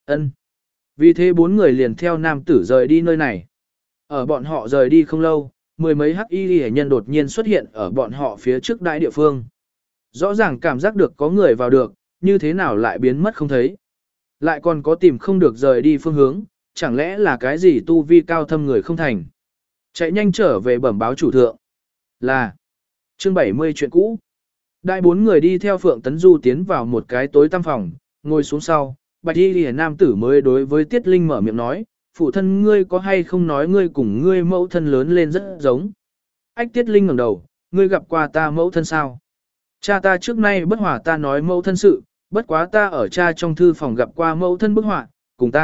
Ân. Vì thế bốn người liền theo nam tử rời đi nơi này. Ở bọn họ rời đi không lâu, mười mấy hắc y hệ nhân đột nhiên xuất hiện ở bọn họ phía trước đại địa phương. Rõ ràng cảm giác được có người vào được, như thế nào lại biến mất không thấy. Lại còn có tìm không được rời đi phương hướng, chẳng lẽ là cái gì tu vi cao thâm người không thành. Chạy nhanh trở về bẩm báo chủ thượng. Là chương 70 chuyện cũ. Đại bốn người đi theo Phượng Tấn Du tiến vào một cái tối tăm phòng, ngồi xuống sau, bạch y lìa nam tử mới đối với Tiết Linh mở miệng nói, phụ thân ngươi có hay không nói ngươi cùng ngươi mẫu thân lớn lên rất giống. Ách Tiết Linh ngẩng đầu, ngươi gặp qua ta mẫu thân sao? Cha ta trước nay bất hòa ta nói mẫu thân sự, bất quá ta ở cha trong thư phòng gặp qua mẫu thân bức họa,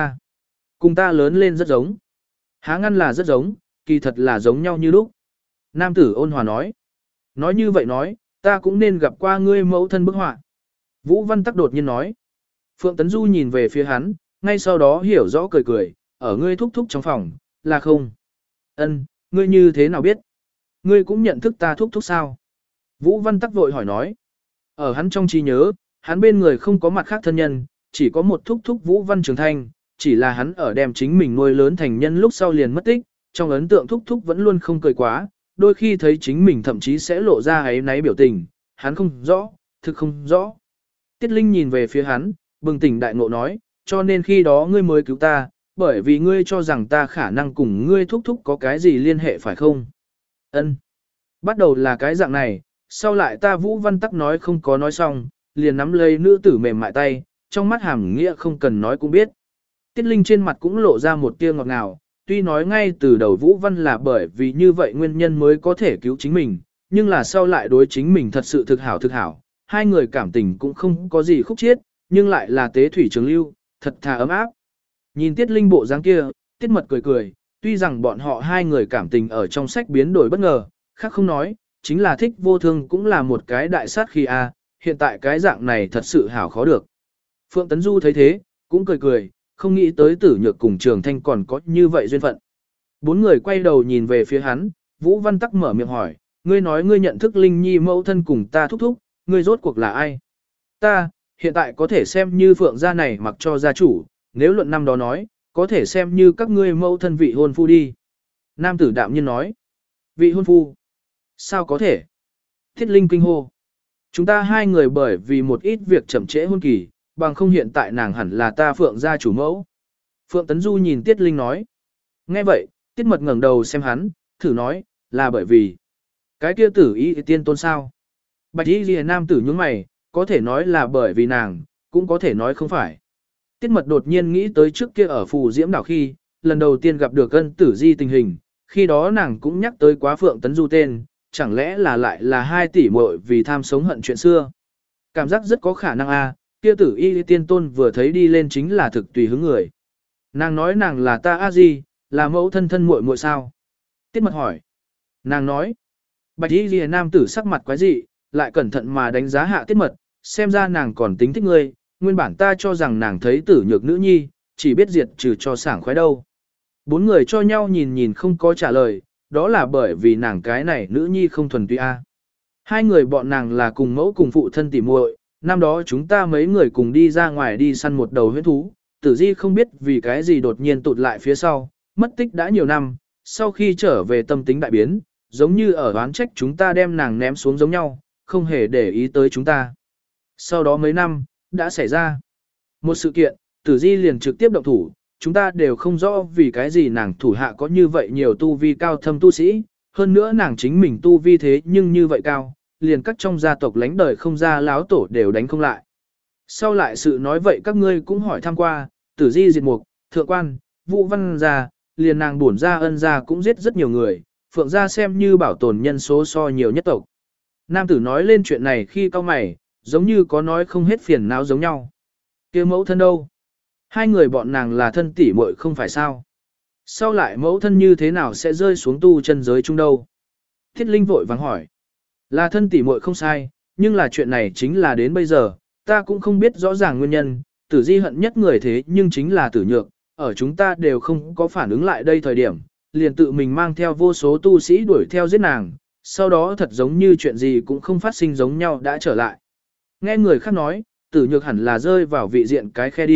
cùng ta lớn lên rất giống. Há ngăn là rất giống, kỳ thật là giống nhau như lúc. Nam tử ôn hòa nói. Nói như vậy nói, ta cũng nên gặp qua ngươi mẫu thân bức họa. Vũ Văn Tắc đột nhiên nói. Phượng Tấn Du nhìn về phía hắn, ngay sau đó hiểu rõ cười cười, ở ngươi thúc thúc trong phòng, là không? Ân, ngươi như thế nào biết? Ngươi cũng nhận thức ta thúc thúc sao? Vũ Văn Tắc vội hỏi nói. Ở hắn trong trí nhớ, hắn bên người không có mặt khác thân nhân, chỉ có một thúc thúc Vũ Văn Trường Thanh, chỉ là hắn ở đem chính mình nuôi lớn thành nhân lúc sau liền mất tích, trong ấn tượng thúc thúc vẫn luôn không cười quá, đôi khi thấy chính mình thậm chí sẽ lộ ra ấy náy biểu tình, hắn không rõ, thực không rõ. Tiết Linh nhìn về phía hắn, bừng tỉnh đại ngộ nói, cho nên khi đó ngươi mới cứu ta, bởi vì ngươi cho rằng ta khả năng cùng ngươi thúc thúc có cái gì liên hệ phải không? Ân. Bắt đầu là cái dạng này, sau lại ta Vũ Văn Tắc nói không có nói xong, liền nắm lấy nữ tử mềm mại tay, trong mắt hàm nghĩa không cần nói cũng biết. Tiết Linh trên mặt cũng lộ ra một tia ngọt ngào, tuy nói ngay từ đầu Vũ Văn là bởi vì như vậy nguyên nhân mới có thể cứu chính mình, nhưng là sau lại đối chính mình thật sự thực hảo, hai người cảm tình cũng không có gì khúc chiết, nhưng lại là tế thủy trường lưu, thật thà ấm áp. Nhìn Tiết Linh bộ dáng kia, Tiết Mật cười cười, tuy rằng bọn họ hai người cảm tình ở trong sách biến đổi bất ngờ, khác không nói, chính là thích vô thương cũng là một cái đại sát khi a, hiện tại cái dạng này thật sự hảo khó được. Phượng Tấn Du thấy thế, cũng cười cười, không nghĩ tới Tử Nhược cùng Trường Thanh còn có như vậy duyên phận. Bốn người quay đầu nhìn về phía hắn, Vũ Văn Tắc mở miệng hỏi, ngươi nói ngươi nhận thức Linh Nhi mẫu thân cùng ta thúc thúc, ngươi rốt cuộc là ai? Ta, hiện tại có thể xem như Phượng gia này mặc cho gia chủ, nếu luận năm đó nói, có thể xem như các ngươi mẫu thân vị hôn phu đi. Nam tử đạm nhiên nói, vị hôn phu? Sao có thể? Thiết Linh kinh hô. Chúng ta hai người bởi vì một ít việc chậm trễ hôn kỳ, bằng không hiện tại nàng hẳn là ta Phượng gia chủ mẫu. Phượng Tấn Du nhìn Tiết Linh nói. Nghe vậy, Tiết Mật ngẩng đầu xem hắn, thử nói, là bởi vì cái kia tử y tiên tôn sao. Bạch y ghi nam tử nhướng mày, có thể nói là bởi vì nàng, cũng có thể nói không phải. Tiết Mật đột nhiên nghĩ tới trước kia ở Phù Diễm đảo khi, lần đầu tiên gặp được Ân Tử Di tình hình, khi đó nàng cũng nhắc tới quá Phượng Tấn Du tên, chẳng lẽ là lại là hai tỷ muội vì tham sống hận chuyện xưa. Cảm giác rất có khả năng a, kia tử y tiên tôn vừa thấy đi lên chính là thực tùy hứng người. Nàng nói nàng là ta a di, là mẫu thân thân muội muội sao? Tiết Mật hỏi. Nàng nói. Bạch y lìa nam tử sắc mặt quái dị, lại cẩn thận mà đánh giá hạ Tiết Mật, xem ra nàng còn tính thích ngươi, nguyên bản ta cho rằng nàng thấy Tử Nhược nữ nhi, chỉ biết diệt trừ cho sảng khoái đâu. Bốn người cho nhau nhìn nhìn không có trả lời, đó là bởi vì nàng cái này nữ nhi không thuần túy a. Hai người bọn nàng là cùng mẫu cùng phụ thân tỉ muội, năm đó chúng ta mấy người cùng đi ra ngoài đi săn một đầu huyết thú, Tử Di không biết vì cái gì đột nhiên tụt lại phía sau, mất tích đã nhiều năm, sau khi trở về tâm tính đại biến, giống như ở oán trách chúng ta đem nàng ném xuống giống nhau, không hề để ý tới chúng ta. Sau đó mấy năm, đã xảy ra một sự kiện, Tử Di liền trực tiếp động thủ, chúng ta đều không rõ vì cái gì nàng thủ hạ có như vậy nhiều tu vi cao thâm tu sĩ, hơn nữa nàng chính mình tu vi thế nhưng như vậy cao, liền các trong gia tộc lánh đời không ra láo tổ đều đánh không lại. Sau lại sự nói vậy các ngươi cũng hỏi thăm qua, Tử Di diệt mục, thượng quan, Vũ Văn gia, liền nàng bổn gia Ân gia cũng giết rất nhiều người, Phượng gia xem như bảo tồn nhân số so nhiều nhất tộc. Nam tử nói lên chuyện này khi cau mày, giống như có nói không hết phiền não giống nhau. Kia mẫu thân đâu? Hai người bọn nàng là thân tỷ muội không phải sao? Sau lại mẫu thân như thế nào sẽ rơi xuống tu chân giới chung đâu? Thiết Linh vội vàng hỏi. Là thân tỷ muội không sai, nhưng là chuyện này chính là đến bây giờ, ta cũng không biết rõ ràng nguyên nhân, Tử Di hận nhất người thế nhưng chính là Tử Nhược, ở chúng ta đều không có phản ứng lại đây thời điểm, liền tự mình mang theo vô số tu sĩ đuổi theo giết nàng, sau đó thật giống như chuyện gì cũng không phát sinh giống nhau đã trở lại. Nghe người khác nói, Tử Nhược hẳn là rơi vào vị diện cái khe đi,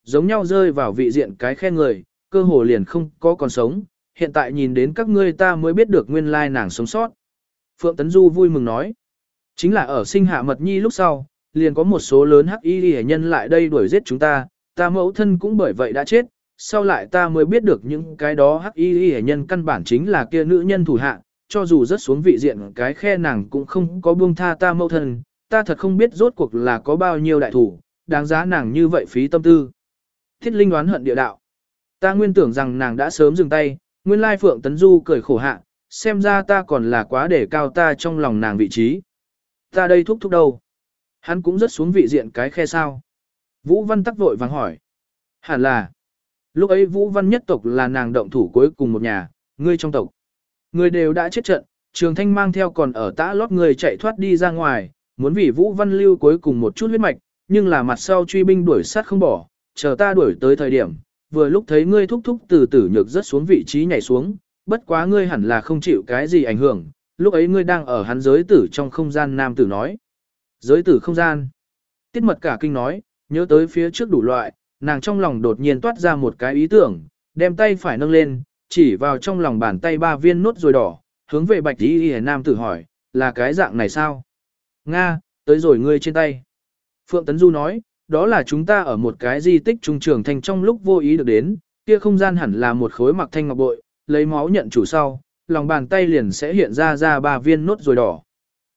giống nhau rơi vào vị diện cái khe người, cơ hồ liền không có còn sống, hiện tại nhìn đến các ngươi ta mới biết được nguyên lai nàng sống sót. Phượng Tấn Du vui mừng nói, chính là ở sinh hạ mật nhi lúc sau, liền có một số lớn hắc y hệ nhân lại đây đuổi giết chúng ta mẫu thân cũng bởi vậy đã chết, sau lại ta mới biết được những cái đó hắc y hệ nhân căn bản chính là kia nữ nhân thủ hạ, cho dù rớt xuống vị diện cái khe nàng cũng không có buông tha ta mẫu thân, ta thật không biết rốt cuộc là có bao nhiêu đại thủ, đáng giá nàng như vậy phí tâm tư. Thiết Linh đoán hận địa đạo. Ta nguyên tưởng rằng nàng đã sớm dừng tay, nguyên lai Phượng Tấn Du cười khổ hạ, xem ra ta còn là quá để cao ta trong lòng nàng vị trí. Ta đây thúc đâu? Hắn cũng rất xuống vị diện cái khe sao. Vũ Văn tắc vội vàng hỏi. Hẳn là. Lúc ấy Vũ Văn nhất tộc là nàng động thủ cuối cùng một nhà, ngươi trong tộc. Người đều đã chết trận, Trường Thanh mang theo còn ở tã lót người chạy thoát đi ra ngoài, muốn vì Vũ Văn lưu cuối cùng một chút huyết mạch, nhưng là mặt sau truy binh đuổi sát không bỏ, chờ ta đuổi tới thời điểm, vừa lúc thấy ngươi thúc từ tử nhược rất xuống vị trí nhảy xuống, bất quá ngươi hẳn là không chịu cái gì ảnh hưởng, lúc ấy ngươi đang ở hắn giới tử trong không gian nam tử nói. Giới tử không gian. Tiết Mật cả kinh nói, nhớ tới phía trước đủ loại, nàng trong lòng đột nhiên toát ra một cái ý tưởng, đem tay phải nâng lên, chỉ vào trong lòng bàn tay 3 viên nốt ruồi đỏ, hướng về bạch y nam tử hỏi, là cái dạng này sao? Nga, tới rồi ngươi trên tay. Phượng Tấn Du nói, đó là chúng ta ở một cái di tích trung trường thành trong lúc vô ý được đến, kia không gian hẳn là một khối mặc thanh ngọc bội, lấy máu nhận chủ sau, lòng bàn tay liền sẽ hiện ra 3 viên nốt ruồi đỏ.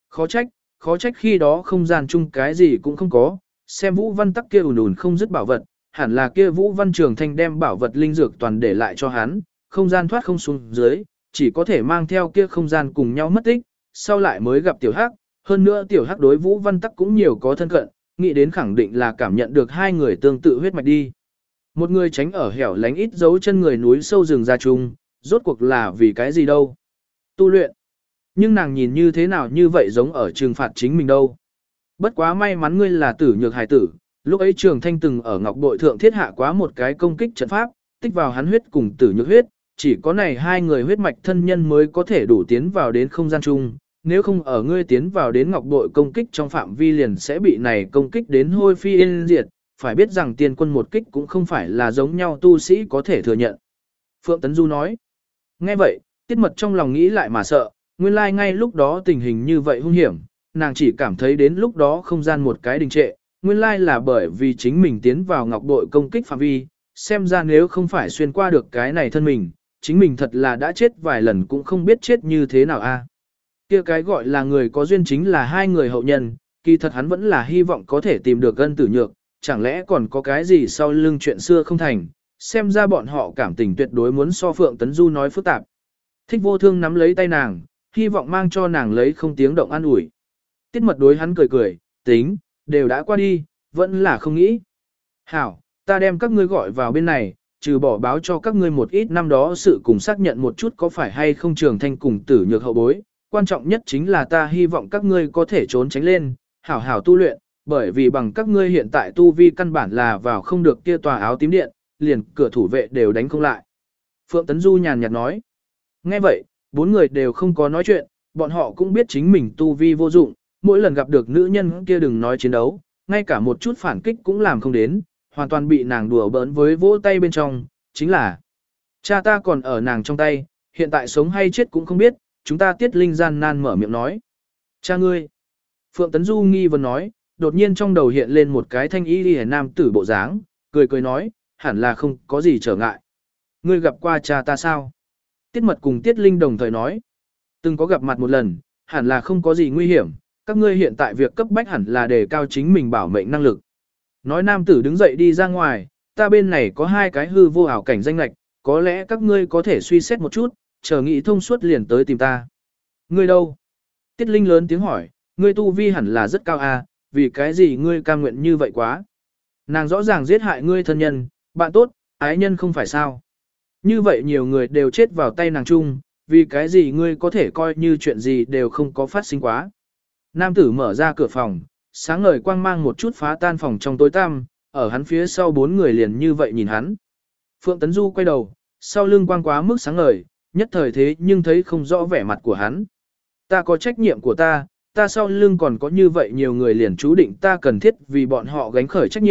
Khó trách khi đó không gian chung cái gì cũng không có, xem Vũ Văn tắc kia ùn không dứt bảo vật, hẳn là kia Vũ Văn Trường Thanh đem bảo vật linh dược toàn để lại cho hắn, không gian thoát không xuống dưới, chỉ có thể mang theo kia không gian cùng nhau mất tích, sau lại mới gặp Tiểu Hắc, hơn nữa Tiểu Hắc đối Vũ Văn tắc cũng nhiều có thân cận, nghĩ đến khẳng định là cảm nhận được hai người tương tự huyết mạch đi. Một người tránh ở hẻo lánh ít dấu chân người núi sâu rừng ra chung, rốt cuộc là vì cái gì đâu. Tu luyện. Nhưng nàng nhìn như thế nào như vậy giống ở trừng phạt chính mình đâu. Bất quá may mắn ngươi là tử nhược hài tử, lúc ấy Trường Thanh từng ở ngọc bội thượng thiết hạ quá một cái công kích trận pháp, tích vào hắn huyết cùng tử nhược huyết, chỉ có này hai người huyết mạch thân nhân mới có thể đủ tiến vào đến không gian chung, nếu không ở ngươi tiến vào đến ngọc bội công kích trong phạm vi liền sẽ bị này công kích đến hôi phi yên diệt, phải biết rằng tiên quân một kích cũng không phải là giống nhau tu sĩ có thể thừa nhận. Phượng Tấn Du nói, nghe vậy, Tiết Mật trong lòng nghĩ lại mà sợ, nguyên lai ngay lúc đó tình hình như vậy hung hiểm, nàng chỉ cảm thấy đến lúc đó không gian một cái đình trệ, nguyên lai là bởi vì chính mình tiến vào ngọc bội công kích phạm vi, xem ra nếu không phải xuyên qua được cái này thân mình, chính mình thật là đã chết vài lần cũng không biết chết như thế nào a. Kia cái gọi là người có duyên chính là hai người hậu nhân, kỳ thật hắn vẫn là hy vọng có thể tìm được Ân Tử Nhược, chẳng lẽ còn có cái gì sau lưng chuyện xưa không thành, xem ra bọn họ cảm tình tuyệt đối muốn so Phượng Tấn Du nói phức tạp. Thích Vô Thương nắm lấy tay nàng, hy vọng mang cho nàng lấy không tiếng động an ủi. Tiết Mật đối hắn cười cười, tính, đều đã qua đi, vẫn là không nghĩ. Hảo, ta đem các ngươi gọi vào bên này, trừ bỏ báo cho các ngươi một ít năm đó sự cùng xác nhận một chút có phải hay không Trường Thanh cùng Tử Nhược hậu bối. Quan trọng nhất chính là ta hy vọng các ngươi có thể trốn tránh lên, hảo hảo tu luyện, bởi vì bằng các ngươi hiện tại tu vi căn bản là vào không được kia tòa áo tím điện, liền cửa thủ vệ đều đánh không lại. Phượng Tấn Du nhàn nhạt nói. Nghe vậy, 4 người đều không có nói chuyện, bọn họ cũng biết chính mình tu vi vô dụng, mỗi lần gặp được nữ nhân kia đừng nói chiến đấu, ngay cả một chút phản kích cũng làm không đến, hoàn toàn bị nàng đùa bỡn với vỗ tay bên trong, chính là cha ta còn ở nàng trong tay, hiện tại sống hay chết cũng không biết, chúng ta Tiết Linh gian nan mở miệng nói. Cha ngươi. Phượng Tấn Du nghi vấn nói, đột nhiên trong đầu hiện lên một cái thanh y liễu nam tử bộ dáng, cười cười nói, hẳn là không có gì trở ngại. Ngươi gặp qua cha ta sao? Tiết Mật cùng Tiết Linh đồng thời nói, từng có gặp mặt một lần, hẳn là không có gì nguy hiểm, các ngươi hiện tại việc cấp bách hẳn là đề cao chính mình bảo mệnh năng lực. Nói nam tử đứng dậy đi ra ngoài, ta bên này có 2 cái hư vô ảo cảnh danh lạch, có lẽ các ngươi có thể suy xét một chút, chờ nghĩ thông suốt liền tới tìm ta. Ngươi đâu? Tiết Linh lớn tiếng hỏi, ngươi tu vi hẳn là rất cao à, vì cái gì ngươi cam nguyện như vậy quá? Nàng rõ ràng giết hại ngươi thân nhân, bạn tốt, ái nhân không phải sao? Như vậy nhiều người đều chết vào tay nàng chung, vì cái gì ngươi có thể coi như chuyện gì đều không có phát sinh quá? Nam tử mở ra cửa phòng, sáng ngời quang mang một chút phá tan phòng trong tối tăm, ở hắn phía sau 4 người liền như vậy nhìn hắn. Phượng Tấn Du quay đầu, sau lưng quang quá mức sáng ngời, nhất thời thế nhưng thấy không rõ vẻ mặt của hắn. Ta có trách nhiệm của ta sau lưng còn có như vậy nhiều người liền chú định ta cần thiết vì bọn họ gánh khởi trách nhiệm,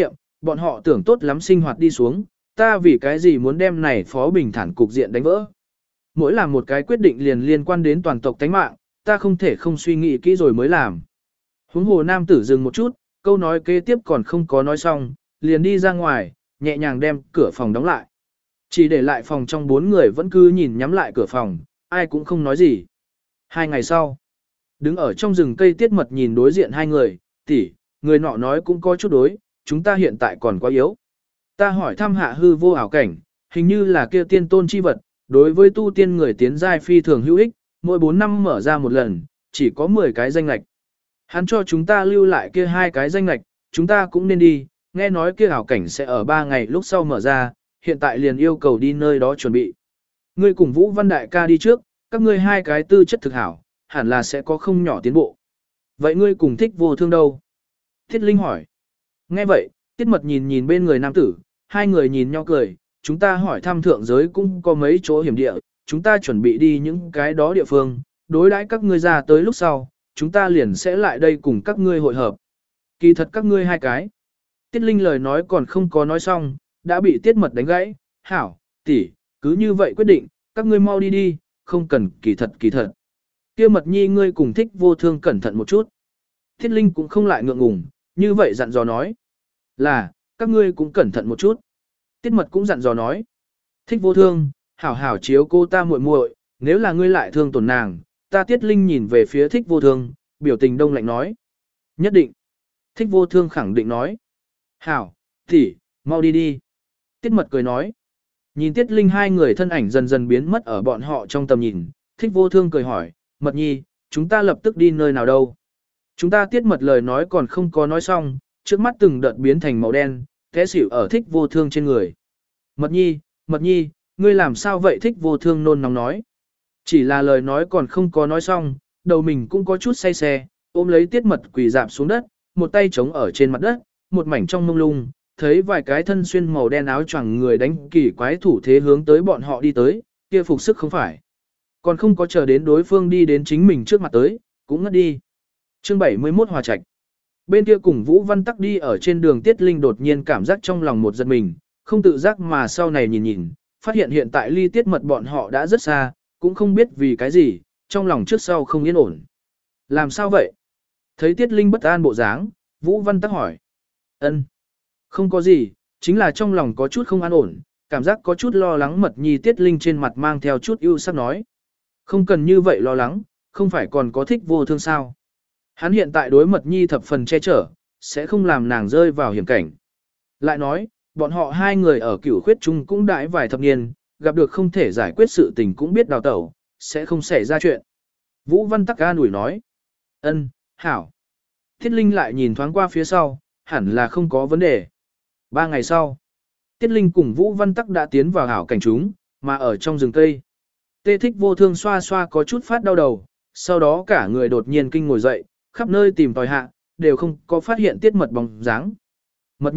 bọn họ tưởng tốt lắm sinh hoạt đi xuống, ta vì cái gì muốn đem này phó bình thản cục diện đánh vỡ. Mỗi làm một cái quyết định liền liên quan đến toàn tộc tánh mạng, ta không thể không suy nghĩ kỹ rồi mới làm. Huống hồ nam tử dừng một chút, câu nói kế tiếp còn không có nói xong, liền đi ra ngoài, nhẹ nhàng đem cửa phòng đóng lại. Chỉ để lại phòng trong 4 người vẫn cứ nhìn nhắm lại cửa phòng, ai cũng không nói gì. 2 ngày sau, đứng ở trong rừng cây Tiết Mật nhìn đối diện 2 người, tỷ, người nọ nói cũng có chút đối, chúng ta hiện tại còn quá yếu. Ta hỏi thăm hạ hư vô ảo cảnh, hình như là kia tiên tôn chi vật, đối với tu tiên người tiến giai phi thường hữu ích, mỗi 4 năm mở ra một lần, chỉ có 10 cái danh lạch. Hắn cho chúng ta lưu lại kia 2 cái danh lạch, chúng ta cũng nên đi, nghe nói kia ảo cảnh sẽ ở 3 ngày lúc sau mở ra, hiện tại liền yêu cầu đi nơi đó chuẩn bị. Ngươi cùng Vũ Văn Đại ca đi trước, các ngươi 2 cái tư chất thực hảo, hẳn là sẽ có không nhỏ tiến bộ. Vậy ngươi cùng Thích Vô Thương đâu? Thiết Linh hỏi. Nghe vậy, Tiết Mật nhìn nhìn bên người nam tử, 2 người nhìn nhau cười, chúng ta hỏi thăm thượng giới cũng có mấy chỗ hiểm địa, chúng ta chuẩn bị đi những cái đó địa phương, đối đãi các ngươi ra tới lúc sau, chúng ta liền sẽ lại đây cùng các ngươi hội hợp. Kỳ thật các ngươi 2 cái. Tiết Linh lời nói còn không có nói xong, đã bị Tiết Mật đánh gãy, hảo, tỷ, cứ như vậy quyết định, các ngươi mau đi đi, không cần kỳ thật kỳ thật. Kia Mật Nhi ngươi cùng Thích Vô Thương cẩn thận một chút. Tiết Linh cũng không lại ngượng ngùng, như vậy dặn dò nói. Là, các ngươi cũng cẩn thận một chút. Tiết Mật cũng dặn dò nói. Thích Vô Thương, hảo hảo chiếu cô ta muội muội, nếu là ngươi lại thương tổn nàng, ta Tiết Linh nhìn về phía Thích Vô Thương, biểu tình đông lạnh nói. Nhất định. Thích Vô Thương khẳng định nói. Hảo, tỷ, mau đi đi. Tiết Mật cười nói. Nhìn Tiết Linh 2 người thân ảnh dần dần biến mất ở bọn họ trong tầm nhìn, Thích Vô Thương cười hỏi, Mật Nhi, chúng ta lập tức đi nơi nào đâu? Chúng ta Tiết Mật lời nói còn không có nói xong, trước mắt từng đợt biến thành màu đen, té xỉu ở Thích Vô Thương trên người. Mật Nhi, ngươi làm sao vậy? Thích Vô Thương nôn nóng nói. Chỉ là lời nói còn không có nói xong, đầu mình cũng có chút say xe, ôm lấy Tiết Mật quỳ dạp xuống đất, một tay chống ở trên mặt đất, một mảnh trong mông lung, thấy vài cái thân xuyên màu đen áo choàng người đánh kỳ quái thủ thế hướng tới bọn họ đi tới, kia phục sức không phải. Còn không có chờ đến đối phương đi đến chính mình trước mặt tới, cũng ngất đi. Chương 71 Hòa Trạch. Bên kia cùng Vũ Văn Tắc đi ở trên đường, Tiết Linh đột nhiên cảm giác trong lòng một giật mình, không tự giác mà sau này nhìn nhìn, phát hiện hiện tại ly Tiết Mật bọn họ đã rất xa, cũng không biết vì cái gì, trong lòng trước sau không yên ổn. Làm sao vậy? Thấy Tiết Linh bất an bộ dáng, Vũ Văn Tắc hỏi. Ân, không có gì, chính là trong lòng có chút không an ổn, cảm giác có chút lo lắng. Mật Nhi Tiết Linh trên mặt mang theo chút ưu sắc nói. Không cần như vậy lo lắng, không phải còn có Thích Vô Thương sao? Hắn hiện tại đối Mật Nhi thập phần che chở, sẽ không làm nàng rơi vào hiểm cảnh. Lại nói, bọn họ 2 người ở Cửu Khuyết chung cũng đãi vài thập niên, gặp được không thể giải quyết sự tình cũng biết đào tẩu, sẽ không xảy ra chuyện. Vũ Văn Tắc an ủi nói. Ân, hảo. Tiết Linh lại nhìn thoáng qua phía sau, hẳn là không có vấn đề. 3 ngày sau, Tiết Linh cùng Vũ Văn Tắc đã tiến vào hảo cảnh chúng, mà ở trong rừng cây. Tê Thích Vô Thương xoa xoa có chút phát đau đầu, sau đó cả người đột nhiên kinh ngồi dậy, khắp nơi tìm tòi hạ, đều không có phát hiện Tiết Mật bóng dáng. Mật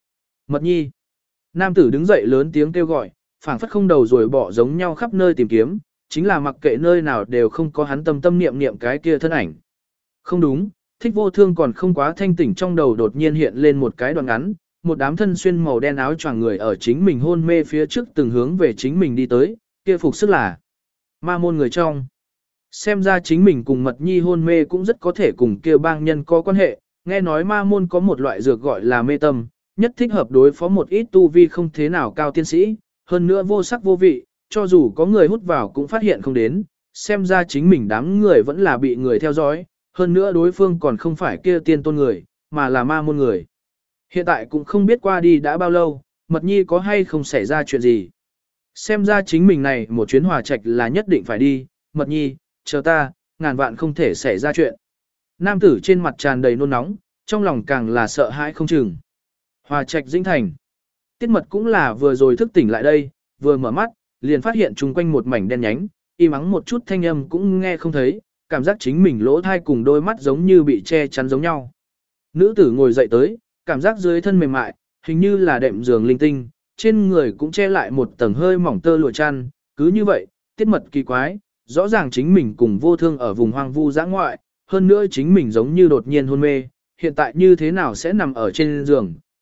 Nhi. Nam tử đứng dậy lớn tiếng kêu gọi, phảng phất không đầu rồi bỏ giống nhau khắp nơi tìm kiếm, chính là mặc kệ nơi nào đều không có hắn tâm niệm niệm cái kia thân ảnh. Không đúng, Thích Vô Thương còn không quá thanh tỉnh, trong đầu đột nhiên hiện lên một cái đoạn ngắn, một đám thân xuyên màu đen áo choàng người ở chính mình hôn mê phía trước từng hướng về chính mình đi tới, kia phục sức là ma môn người trong. Xem ra chính mình cùng Mật Nhi hôn mê cũng rất có thể cùng kia bang nhân có quan hệ, nghe nói ma môn có một loại dược gọi là mê tâm, nhất thích hợp đối phó một ít tu vi không thế nào cao tiên sĩ, hơn nữa vô sắc vô vị, cho dù có người hút vào cũng phát hiện không đến, xem ra chính mình đám người vẫn là bị người theo dõi, hơn nữa đối phương còn không phải kia tiên tôn người, mà là ma môn người. Hiện tại cũng không biết qua đi đã bao lâu, Mật Nhi có hay không xảy ra chuyện gì. Xem ra chính mình này một chuyến Hòa Trạch là nhất định phải đi, Mật Nhi, chờ ta, ngàn vạn không thể xảy ra chuyện. Nam tử trên mặt tràn đầy nôn nóng, trong lòng càng là sợ hãi không chừng. Hòa Trạch Dĩnh Thành. Tiết Mật cũng là vừa rồi thức tỉnh lại đây, vừa mở mắt, liền phát hiện chung quanh một mảnh đen nhánh, im ắng một chút thanh âm cũng nghe không thấy, cảm giác chính mình lỗ thai cùng đôi mắt giống như bị che chắn giống nhau. Nữ tử ngồi dậy tới, cảm giác dưới thân mềm mại, hình như là đệm giường linh tinh, trên người cũng che lại một tầng hơi mỏng tơ lụa chăn, cứ như vậy, Tiết Mật kỳ quái, rõ ràng chính mình cùng Vô Thương ở vùng hoang vu dã ngoại, hơn nữa chính mình giống như đột nhiên hôn mê, hiện tại như thế nào sẽ nằm ở trên giường,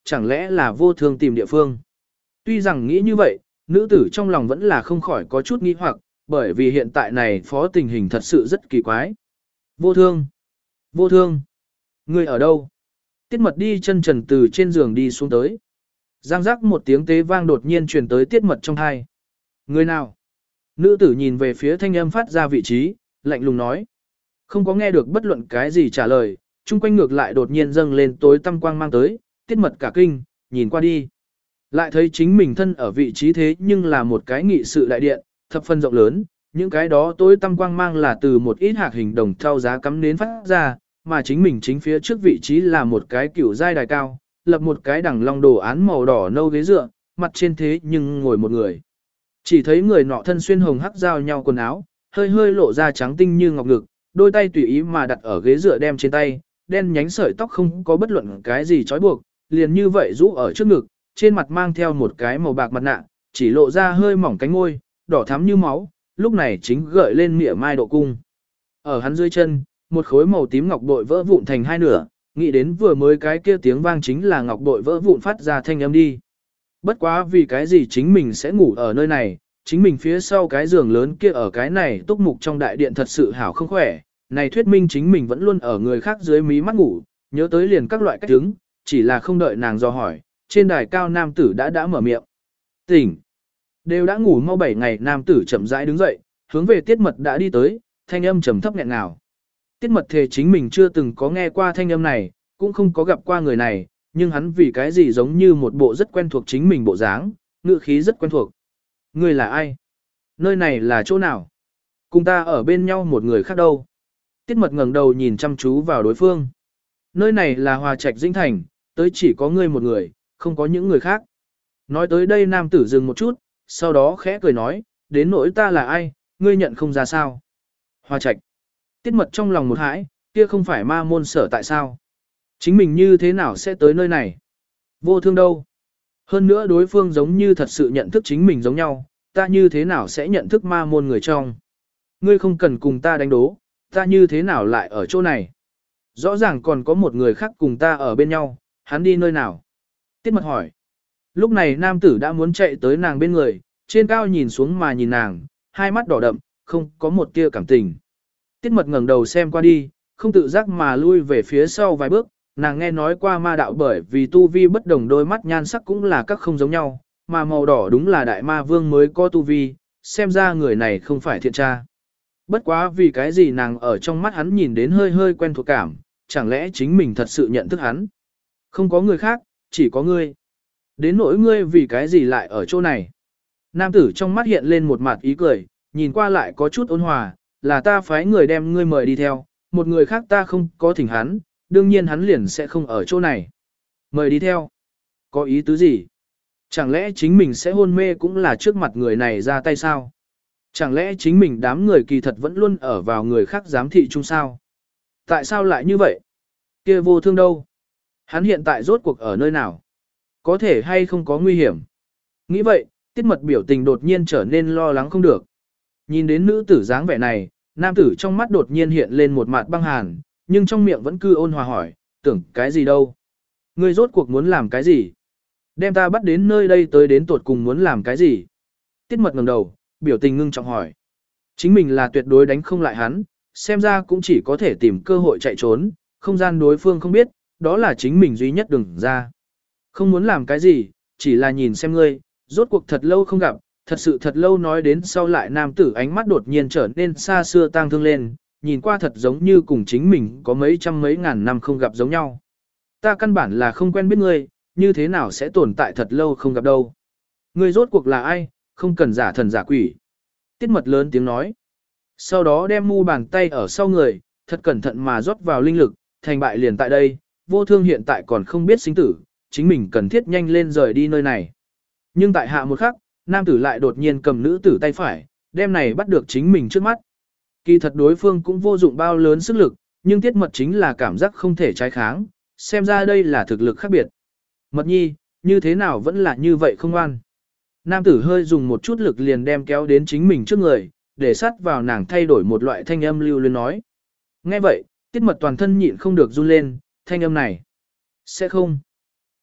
chẳng lẽ là vô thương tìm địa phương. Tuy rằng nghĩ như vậy, nữ tử trong lòng vẫn là không khỏi có chút nghi hoặc, bởi vì hiện tại này phó tình hình thật sự rất kỳ quái. Vô thương! Vô thương! Người ở đâu? Tiết mật đi chân trần từ trên giường đi xuống tới. Giang giác một tiếng tế vang đột nhiên truyền tới tiết mật trong tai. Người nào? Nữ tử nhìn về phía thanh âm phát ra vị trí, lạnh lùng nói. Không có nghe được bất luận cái gì trả lời, chung quanh ngược lại đột nhiên dâng lên tối tăm quang mang tới, tiết mật cả kinh, nhìn qua đi. Lại thấy chính mình thân ở vị trí thế nhưng là một cái nghị sự đại điện, thập phân rộng lớn, những cái đó tối tăm quang mang là từ một ít hạt hình đồng thau giá cắm nến phát ra, mà chính mình chính phía trước vị trí là một cái kiểu giai đài cao, lập một cái đằng long đồ án màu đỏ nâu ghế dựa, mặt trên thế nhưng ngồi một người. Chỉ thấy người nọ thân xuyên hồng hắc giao nhau quần áo, hơi hơi lộ ra trắng tinh như ngọc ngực, đôi tay tùy ý mà đặt ở ghế dựa đem trên tay, đen nhánh sợi tóc không có bất luận cái gì trói buộc, liền như vậy rũ ở trước ngực, trên mặt mang theo một cái màu bạc mặt nạ, chỉ lộ ra hơi mỏng cánh môi, đỏ thắm như máu, lúc này chính gợi lên mỉa mai độ cung. Ở hắn dưới chân, một khối màu tím ngọc bội vỡ vụn thành hai nửa, nghĩ đến vừa mới cái kia tiếng vang chính là ngọc bội vỡ vụn phát ra thanh âm đi. Bất quá vì cái gì chính mình sẽ ngủ ở nơi này, chính mình phía sau cái giường lớn kia ở cái này túc mục trong đại điện thật sự hảo không khỏe, này thuyết minh chính mình vẫn luôn ở người khác dưới mí mắt ngủ, nhớ tới liền các loại cách đứng, chỉ là không đợi nàng do hỏi, trên đài cao nam tử đã mở miệng. Tỉnh! Đều đã ngủ mau 7 ngày nam tử chậm rãi đứng dậy, hướng về tiết mật đã đi tới, thanh âm trầm thấp nghẹn ngào. Tiết mật thề chính mình chưa từng có nghe qua thanh âm này, cũng không có gặp qua người này, nhưng hắn vì cái gì giống như một bộ rất quen thuộc chính mình bộ dáng, ngữ khí rất quen thuộc. Người là ai? Nơi này là chỗ nào? Cùng ta ở bên nhau một người khác đâu? Tiết mật ngẩng đầu nhìn chăm chú vào đối phương. Nơi này là Hòa Trạch Dĩnh Thành, tới chỉ có ngươi một người, không có những người khác. Nói tới đây nam tử dừng một chút, sau đó khẽ cười nói, đến nỗi ta là ai, ngươi nhận không ra sao. Hòa Trạch. Tiết mật trong lòng một hãi, kia không phải ma môn sở tại sao? Chính mình như thế nào sẽ tới nơi này? Vô thương đâu? Hơn nữa đối phương giống như thật sự nhận thức chính mình giống nhau, ta như thế nào sẽ nhận thức ma môn người trong? Ngươi không cần cùng ta đánh đố, ta như thế nào lại ở chỗ này? Rõ ràng còn có một người khác cùng ta ở bên nhau, hắn đi nơi nào? Tiết mật hỏi. Lúc này nam tử đã muốn chạy tới nàng bên người, trên cao nhìn xuống mà nhìn nàng, hai mắt đỏ đậm, không có một tia cảm tình. Tiết mật ngẩng đầu xem qua đi, không tự giác mà lui về phía sau vài bước, nàng nghe nói qua ma đạo bởi vì tu vi bất đồng đôi mắt nhan sắc cũng là các không giống nhau, mà màu đỏ đúng là đại ma vương mới có tu vi, xem ra người này không phải thiện tra. Bất quá vì cái gì nàng ở trong mắt hắn nhìn đến hơi hơi quen thuộc cảm, chẳng lẽ chính mình thật sự nhận thức hắn? Không có người khác, chỉ có ngươi. Đến nỗi ngươi vì cái gì lại ở chỗ này? Nam tử trong mắt hiện lên một mặt ý cười, nhìn qua lại có chút ôn hòa, là ta phái người đem ngươi mời đi theo, một người khác ta không có thỉnh hắn, đương nhiên hắn liền sẽ không ở chỗ này. Mời đi theo. Có ý tứ gì? Chẳng lẽ chính mình sẽ hôn mê cũng là trước mặt người này ra tay sao? Chẳng lẽ chính mình đám người kỳ thật vẫn luôn ở vào người khác giám thị chung sao? Tại sao lại như vậy? Kia vô thương đâu? Hắn hiện tại rốt cuộc ở nơi nào? Có thể hay không có nguy hiểm? Nghĩ vậy, tiết mật biểu tình đột nhiên trở nên lo lắng không được. Nhìn đến nữ tử dáng vẻ này, nam tử trong mắt đột nhiên hiện lên một mặt băng hàn, nhưng trong miệng vẫn cứ ôn hòa hỏi, tưởng cái gì đâu? Ngươi rốt cuộc muốn làm cái gì? Đem ta bắt đến nơi đây tới đến tuột cùng muốn làm cái gì? Tiết mật ngẩng đầu, biểu tình ngưng trọng hỏi. Chính mình là tuyệt đối đánh không lại hắn, xem ra cũng chỉ có thể tìm cơ hội chạy trốn, không gian đối phương không biết, đó là chính mình duy nhất đừng ra. Không muốn làm cái gì, chỉ là nhìn xem ngươi, rốt cuộc thật lâu không gặp, thật sự thật lâu nói đến sau lại nam tử ánh mắt đột nhiên trở nên xa xưa tang thương lên, nhìn qua thật giống như cùng chính mình có mấy trăm mấy ngàn năm không gặp giống nhau. Ta căn bản là không quen biết ngươi, như thế nào sẽ tồn tại thật lâu không gặp đâu. Ngươi rốt cuộc là ai, không cần giả thần giả quỷ. Tiết mật lớn tiếng nói. Sau đó đem mu bàn tay ở sau người, thật cẩn thận mà rót vào linh lực, thành bại liền tại đây, vô thương hiện tại còn không biết sinh tử, chính mình cần thiết nhanh lên rời đi nơi này. Nhưng tại hạ một khắc, nam tử lại đột nhiên cầm nữ tử tay phải, đem này bắt được chính mình trước mắt. Kỳ thật đối phương cũng vô dụng bao lớn sức lực, nhưng tiết mật chính là cảm giác không thể trái kháng, xem ra đây là thực lực khác biệt. Mật nhi, như thế nào vẫn là như vậy không an. Nam tử hơi dùng một chút lực liền đem kéo đến chính mình trước người, để sát vào nàng thay đổi một loại thanh âm lưu luyến nói. Nghe vậy, tiết mật toàn thân nhịn không được run lên, thanh âm này. Sẽ không.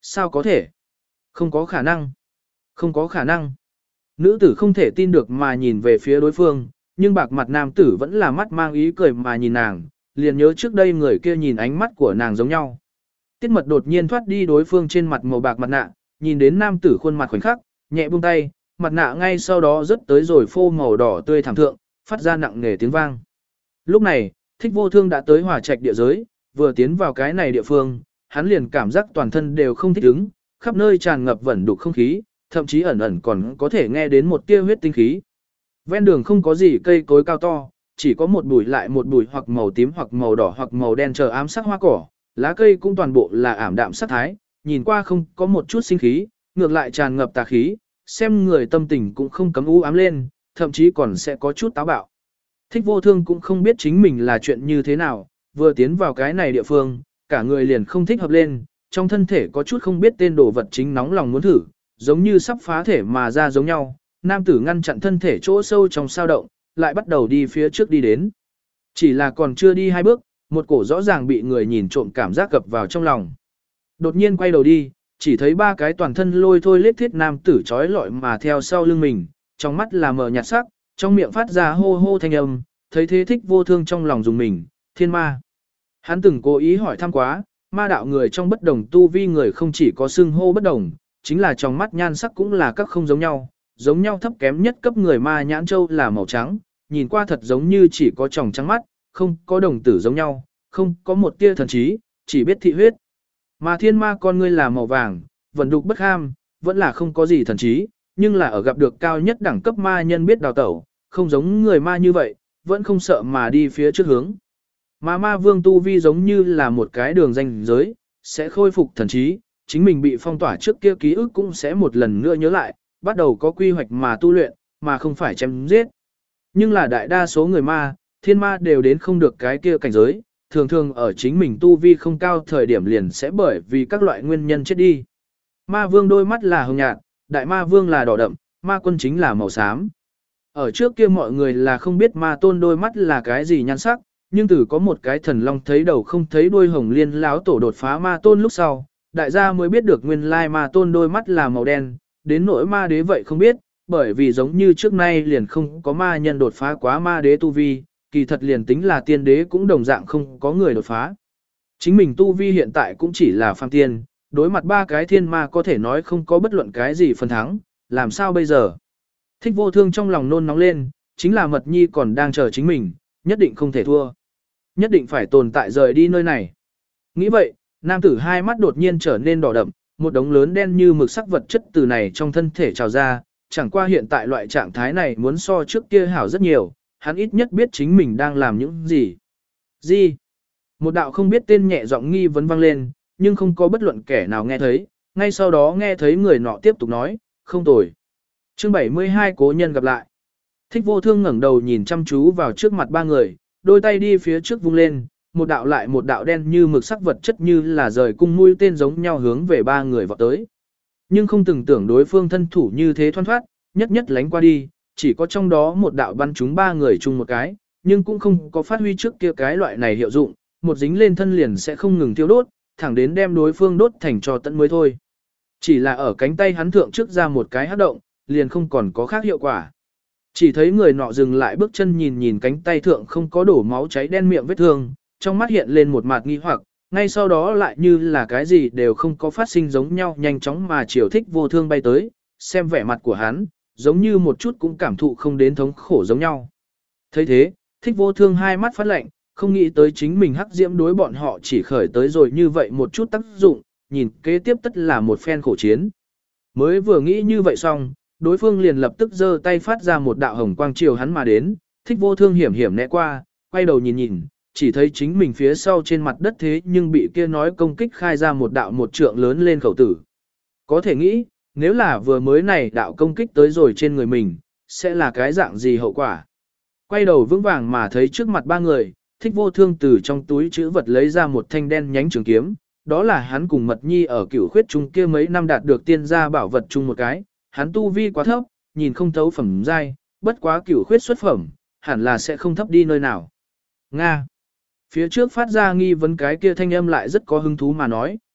Sao có thể? Không có khả năng. Không có khả năng. Nữ tử không thể tin được mà nhìn về phía đối phương, nhưng bạc mặt nam tử vẫn là mắt mang ý cười mà nhìn nàng, liền nhớ trước đây người kia nhìn ánh mắt của nàng giống nhau. Tiết mật đột nhiên thoát đi đối phương trên mặt màu bạc mặt nạ, nhìn đến nam tử khuôn mặt khoảnh khắc, nhẹ buông tay, mặt nạ ngay sau đó rớt tới rồi phô màu đỏ tươi thảm thượng, phát ra nặng nề tiếng vang. Lúc này, Thích Vô Thương đã tới Hỏa Trạch địa giới, vừa tiến vào cái này địa phương, hắn liền cảm giác toàn thân đều không thích ứng, khắp nơi tràn ngập vẩn đục không khí, thậm chí ẩn ẩn còn có thể nghe đến một tia huyết tinh khí. Ven đường không có gì cây cối cao to, chỉ có một bụi lại một bụi hoặc màu tím hoặc màu đỏ hoặc màu đen chờ ám sắc hoa cỏ, lá cây cũng toàn bộ là ảm đạm sắc thái, nhìn qua không có một chút sinh khí, ngược lại tràn ngập tà khí, xem người tâm tình cũng không cấm u ám lên, thậm chí còn sẽ có chút táo bạo. Thích Vô Thương cũng không biết chính mình là chuyện như thế nào, vừa tiến vào cái này địa phương, cả người liền không thích hợp lên, trong thân thể có chút không biết tên đồ vật chính nóng lòng muốn thử, giống như sắp phá thể mà ra giống nhau. Nam tử ngăn chặn thân thể chỗ sâu trong sao động, lại bắt đầu đi phía trước đi đến. Chỉ là còn chưa đi hai bước, một cổ rõ ràng bị người nhìn trộm cảm giác cập vào trong lòng. Đột nhiên quay đầu đi, chỉ thấy ba cái toàn thân lôi thôi lết thiết nam tử trói lọi mà theo sau lưng mình, trong mắt là mờ nhạt sắc, trong miệng phát ra hô hô thanh âm, thấy thế Thích Vô Thương trong lòng dùng mình, thiên ma. Hắn từng cố ý hỏi thăm quá, ma đạo người trong bất đồng tu vi người không chỉ có xưng hô bất đồng, chính là trong mắt nhan sắc cũng là các không giống nhau thấp kém nhất cấp người ma nhãn châu là màu trắng, nhìn qua thật giống như chỉ có tròng trắng mắt, không có đồng tử giống nhau, không có một tia thần trí, chỉ biết thị huyết. Mà thiên ma con ngươi là màu vàng, vẫn đục bất ham, vẫn là không có gì thần trí, nhưng là ở gặp được cao nhất đẳng cấp ma nhân biết đào tẩu, không giống người ma như vậy, vẫn không sợ mà đi phía trước hướng. Mà ma vương tu vi giống như là một cái đường ranh giới, sẽ khôi phục thần trí, chính mình bị phong tỏa trước kia ký ức cũng sẽ một lần nữa nhớ lại, bắt đầu có quy hoạch mà tu luyện, mà không phải chém giết. Nhưng là đại đa số người ma, thiên ma đều đến không được cái kia cảnh giới, thường thường ở chính mình tu vi không cao thời điểm liền sẽ bởi vì các loại nguyên nhân chết đi. Ma vương đôi mắt là hồng nhạt, đại ma vương là đỏ đậm, ma quân chính là màu xám. Ở trước kia mọi người là không biết ma tôn đôi mắt là cái gì nhan sắc, nhưng từ có một cái thần long thấy đầu không thấy đuôi hồng liên láo tổ đột phá ma tôn lúc sau, đại gia mới biết được nguyên lai ma tôn đôi mắt là màu đen, đến nỗi ma đế vậy không biết, bởi vì giống như trước nay liền không có ma nhân đột phá quá ma đế tu vi, kỳ thật liền tính là tiên đế cũng đồng dạng không có người đột phá. Chính mình tu vi hiện tại cũng chỉ là phàm tiên, đối mặt ba cái thiên ma có thể nói không có bất luận cái gì phần thắng, làm sao bây giờ? Thích Vô Thương trong lòng nôn nóng lên, chính là Mật Nhi còn đang chờ chính mình, nhất định không thể thua. Nhất định phải tồn tại rời đi nơi này. Nghĩ vậy, nam tử hai mắt đột nhiên trở nên đỏ đậm, một đống lớn đen như mực sắc vật chất từ này trong thân thể trào ra, chẳng qua hiện tại loại trạng thái này muốn so trước kia hảo rất nhiều, hắn ít nhất biết chính mình đang làm những gì. Gì? Một đạo không biết tên nhẹ giọng nghi vấn vang lên, nhưng không có bất luận kẻ nào nghe thấy, ngay sau đó nghe thấy người nọ tiếp tục nói, không tồi. Chương 72 cố nhân gặp lại. Thích Vô Thương ngẩng đầu nhìn chăm chú vào trước mặt ba người, đôi tay đi phía trước vung lên, một đạo lại một đạo đen như mực sắc vật chất như là rời cung mũi tên giống nhau hướng về ba người vọt tới. Nhưng không từng tưởng đối phương thân thủ như thế thoăn thoát, nhất nhất lánh qua đi, chỉ có trong đó một đạo bắn trúng ba người chung một cái, nhưng cũng không có phát huy trước kia cái loại này hiệu dụng, một dính lên thân liền sẽ không ngừng thiêu đốt, thẳng đến đem đối phương đốt thành cho tận mới thôi. Chỉ là ở cánh tay hắn thượng trước ra một cái hắc động, liền không còn có khác hiệu quả. Chỉ thấy người nọ dừng lại bước chân nhìn nhìn cánh tay thượng không có đổ máu cháy đen miệng vết thương, trong mắt hiện lên một mặt nghi hoặc, ngay sau đó lại như là cái gì đều không có phát sinh giống nhau nhanh chóng mà chiều Thích Vô Thương bay tới, xem vẻ mặt của hắn, giống như một chút cũng cảm thụ không đến thống khổ giống nhau. Thấy thế, Thích Vô Thương hai mắt phát lạnh, không nghĩ tới chính mình hắc diễm đối bọn họ chỉ khởi tới rồi như vậy một chút tác dụng, nhìn kế tiếp tất là một phen khổ chiến. Mới vừa nghĩ như vậy xong, đối phương liền lập tức giơ tay phát ra một đạo hồng quang chiều hắn mà đến, Thích Vô Thương hiểm hiểm né qua, quay đầu nhìn nhìn, chỉ thấy chính mình phía sau trên mặt đất thế nhưng bị kia nói công kích khai ra một đạo một trượng lớn lên khẩu tử. Có thể nghĩ, nếu là vừa mới này đạo công kích tới rồi trên người mình, sẽ là cái dạng gì hậu quả. Quay đầu vững vàng mà thấy trước mặt ba người, Thích Vô Thương từ trong túi chữ vật lấy ra một thanh đen nhánh trường kiếm, đó là hắn cùng Mật Nhi ở Cửu Khuyết chung kia mấy năm đạt được tiên gia bảo vật chung một cái, hắn tu vi quá thấp, nhìn không thấu phẩm giai, bất quá Cửu Khuyết xuất phẩm, hẳn là sẽ không thấp đi nơi nào. Nga. Phía trước phát ra nghi vấn cái kia thanh âm lại rất có hứng thú mà nói,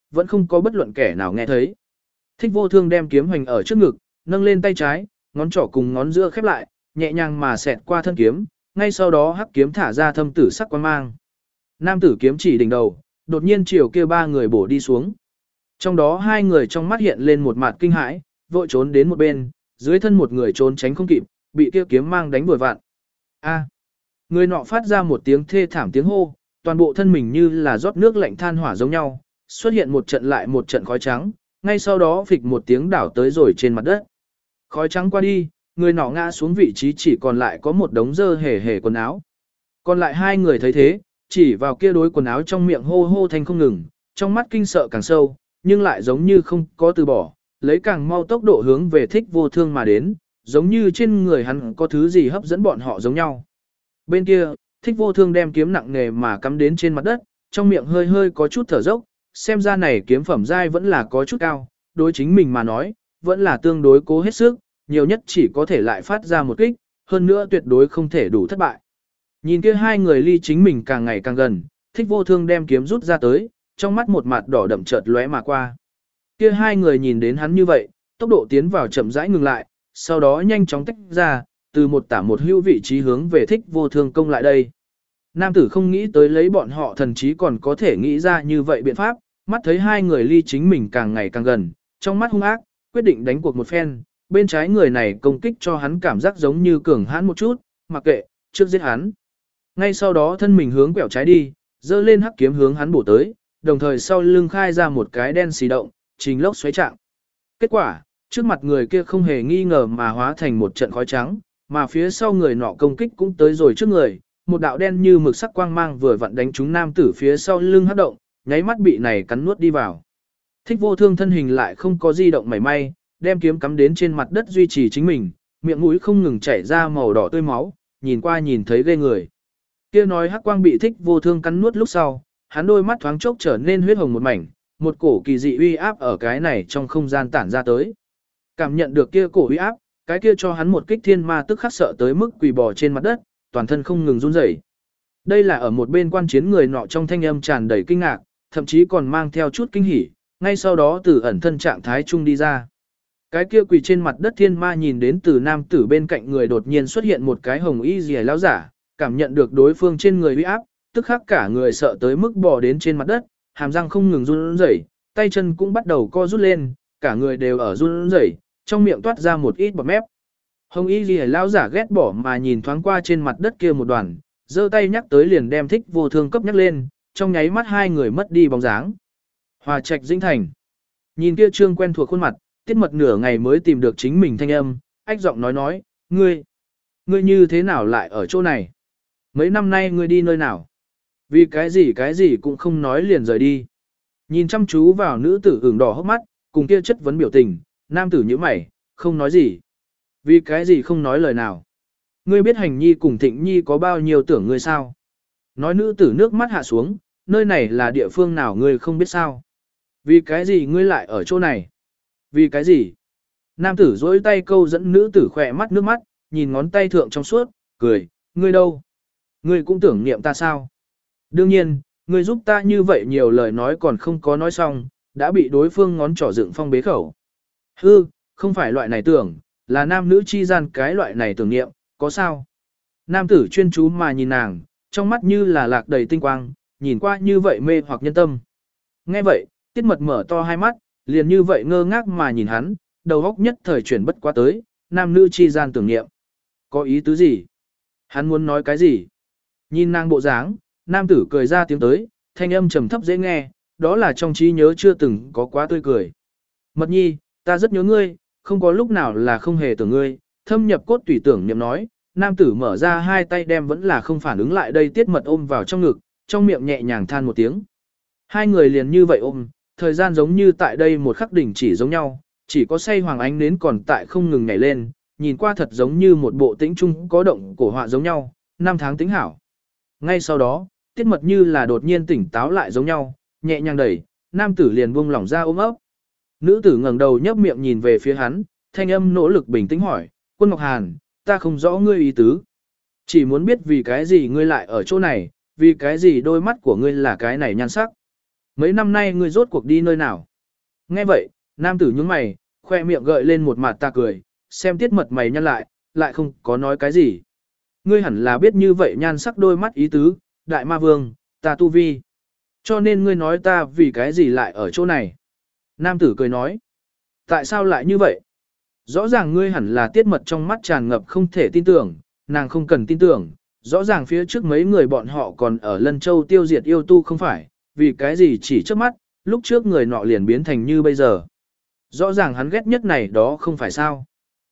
vẫn không có bất luận kẻ nào nghe thấy. Thích Vô Thương đem kiếm hoành ở trước ngực, nâng lên tay trái, ngón trỏ cùng ngón giữa khép lại, nhẹ nhàng mà xẹt qua thân kiếm, ngay sau đó hắc kiếm thả ra thâm tử sắc quang mang. Nam tử kiếm chỉ đỉnh đầu, đột nhiên chiều kia ba người bổ đi xuống. Trong đó hai người trong mắt hiện lên một mặt kinh hãi, vội trốn đến một bên, dưới thân một người trốn tránh không kịp, bị kia kiếm mang đánh vội vạn. A! Người nọ phát ra một tiếng thê thảm tiếng hô, toàn bộ thân mình như là rót nước lạnh than hỏa giống nhau, xuất hiện một trận lại một trận khói trắng, ngay sau đó phịch một tiếng đảo tới rồi trên mặt đất. Khói trắng qua đi, người nọ ngã xuống vị trí chỉ còn lại có một đống dơ hề hề quần áo. Còn lại hai người thấy thế, chỉ vào kia đối quần áo trong miệng hô hô thanh không ngừng, trong mắt kinh sợ càng sâu, nhưng lại giống như không có từ bỏ, lấy càng mau tốc độ hướng về Thích Vô Thương mà đến, giống như trên người hắn có thứ gì hấp dẫn bọn họ giống nhau. Bên kia, Thích Vô Thương đem kiếm nặng nề mà cắm đến trên mặt đất, trong miệng hơi hơi có chút thở dốc, xem ra này kiếm phẩm giai vẫn là có chút cao, đối chính mình mà nói, vẫn là tương đối cố hết sức, nhiều nhất chỉ có thể lại phát ra một kích, hơn nữa tuyệt đối không thể đủ thất bại. Nhìn kia hai người ly chính mình càng ngày càng gần, Thích Vô Thương đem kiếm rút ra tới, trong mắt một mặt đỏ đậm chợt lóe mà qua. Kia hai người nhìn đến hắn như vậy, tốc độ tiến vào chậm rãi ngừng lại, sau đó nhanh chóng tách ra, từ một tả một hữu vị trí hướng về Thích Vô Thương công lại đây. Nam tử không nghĩ tới lấy bọn họ thần chí còn có thể nghĩ ra như vậy biện pháp, mắt thấy hai người ly chính mình càng ngày càng gần, trong mắt hung ác, quyết định đánh cuộc một phen, bên trái người này công kích cho hắn cảm giác giống như cường hãn một chút, mặc kệ, trước giết hắn. Ngay sau đó thân mình hướng quẹo trái đi, dơ lên hắc kiếm hướng hắn bổ tới, đồng thời sau lưng khai ra một cái đen xì động, trình lốc xoáy trạng. Kết quả, trước mặt người kia không hề nghi ngờ mà hóa thành một trận khói trắng, mà phía sau người nọ công kích cũng tới rồi trước người, một đạo đen như mực sắc quang mang vừa vặn đánh trúng nam tử phía sau lưng hắc động, nháy mắt bị này cắn nuốt đi vào. Thích Vô Thương thân hình lại không có di động mảy may, đem kiếm cắm đến trên mặt đất duy trì chính mình, miệng mũi không ngừng chảy ra màu đỏ tươi máu, nhìn qua nhìn thấy ghê người. Kia nói hắc quang bị Thích Vô Thương cắn nuốt lúc sau, hắn đôi mắt thoáng chốc trở nên huyết hồng một mảnh, một cổ kỳ dị uy áp ở cái này trong không gian tản ra tới. Cảm nhận được kia cổ uy áp, cái kia cho hắn một kích thiên ma tức khắc sợ tới mức quỳ bò trên mặt đất, toàn thân không ngừng run rẩy. Đây là ở một bên quan chiến người nọ trong thanh âm tràn đầy kinh ngạc, thậm chí còn mang theo chút kinh hỉ, ngay sau đó từ ẩn thân trạng thái trung đi ra. Cái kia quỳ trên mặt đất thiên ma nhìn đến từ nam tử bên cạnh người đột nhiên xuất hiện một cái hồng y rìa lão giả, cảm nhận được đối phương trên người uy áp, tức khắc cả người sợ tới mức bò đến trên mặt đất, hàm răng không ngừng run rẩy, tay chân cũng bắt đầu co rút lên, cả người đều ở run rẩy, trong miệng toát ra một ít bọt mép. Hồng y ghi lão giả ghét bỏ mà nhìn thoáng qua trên mặt đất kia một đoàn, giơ tay nhắc tới liền đem Thích Vô Thương cấp nhắc lên, trong nháy mắt hai người mất đi bóng dáng. Hòa Trạch Dĩnh Thành. Nhìn kia trương quen thuộc khuôn mặt, Tiết Mật nửa ngày mới tìm được chính mình thanh âm, ách giọng nói, ngươi như thế nào lại ở chỗ này? Mấy năm nay ngươi đi nơi nào? Vì cái gì cũng không nói liền rời đi. Nhìn chăm chú vào nữ tử ửng đỏ hốc mắt, cùng kia chất vấn biểu tình, nam tử nhíu mày, không nói gì. Vì cái gì không nói lời nào? Ngươi biết Hành Nhi cùng Thịnh Nhi có bao nhiêu tưởng ngươi sao? Nói nữ tử nước mắt hạ xuống, nơi này là địa phương nào ngươi không biết sao? Vì cái gì ngươi lại ở chỗ này? Vì cái gì? Nam tử dối tay câu dẫn nữ tử khỏe mắt nước mắt, nhìn ngón tay thượng trong suốt, cười, ngươi đâu? Ngươi cũng tưởng niệm ta sao? Đương nhiên, ngươi giúp ta như vậy nhiều lời nói còn không có nói xong, đã bị đối phương ngón trỏ dựng phong bế khẩu. Hư, không phải loại này tưởng, là nam nữ chi gian cái loại này tưởng niệm, có sao? Nam tử chuyên chú mà nhìn nàng, trong mắt như là lạc đầy tinh quang, nhìn qua như vậy mê hoặc nhân tâm. Nghe vậy, Tiết Mật mở to hai mắt, liền như vậy ngơ ngác mà nhìn hắn, đầu óc nhất thời chuyển bất quá tới, nam nữ chi gian tưởng niệm. Có ý tứ gì? Hắn muốn nói cái gì? Nhìn nàng bộ dáng, nam tử cười ra tiếng tới, thanh âm trầm thấp dễ nghe, đó là trong trí nhớ chưa từng có quá tươi cười. Mật Nhi, ta rất nhớ ngươi, không có lúc nào là không hề tưởng ngươi, thâm nhập cốt tùy tưởng niệm nói, nam tử mở ra hai tay đem vẫn là không phản ứng lại đây Tiết Mật ôm vào trong ngực, trong miệng nhẹ nhàng than một tiếng. Hai người liền như vậy ôm, thời gian giống như tại đây một khắc đỉnh chỉ giống nhau, chỉ có say hoàng ánh nến còn tại không ngừng nhảy lên, nhìn qua thật giống như một bộ tĩnh trung có động cổ họa giống nhau, năm tháng tính hảo. Ngay sau đó, Tiết Mật như là đột nhiên tỉnh táo lại giống nhau, nhẹ nhàng đẩy, nam tử liền buông lỏng ra ôm ấp. Nữ tử ngẩng đầu nhấp miệng nhìn về phía hắn, thanh âm nỗ lực bình tĩnh hỏi, Quân Ngọc Hàn, ta không rõ ngươi ý tứ. Chỉ muốn biết vì cái gì ngươi lại ở chỗ này, vì cái gì đôi mắt của ngươi là cái này nhan sắc. Mấy năm nay ngươi rốt cuộc đi nơi nào? Nghe vậy, nam tử nhướng mày, khoe miệng gợi lên một mặt ta cười, xem Tiết Mật mày nhăn lại không có nói cái gì. Ngươi hẳn là biết như vậy nhan sắc đôi mắt ý tứ, đại ma vương, ta tu vi. Cho nên ngươi nói ta vì cái gì lại ở chỗ này. Nam tử cười nói, tại sao lại như vậy? Rõ ràng ngươi hẳn là Tiết Mật trong mắt tràn ngập không thể tin tưởng, nàng không cần tin tưởng, rõ ràng phía trước mấy người bọn họ còn ở Lân Châu tiêu diệt yêu tu không phải, vì cái gì chỉ trước mắt, lúc trước người nọ liền biến thành như bây giờ. Rõ ràng hắn ghét nhất này đó không phải sao.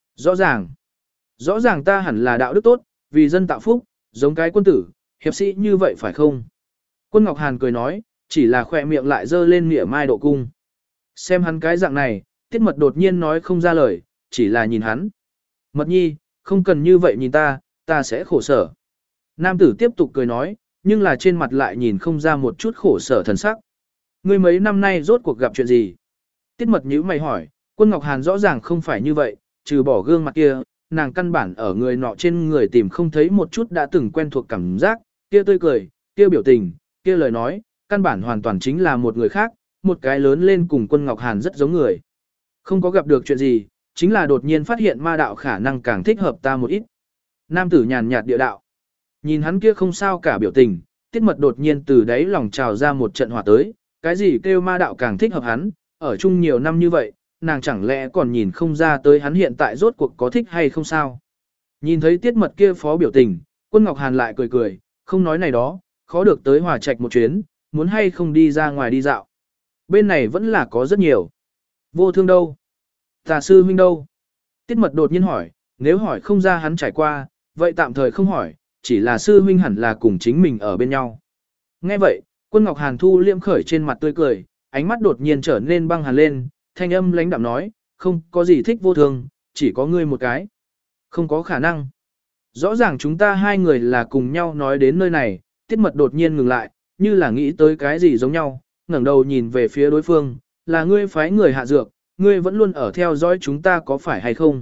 Rõ ràng ta hẳn là đạo đức tốt, vì dân tạo phúc, giống cái quân tử, hiệp sĩ như vậy phải không? Quân Ngọc Hàn cười nói, chỉ là khỏe miệng lại dơ lên mỉa mai độ cung. Xem hắn cái dạng này, Tiết Mật đột nhiên nói không ra lời, chỉ là nhìn hắn. Mật nhi, không cần như vậy nhìn ta sẽ khổ sở. Nam tử tiếp tục cười nói, nhưng là trên mặt lại nhìn không ra một chút khổ sở thần sắc. Ngươi mấy năm nay rốt cuộc gặp chuyện gì? Tiết Mật nhíu mày hỏi, Quân Ngọc Hàn rõ ràng không phải như vậy, trừ bỏ gương mặt kia, nàng căn bản ở người nọ trên người tìm không thấy một chút đã từng quen thuộc cảm giác, kia tươi cười, kia biểu tình, kia lời nói, căn bản hoàn toàn chính là một người khác, một cái lớn lên cùng Quân Ngọc Hàn rất giống người. Không có gặp được chuyện gì, chính là đột nhiên phát hiện ma đạo khả năng càng thích hợp ta một ít. Nam tử nhàn nhạt địa đạo. Nhìn hắn kia không sao cả biểu tình, Tiết Mật đột nhiên từ đáy lòng trào ra một trận hỏa tới, cái gì kêu ma đạo càng thích hợp hắn, ở chung nhiều năm như vậy, nàng chẳng lẽ còn nhìn không ra tới hắn hiện tại rốt cuộc có thích hay không sao. Nhìn thấy Tiết Mật kia phó biểu tình, Quân Ngọc Hàn lại cười cười, không nói này đó, khó được tới Hòa Trạch một chuyến, muốn hay không đi ra ngoài đi dạo. Bên này vẫn là có rất nhiều. Vô Thương đâu? Tà sư huynh đâu? Tiết Mật đột nhiên hỏi, nếu hỏi không ra hắn trải qua, vậy tạm thời không hỏi, chỉ là sư huynh hẳn là cùng chính mình ở bên nhau. Nghe vậy, Quân Ngọc Hàn thu liễm khởi trên mặt tươi cười, ánh mắt đột nhiên trở nên băng hàn lên, thanh âm lãnh đạm nói, không có gì thích Vô Thương, chỉ có ngươi một cái. Không có khả năng. Rõ ràng chúng ta hai người là cùng nhau nói đến nơi này, Tiết Mật đột nhiên ngừng lại, như là nghĩ tới cái gì giống nhau, ngẩng đầu nhìn về phía đối phương, là ngươi phái người hạ dược, ngươi vẫn luôn ở theo dõi chúng ta có phải hay không?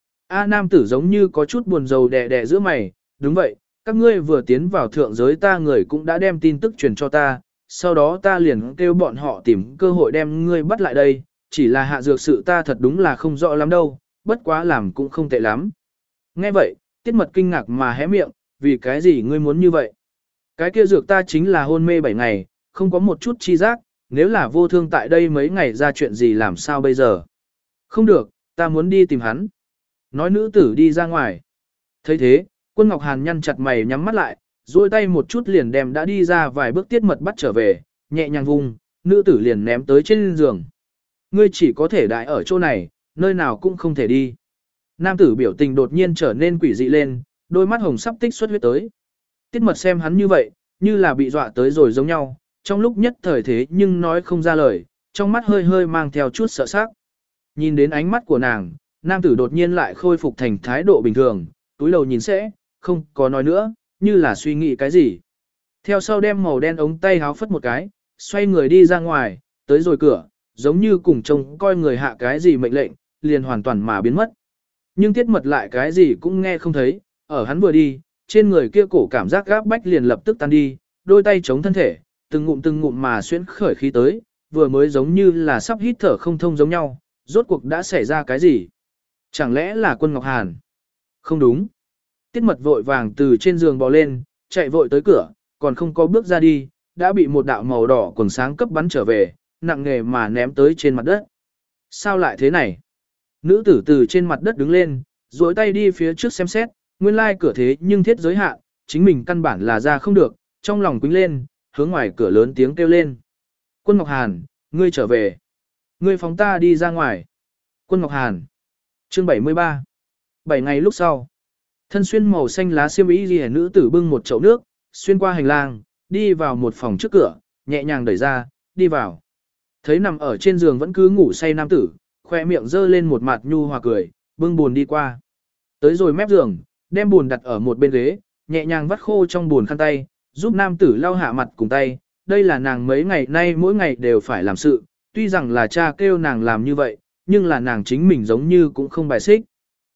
A nam tử giống như có chút buồn rầu đè đè giữa mày, đúng vậy, các ngươi vừa tiến vào thượng giới ta người cũng đã đem tin tức truyền cho ta, sau đó ta liền kêu bọn họ tìm cơ hội đem ngươi bắt lại đây, chỉ là hạ dược sự ta thật đúng là không rõ lắm đâu, bất quá làm cũng không tệ lắm. Nghe vậy, Tiết Mật kinh ngạc mà hé miệng, vì cái gì ngươi muốn như vậy? Cái kia dược ta chính là hôn mê 7 ngày, không có một chút chi giác, nếu là Vô Thương tại đây mấy ngày ra chuyện gì làm sao bây giờ? Không được, ta muốn đi tìm hắn. Nói nữ tử đi ra ngoài. thấy thế, Quân Ngọc Hàn nhăn chặt mày nhắm mắt lại, duỗi tay một chút liền đem đã đi ra vài bước Tiết Mật bắt trở về, nhẹ nhàng vung, nữ tử liền ném tới trên giường. Ngươi chỉ có thể đại ở chỗ này, nơi nào cũng không thể đi. Nam tử biểu tình đột nhiên trở nên quỷ dị lên, đôi mắt hồng sắp tích xuất huyết tới. Tiết Mật xem hắn như vậy, như là bị dọa tới rồi giống nhau, trong lúc nhất thời thế nhưng nói không ra lời, trong mắt hơi hơi mang theo chút sợ sắc. Nhìn đến ánh mắt của nàng, nam tử đột nhiên lại khôi phục thành thái độ bình thường, túi đầu nhìn sẽ, không có nói nữa, như là suy nghĩ cái gì. Theo sau đem màu đen ống tay háo phất một cái, xoay người đi ra ngoài, tới rồi cửa, giống như cùng trông coi người hạ cái gì mệnh lệnh, liền hoàn toàn mà biến mất. Nhưng Tiết Mật lại cái gì cũng nghe không thấy, ở hắn vừa đi, trên người kia cổ cảm giác gáp bách liền lập tức tan đi, đôi tay chống thân thể, từng ngụm mà xuyên khởi khí tới, vừa mới giống như là sắp hít thở không thông giống nhau, rốt cuộc đã xảy ra cái gì? Chẳng lẽ là Quân Ngọc Hàn? Không đúng. Tiết Mật vội vàng từ trên giường bò lên, chạy vội tới cửa, còn không có bước ra đi, đã bị một đạo màu đỏ quầng sáng cấp bắn trở về, nặng nề mà ném tới trên mặt đất. Sao lại thế này? Nữ tử từ trên mặt đất đứng lên, duỗi tay đi phía trước xem xét, nguyên lai cửa thế nhưng thiết giới hạn, chính mình căn bản là ra không được, trong lòng quýnh lên, hướng ngoài cửa lớn tiếng kêu lên. Quân Ngọc Hàn, ngươi trở về. Ngươi phóng ta đi ra ngoài. Quân Ngọc Hàn. Chương 73. 7 ngày lúc sau. Thân xuyên màu xanh lá xiêm y ghi nữ tử bưng một chậu nước, xuyên qua hành lang, đi vào một phòng trước cửa, nhẹ nhàng đẩy ra, đi vào. Thấy nằm ở trên giường vẫn cứ ngủ say nam tử, khoe miệng dơ lên một mặt nhu hòa cười, bưng buồn đi qua. Tới rồi mép giường, đem buồn đặt ở một bên ghế, nhẹ nhàng vắt khô trong buồn khăn tay, giúp nam tử lau hạ mặt cùng tay. Đây là nàng mấy ngày nay mỗi ngày đều phải làm sự, tuy rằng là cha kêu nàng làm như vậy, nhưng là nàng chính mình giống như cũng không bài xích.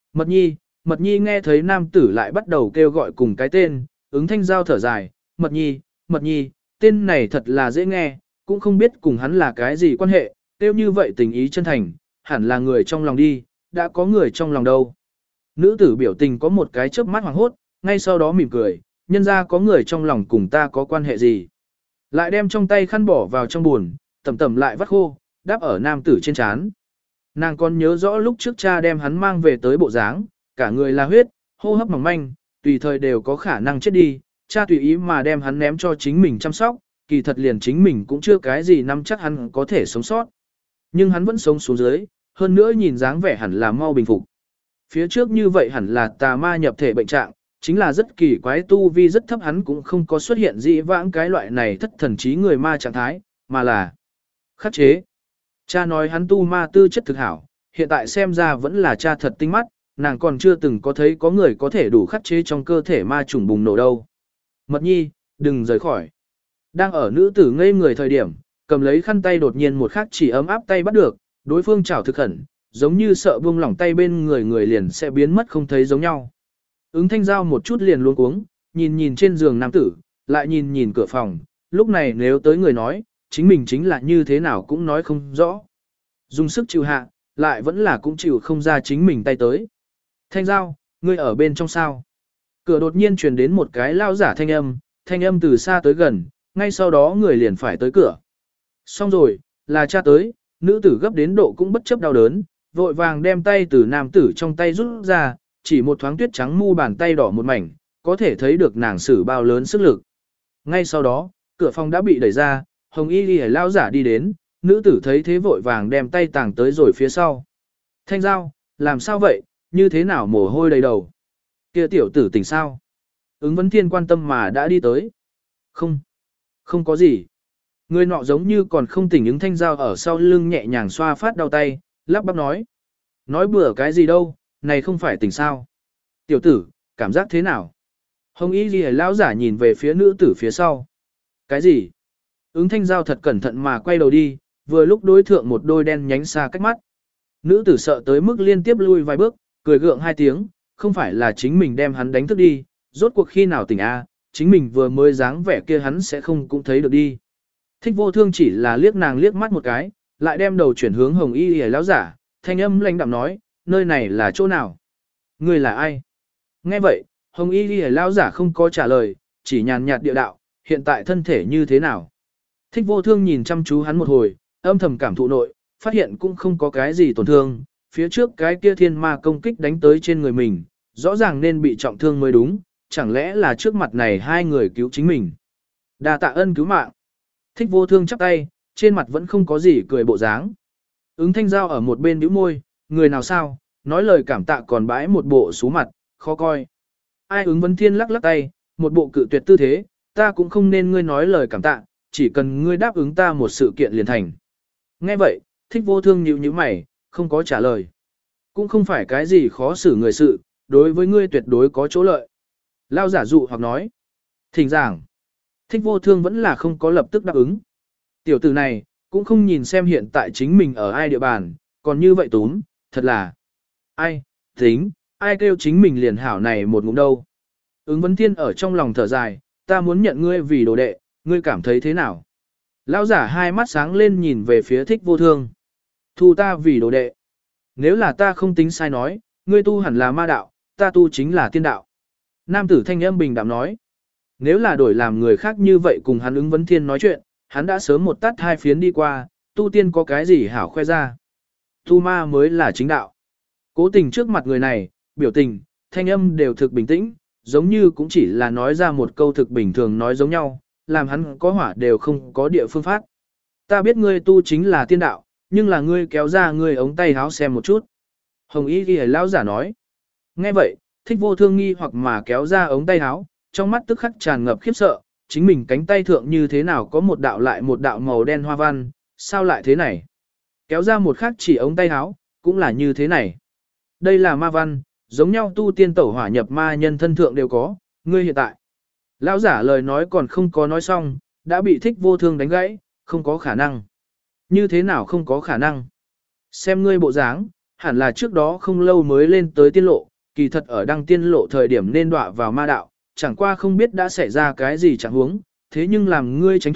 Mật nhi nghe thấy nam tử lại bắt đầu kêu gọi cùng cái tên, ứng thanh giao thở dài, Mật nhi, tên này thật là dễ nghe, cũng không biết cùng hắn là cái gì quan hệ, tiêu như vậy tình ý chân thành, hẳn là người trong lòng đi, đã có người trong lòng đâu. Nữ tử biểu tình có một cái chớp mắt hoàng hốt, ngay sau đó mỉm cười, nhân ra có người trong lòng cùng ta có quan hệ gì. Lại đem trong tay khăn bỏ vào trong buồn, tẩm tẩm lại vắt khô, đáp ở nam tử trên trán. Nàng còn nhớ rõ lúc trước cha đem hắn mang về tới bộ dáng, cả người là huyết, hô hấp mỏng manh, tùy thời đều có khả năng chết đi, cha tùy ý mà đem hắn ném cho chính mình chăm sóc, kỳ thật liền chính mình cũng chưa cái gì nắm chắc hắn có thể sống sót. Nhưng hắn vẫn sống xuống dưới, hơn nữa nhìn dáng vẻ hẳn là mau bình phục. Phía trước như vậy hẳn là tà ma nhập thể bệnh trạng, chính là rất kỳ quái, tu vi rất thấp, hắn cũng không có xuất hiện dị vãng cái loại này thất thần trí người ma trạng thái, mà là khắc chế. Cha nói hắn tu ma tư chất thực hảo, hiện tại xem ra vẫn là cha thật tinh mắt, nàng còn chưa từng có thấy có người có thể đủ khắc chế trong cơ thể ma trùng bùng nổ đâu. Mật nhi, đừng rời khỏi. Đang ở nữ tử ngây người thời điểm, cầm lấy khăn tay đột nhiên một khắc chỉ ấm áp tay bắt được, đối phương chảo thực khẩn, giống như sợ buông lỏng tay bên người liền sẽ biến mất không thấy giống nhau. Ứng Thanh Giao một chút liền luống cuống, nhìn nhìn trên giường nam tử, lại nhìn nhìn cửa phòng, lúc này nếu tới người nói, chính mình chính là như thế nào cũng nói không rõ. Dùng sức chịu hạ, lại vẫn là cũng chịu không ra chính mình tay tới. Thanh Giao, ngươi ở bên trong sao? Cửa đột nhiên truyền đến một cái lao giả thanh âm từ xa tới gần, ngay sau đó người liền phải tới cửa. Xong rồi, là cha tới, nữ tử gấp đến độ cũng bất chấp đau đớn, vội vàng đem tay từ nam tử trong tay rút ra, chỉ một thoáng tuyết trắng mu bàn tay đỏ một mảnh, có thể thấy được nàng sử bao lớn sức lực. Ngay sau đó, cửa phòng đã bị đẩy ra, hồng y ghi lao giả đi đến, nữ tử thấy thế vội vàng đem tay tàng tới rồi phía sau. Thanh Giao, làm sao vậy, như thế nào mồ hôi đầy đầu? Kia tiểu tử tỉnh sao? Ứng Vấn Thiên quan tâm mà đã đi tới. Không có gì. Người nọ giống như còn không tỉnh, Ứng Thanh Giao ở sau lưng nhẹ nhàng xoa phát đau tay, lắp bắp nói. Nói bừa cái gì đâu, này không phải tỉnh sao? Tiểu tử, cảm giác thế nào? Hồng y ghi lão giả nhìn về phía nữ tử phía sau. Cái gì? Ứng Thanh Giao thật cẩn thận mà quay đầu đi, vừa lúc đối thượng một đôi đen nhánh xa cách mắt. Nữ tử sợ tới mức liên tiếp lui vài bước, cười gượng hai tiếng, không phải là chính mình đem hắn đánh thức đi, rốt cuộc khi nào tỉnh a, chính mình vừa mới dáng vẻ kia hắn sẽ không cũng thấy được đi. Thích Vô Thương chỉ là liếc nàng liếc mắt một cái, lại đem đầu chuyển hướng Hồng y ghi lão giả, thanh âm lãnh đạm nói, nơi này là chỗ nào? Ngươi là ai? Nghe vậy, Hồng y ghi lão giả không có trả lời, chỉ nhàn nhạt địa đạo, hiện tại thân thể như thế nào? Thích Vô Thương nhìn chăm chú hắn một hồi, âm thầm cảm thụ nội, phát hiện cũng không có cái gì tổn thương, phía trước cái kia thiên ma công kích đánh tới trên người mình, rõ ràng nên bị trọng thương mới đúng, chẳng lẽ là trước mặt này hai người cứu chính mình. Đa tạ ân cứu mạng. Thích Vô Thương chắp tay, trên mặt vẫn không có gì cười bộ dáng. Ứng Thanh Giao ở một bên nhíu môi, người nào sao, nói lời cảm tạ còn bãi một bộ xú mặt, khó coi. Ai Ứng Vấn Thiên lắc lắc tay, một bộ cự tuyệt tư thế, ta cũng không nên ngươi nói lời cảm tạ, chỉ cần ngươi đáp ứng ta một sự kiện liền thành. Nghe vậy, Thích Vô Thương nhíu nhíu mày, không có trả lời. Cũng không phải cái gì khó xử người sự, đối với ngươi tuyệt đối có chỗ lợi. Lao giả dụ hoặc nói. Thỉnh giảng. Thích Vô Thương vẫn là không có lập tức đáp ứng. Tiểu tử này, cũng không nhìn xem hiện tại chính mình ở ai địa bàn, còn như vậy túm, thật là. Ai, tính, ai kêu chính mình liền hảo này một ngụm đâu. Ứng Vấn Thiên ở trong lòng thở dài, ta muốn nhận ngươi vì đồ đệ, ngươi cảm thấy thế nào? Lão giả hai mắt sáng lên nhìn về phía Thích Vô Thương. Thu ta vì đồ đệ. Nếu là ta không tính sai nói, ngươi tu hẳn là ma đạo, ta tu chính là tiên đạo. Nam tử thanh âm bình đạm nói. Nếu là đổi làm người khác như vậy cùng hắn Ứng Vấn Thiên nói chuyện, hắn đã sớm một tát hai phiến đi qua, tu tiên có cái gì hảo khoe ra. Tu ma mới là chính đạo. Cố tình trước mặt người này, biểu tình, thanh âm đều thực bình tĩnh, giống như cũng chỉ là nói ra một câu thực bình thường nói giống nhau, làm hắn có hỏa đều không có địa phương phát. Ta biết ngươi tu chính là tiên đạo, nhưng là ngươi kéo ra ngươi ống tay háo xem một chút. Hồng y ghi lão giả nói. Nghe vậy, Thích Vô Thương nghi hoặc mà kéo ra ống tay háo, trong mắt tức khắc tràn ngập khiếp sợ, chính mình cánh tay thượng như thế nào có một đạo lại một đạo màu đen hoa văn, sao lại thế này? Kéo ra một khắc chỉ ống tay háo, cũng là như thế này. Đây là ma văn, giống nhau tu tiên tẩu hỏa nhập ma nhân thân thượng đều có, ngươi hiện tại. Lão giả lời nói còn không có nói xong, đã bị Thích Vô Thương đánh gãy, không có khả năng. Như thế nào không có khả năng? Xem ngươi bộ dáng, hẳn là trước đó không lâu mới lên tới tiên lộ, kỳ thật ở đăng tiên lộ thời điểm nên đọa vào ma đạo, chẳng qua không biết đã xảy ra cái gì chẳng huống, thế nhưng làm ngươi tránh thoát,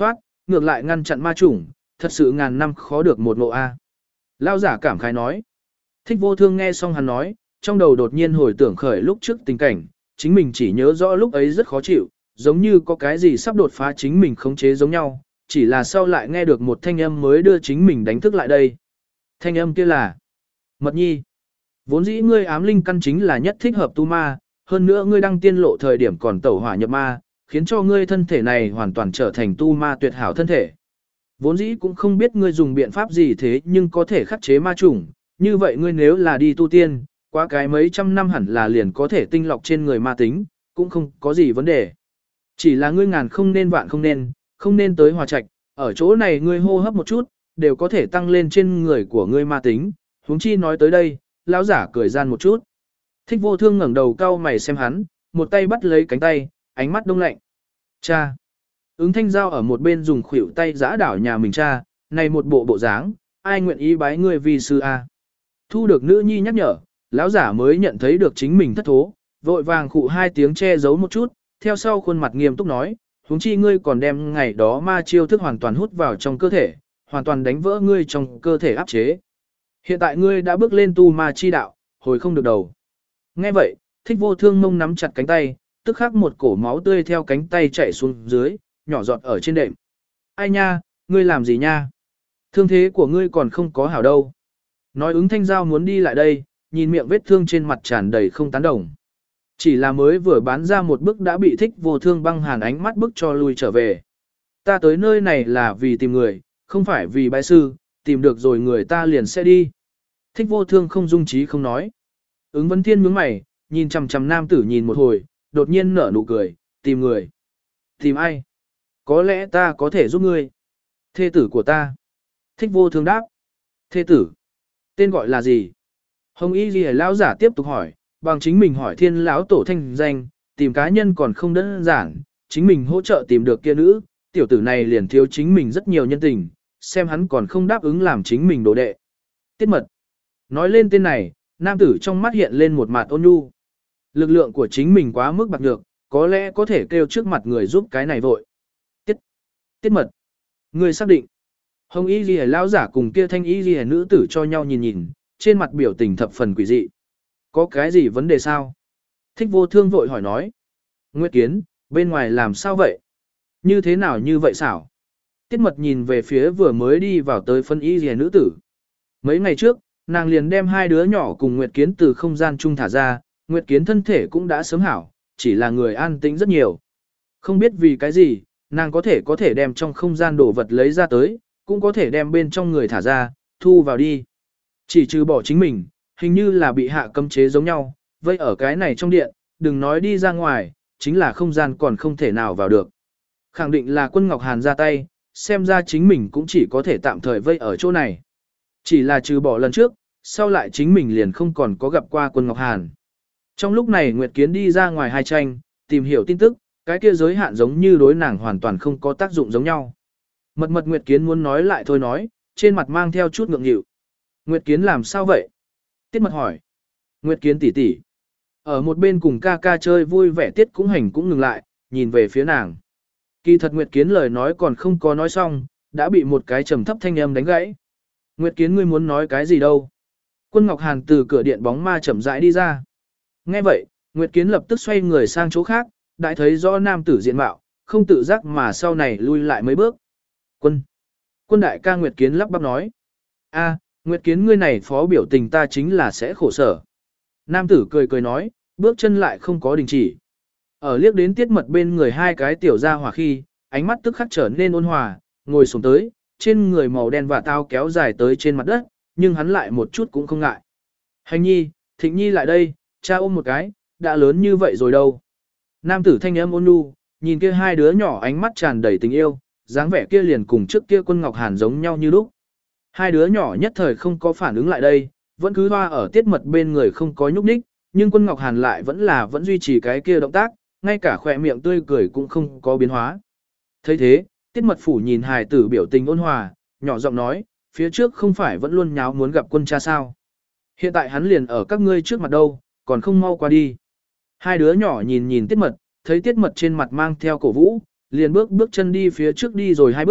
ngược lại ngăn chặn ma chủng, thật sự ngàn năm khó được một ngộ a. Lão giả cảm khái nói. Thích Vô Thương nghe xong hắn nói, trong đầu đột nhiên hồi tưởng khởi lúc trước tình cảnh, chính mình chỉ nhớ rõ lúc ấy rất khó chịu, giống như có cái gì sắp đột phá chính mình khống chế giống nhau, chỉ là sau lại nghe được một thanh âm mới đưa chính mình đánh thức lại đây. Thanh âm kia là Mật Nhi. Vốn dĩ ngươi ám linh căn chính là nhất thích hợp tu ma, hơn nữa ngươi đang tiên lộ thời điểm còn tẩu hỏa nhập ma, khiến cho ngươi thân thể này hoàn toàn trở thành tu ma tuyệt hảo thân thể. Vốn dĩ cũng không biết ngươi dùng biện pháp gì thế nhưng có thể khắc chế ma chủng, như vậy ngươi nếu là đi tu tiên, qua cái mấy trăm năm hẳn là liền có thể tinh lọc trên người ma tính, cũng không có gì vấn đề. Chỉ là ngươi ngàn không nên vạn không nên tới hòa trạch, ở chỗ này ngươi hô hấp một chút, đều có thể tăng lên trên người của ngươi ma tính, huống chi nói tới đây, lão giả cười gian một chút. Thích Vô Thương ngẩng đầu cau mày xem hắn, một tay bắt lấy cánh tay, ánh mắt đông lạnh. Cha! Ứng Thanh Giao ở một bên dùng khuỷu tay giã đảo nhà mình cha, này một bộ bộ dáng, ai nguyện ý bái ngươi vì sư a? Thu được nữ nhi nhắc nhở, lão giả mới nhận thấy được chính mình thất thố, vội vàng khụ hai tiếng che giấu một chút, theo sau khuôn mặt nghiêm túc nói, huống chi ngươi còn đem ngày đó ma chiêu thức hoàn toàn hút vào trong cơ thể, hoàn toàn đánh vỡ ngươi trong cơ thể áp chế. Hiện tại ngươi đã bước lên tu ma chi đạo, hồi không được đầu. Nghe vậy, Thích Vô Thương mông nắm chặt cánh tay, tức khắc một cổ máu tươi theo cánh tay chảy xuống dưới, nhỏ giọt ở trên đệm. Ai nha, ngươi làm gì nha? Thương thế của ngươi còn không có hảo đâu. Nói Ứng Thanh Giao muốn đi lại đây, nhìn miệng vết thương trên mặt tràn đầy không tán đồng. Chỉ là mới vừa bán ra một bước đã bị Thích Vô Thương băng hàn ánh mắt bức cho lui trở về. Ta tới nơi này là vì tìm người, không phải vì bái sư, tìm được rồi người ta liền sẽ đi. Thích Vô Thương không dung trí không nói. Ứng Vấn Thiên nhướng mày, nhìn chằm chằm nam tử nhìn một hồi, đột nhiên nở nụ cười, tìm người. Tìm ai? Có lẽ ta có thể giúp ngươi. Thê tử của ta. Thích Vô Thương đáp. Thê tử. Tên gọi là gì? Hồng Y Ghi lão giả tiếp tục hỏi, bằng chính mình hỏi thiên lão tổ thanh danh, tìm cá nhân còn không đơn giản, chính mình hỗ trợ tìm được kia nữ, tiểu tử này liền thiếu chính mình rất nhiều nhân tình, xem hắn còn không đáp ứng làm chính mình đồ đệ. Tiết Mật. Nói lên tên này, nam tử trong mắt hiện lên một mặt ôn nhu. Lực lượng của chính mình quá mức bạc nhược, có lẽ có thể kêu trước mặt người giúp cái này vội. Tiết Mật. Người xác định. Hồng Y Ghi lão giả cùng kia thanh Y Ghi nữ tử cho nhau nhìn nhìn, trên mặt biểu tình thập phần quỷ dị. Có cái gì vấn đề sao? Thích Vô Thương vội hỏi nói. Nguyệt Kiến, bên ngoài làm sao vậy? Như thế nào như vậy xảo? Tiết Mật nhìn về phía vừa mới đi vào tới phân Y Ghi nữ tử. Mấy ngày trước, nàng liền đem hai đứa nhỏ cùng Nguyệt Kiến từ không gian chung thả ra, Nguyệt Kiến thân thể cũng đã sớm hảo, chỉ là người an tĩnh rất nhiều. Không biết vì cái gì, nàng có thể đem trong không gian đồ vật lấy ra tới, cũng có thể đem bên trong người thả ra, thu vào đi. Chỉ trừ bỏ chính mình, hình như là bị hạ cấm chế giống nhau, vây ở cái này trong điện, đừng nói đi ra ngoài, chính là không gian còn không thể nào vào được. Khẳng định là Quân Ngọc Hàn ra tay, xem ra chính mình cũng chỉ có thể tạm thời vây ở chỗ này. Chỉ là trừ bỏ lần trước, sau lại chính mình liền không còn có gặp qua Quân Ngọc Hàn. Trong lúc này Nguyệt Kiến đi ra ngoài hai tranh, tìm hiểu tin tức, cái kia giới hạn giống như đối nàng hoàn toàn không có tác dụng giống nhau. Mật Nguyệt Kiến muốn nói lại thôi nói, trên mặt mang theo chút ngượng nghịu. Nguyệt Kiến làm sao vậy? Tiết Mật hỏi. Nguyệt Kiến tỷ tỷ. Ở một bên cùng ca ca chơi vui vẻ Tiết cũng hành cũng ngừng lại, nhìn về phía nàng. Kỳ thật Nguyệt Kiến lời nói còn không có nói xong, đã bị một cái trầm thấp thanh âm đánh gãy. Nguyệt Kiến ngươi muốn nói cái gì đâu? Quân Ngọc Hàn từ cửa điện bóng ma chậm rãi đi ra. Nghe vậy, Nguyệt Kiến lập tức xoay người sang chỗ khác, đại thấy rõ nam tử diện mạo, không tự giác mà sau này lui lại mấy bước. Quân đại ca Nguyệt Kiến lắp bắp nói. A, Nguyệt Kiến ngươi này phó biểu tình ta chính là sẽ khổ sở. Nam tử cười cười nói, bước chân lại không có đình chỉ. Ở liếc đến Tiết Mật bên người hai cái tiểu gia hỏa khi, ánh mắt tức khắc trở nên ôn hòa, ngồi xuống tới, trên người màu đen và tao kéo dài tới trên mặt đất, nhưng hắn lại một chút cũng không ngại. Hành nhi, Thịnh nhi lại đây, cha ôm một cái, đã lớn như vậy rồi đâu. Nam tử thanh âm ôn nhu, nhìn kia hai đứa nhỏ ánh mắt tràn đầy tình yêu, dáng vẻ kia liền cùng trước kia Quân Ngọc Hàn giống nhau như lúc. Hai đứa nhỏ nhất thời không có phản ứng lại đây, vẫn cứ hoa ở Tiết Mật bên người không có nhúc nhích, nhưng Quân Ngọc Hàn lại vẫn duy trì cái kia động tác, ngay cả khỏe miệng tươi cười cũng không có biến hóa. Thấy thế, Tiết Mật phủ nhìn hài tử biểu tình ôn hòa, nhỏ giọng nói, phía trước không phải vẫn luôn nháo muốn gặp quân cha sao. Hiện tại hắn liền ở các ngươi trước mặt đâu, còn không mau qua đi. Hai đứa nhỏ nhìn Tiết Mật, thấy Tiết Mật trên mặt mang theo cổ vũ, liền bước chân đi phía trước đi rồi hai bước,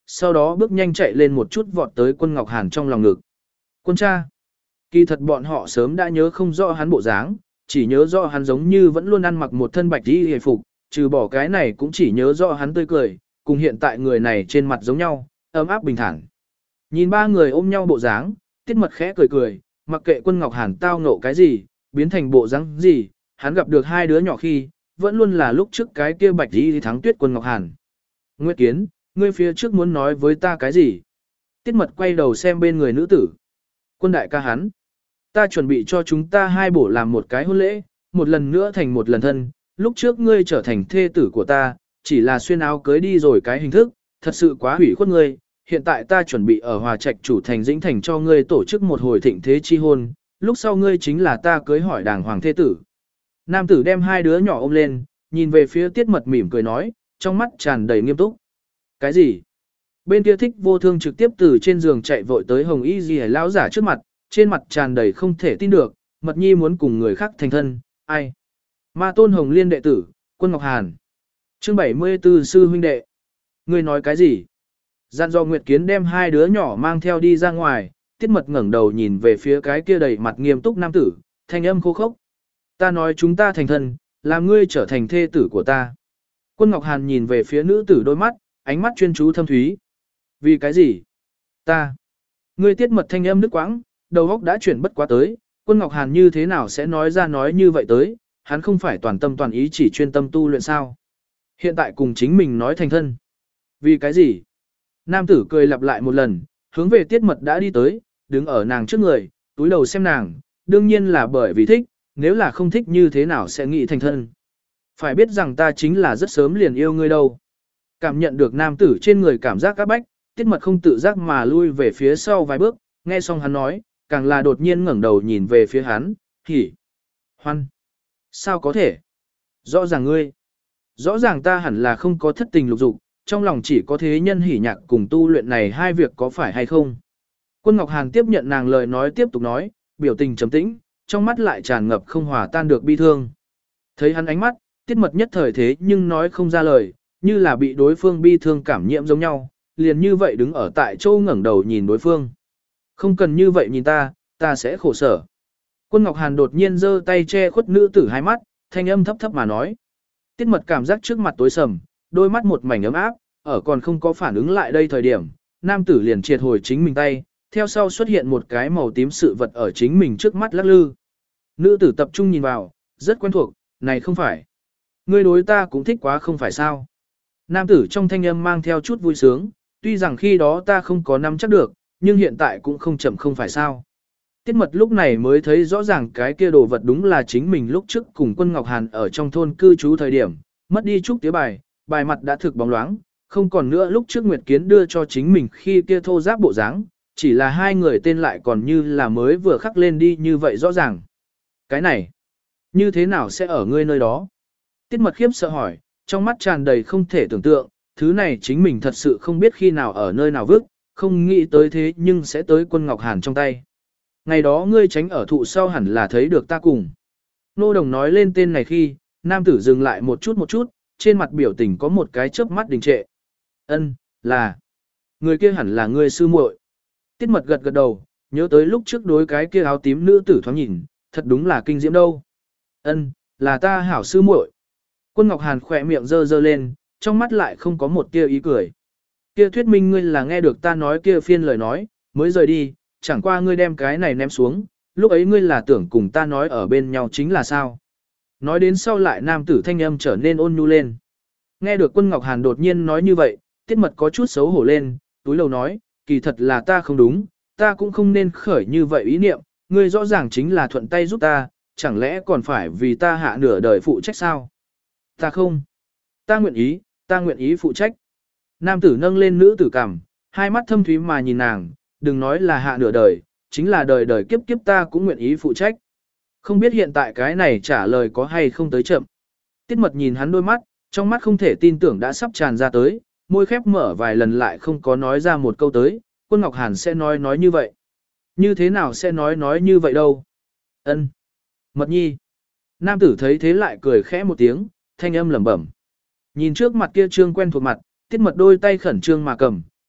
sau đó bước nhanh chạy lên một chút vọt tới Quân Ngọc Hàn trong lòng ngực. Quân cha. Kỳ thật bọn họ sớm đã nhớ không rõ hắn bộ dáng, chỉ nhớ rõ hắn giống như vẫn luôn ăn mặc một thân bạch y hề phục, trừ bỏ cái này cũng chỉ nhớ rõ hắn tươi cười, cùng hiện tại người này trên mặt giống nhau, ấm áp bình thản. Nhìn ba người ôm nhau bộ dáng, Tiết Mật khẽ cười cười, mặc kệ Quân Ngọc Hàn tao ngộ cái gì, biến thành bộ dáng gì, hắn gặp được hai đứa nhỏ khi, vẫn luôn là lúc trước cái kia bạch y thắng Tuyết Quân Ngọc Hàn. Nguyệt Kiến, ngươi phía trước muốn nói với ta cái gì? Tiết Mật quay đầu xem bên người nữ tử. Quân đại ca hắn. Ta chuẩn bị cho chúng ta hai bổ làm một cái hôn lễ, một lần nữa thành một lần thân, lúc trước ngươi trở thành thê tử của ta, chỉ là xuyên áo cưới đi rồi cái hình thức, thật sự quá hủy khuất ngươi, hiện tại ta chuẩn bị ở Hòa Trạch chủ thành Dĩnh Thành cho ngươi tổ chức một hồi thịnh thế chi hôn, lúc sau ngươi chính là ta cưới hỏi đàng hoàng thê tử. Nam tử đem hai đứa nhỏ ôm lên, nhìn về phía Tiết Mật mỉm cười nói, trong mắt tràn đầy nghiêm túc. Cái gì? Bên kia Thích Vô Thương trực tiếp từ trên giường chạy vội tới Hồng Y Dì lão giả trước mặt, trên mặt tràn đầy không thể tin được, Mật Nhi muốn cùng người khác thành thân, ai? Ma Tôn Hồng Liên đệ tử, Quân Ngọc Hàn. Chương 74 sư huynh đệ. Ngươi nói cái gì? Dặn dò Nguyệt Kiến đem hai đứa nhỏ mang theo đi ra ngoài, Tiết Mật ngẩng đầu nhìn về phía cái kia đầy mặt nghiêm túc nam tử, thanh âm khô khốc. Ta nói chúng ta thành thân, làm ngươi trở thành thê tử của ta. Quân Ngọc Hàn nhìn về phía nữ tử đôi mắt, ánh mắt chuyên chú thâm thúy. Vì cái gì? Ta. Ngươi Tiết Mật thanh âm đứt quãng, đầu óc đã chuyển bất quá tới, Quân Ngọc Hàn như thế nào sẽ nói ra nói như vậy tới, hắn không phải toàn tâm toàn ý chỉ chuyên tâm tu luyện sao? Hiện tại cùng chính mình nói thành thân. Vì cái gì? Nam tử cười lặp lại một lần, hướng về Tiết Mật đã đi tới, đứng ở nàng trước người, túi đầu xem nàng, đương nhiên là bởi vì thích, nếu là không thích như thế nào sẽ nghĩ thành thân. Phải biết rằng ta chính là rất sớm liền yêu ngươi đâu. Cảm nhận được nam tử trên người cảm giác các bách, Tiết Mật không tự giác mà lui về phía sau vài bước, nghe xong hắn nói, càng là đột nhiên ngẩng đầu nhìn về phía hắn, hỉ. Hoan. Sao có thể? Rõ ràng ngươi. Rõ ràng ta hẳn là không có thất tình lục dục, trong lòng chỉ có thế nhân hỉ nhạc cùng tu luyện này hai việc có phải hay không. Quân Ngọc Hàn tiếp nhận nàng lời nói tiếp tục nói, biểu tình trầm tĩnh, trong mắt lại tràn ngập không hòa tan được bi thương. Thấy hắn ánh mắt, Tiết Mật nhất thời thế nhưng nói không ra lời, như là bị đối phương bi thương cảm nhiễm giống nhau, liền như vậy đứng ở tại chỗ ngẩng đầu nhìn đối phương. Không cần như vậy nhìn ta, ta sẽ khổ sở. Quân Ngọc Hàn đột nhiên giơ tay che khuất nữ tử hai mắt, thanh âm thấp thấp mà nói. Tiết Mật cảm giác trước mặt tối sầm, đôi mắt một mảnh ấm áp, ở còn không có phản ứng lại đây thời điểm, nam tử liền triệt hồi chính mình tay, theo sau xuất hiện một cái màu tím sự vật ở chính mình trước mắt lắc lư. Nữ tử tập trung nhìn vào, rất quen thuộc, này không phải. Ngươi đối ta cũng thích quá không phải sao. Nam tử trong thanh âm mang theo chút vui sướng, tuy rằng khi đó ta không có nắm chắc được, nhưng hiện tại cũng không chậm không phải sao. Tiết Mật lúc này mới thấy rõ ràng cái kia đồ vật đúng là chính mình lúc trước cùng Quân Ngọc Hàn ở trong thôn cư trú thời điểm, mất đi chút tía bài, bài mặt đã thực bóng loáng, không còn nữa lúc trước Nguyệt Kiến đưa cho chính mình khi kia thô giáp bộ dáng, chỉ là hai người tên lại còn như là mới vừa khắc lên đi như vậy rõ ràng. Cái này, như thế nào sẽ ở ngươi nơi đó? Tiết Mật khiếp sợ hỏi, trong mắt tràn đầy không thể tưởng tượng, thứ này chính mình thật sự không biết khi nào ở nơi nào vứt, không nghĩ tới thế nhưng sẽ tới Quân Ngọc Hàn trong tay. Ngày đó ngươi tránh ở thụ sau hẳn là thấy được ta cùng. Nô Đồng nói lên tên này khi, nam tử dừng lại một chút, trên mặt biểu tình có một cái chớp mắt đình trệ. Ân, là. Người kia hẳn là ngươi sư muội. Tiết Mật gật gật đầu, nhớ tới lúc trước đối cái kia áo tím nữ tử thoáng nhìn, thật đúng là kinh diễm đâu. Ân, là ta hảo sư muội. Quân Ngọc Hàn khỏe miệng dơ dơ lên, trong mắt lại không có một tia ý cười. Kia thuyết minh ngươi là nghe được ta nói kia phiên lời nói, mới rời đi, chẳng qua ngươi đem cái này ném xuống, lúc ấy ngươi là tưởng cùng ta nói ở bên nhau chính là sao. Nói đến sau lại nam tử thanh âm trở nên ôn nhu lên. Nghe được Quân Ngọc Hàn đột nhiên nói như vậy, Tiết Mật có chút xấu hổ lên, túi lầu nói, kỳ thật là ta không đúng, ta cũng không nên khởi như vậy ý niệm, ngươi rõ ràng chính là thuận tay giúp ta, chẳng lẽ còn phải vì ta hạ nửa đời phụ trách sao? Ta không. Ta nguyện ý phụ trách. Nam tử nâng lên nữ tử cằm, hai mắt thâm thúy mà nhìn nàng, đừng nói là hạ nửa đời, chính là đời đời kiếp kiếp ta cũng nguyện ý phụ trách. Không biết hiện tại cái này trả lời có hay không tới chậm. Tiết Mật nhìn hắn đôi mắt, trong mắt không thể tin tưởng đã sắp tràn ra tới, môi khép mở vài lần lại không có nói ra một câu tới, Quân Ngọc Hàn sẽ nói như vậy. Như thế nào sẽ nói như vậy đâu? Ân, Mật Nhi. Nam tử thấy thế lại cười khẽ một tiếng, thanh âm lẩm bẩm. Nhìn trước mặt kia trương quen thuộc mặt, Tiết Mật đôi tay khẩn trương mà cầm,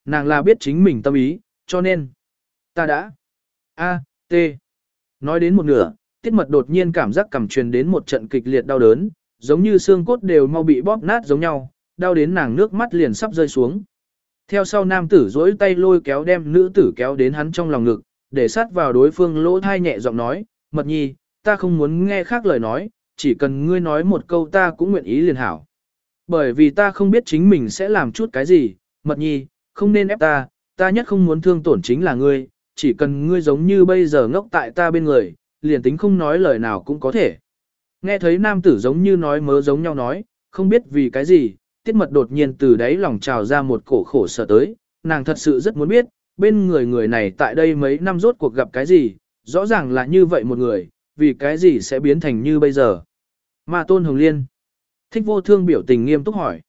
nàng là biết chính mình tâm ý, cho nên, ta đã, T. Nói đến một nửa, Tiết Mật đột nhiên cảm giác cằm truyền đến một trận kịch liệt đau đớn, giống như xương cốt đều mau bị bóp nát giống nhau, đau đến nàng nước mắt liền sắp rơi xuống. Theo sau nam tử duỗi tay lôi kéo đem nữ tử kéo đến hắn trong lòng ngực, để sát vào đối phương lỗ thai nhẹ giọng nói, Mật nhi, ta không muốn nghe khác lời nói, chỉ cần ngươi nói một câu ta cũng nguyện ý liền hảo. Bởi vì ta không biết chính mình sẽ làm chút cái gì, Mật nhi, không nên ép ta nhất không muốn thương tổn chính là ngươi, chỉ cần ngươi giống như bây giờ ngốc tại ta bên người, liền tính không nói lời nào cũng có thể. Nghe thấy nam tử giống như nói mớ giống nhau nói, không biết vì cái gì, Tiết Mật đột nhiên từ đáy lòng trào ra một cổ khổ sở tới, nàng thật sự rất muốn biết, bên người này tại đây mấy năm rốt cuộc gặp cái gì, rõ ràng là như vậy một người, vì cái gì sẽ biến thành như bây giờ. Ma Tôn Hồng Liên. Thích Vô Thương biểu tình nghiêm túc hỏi.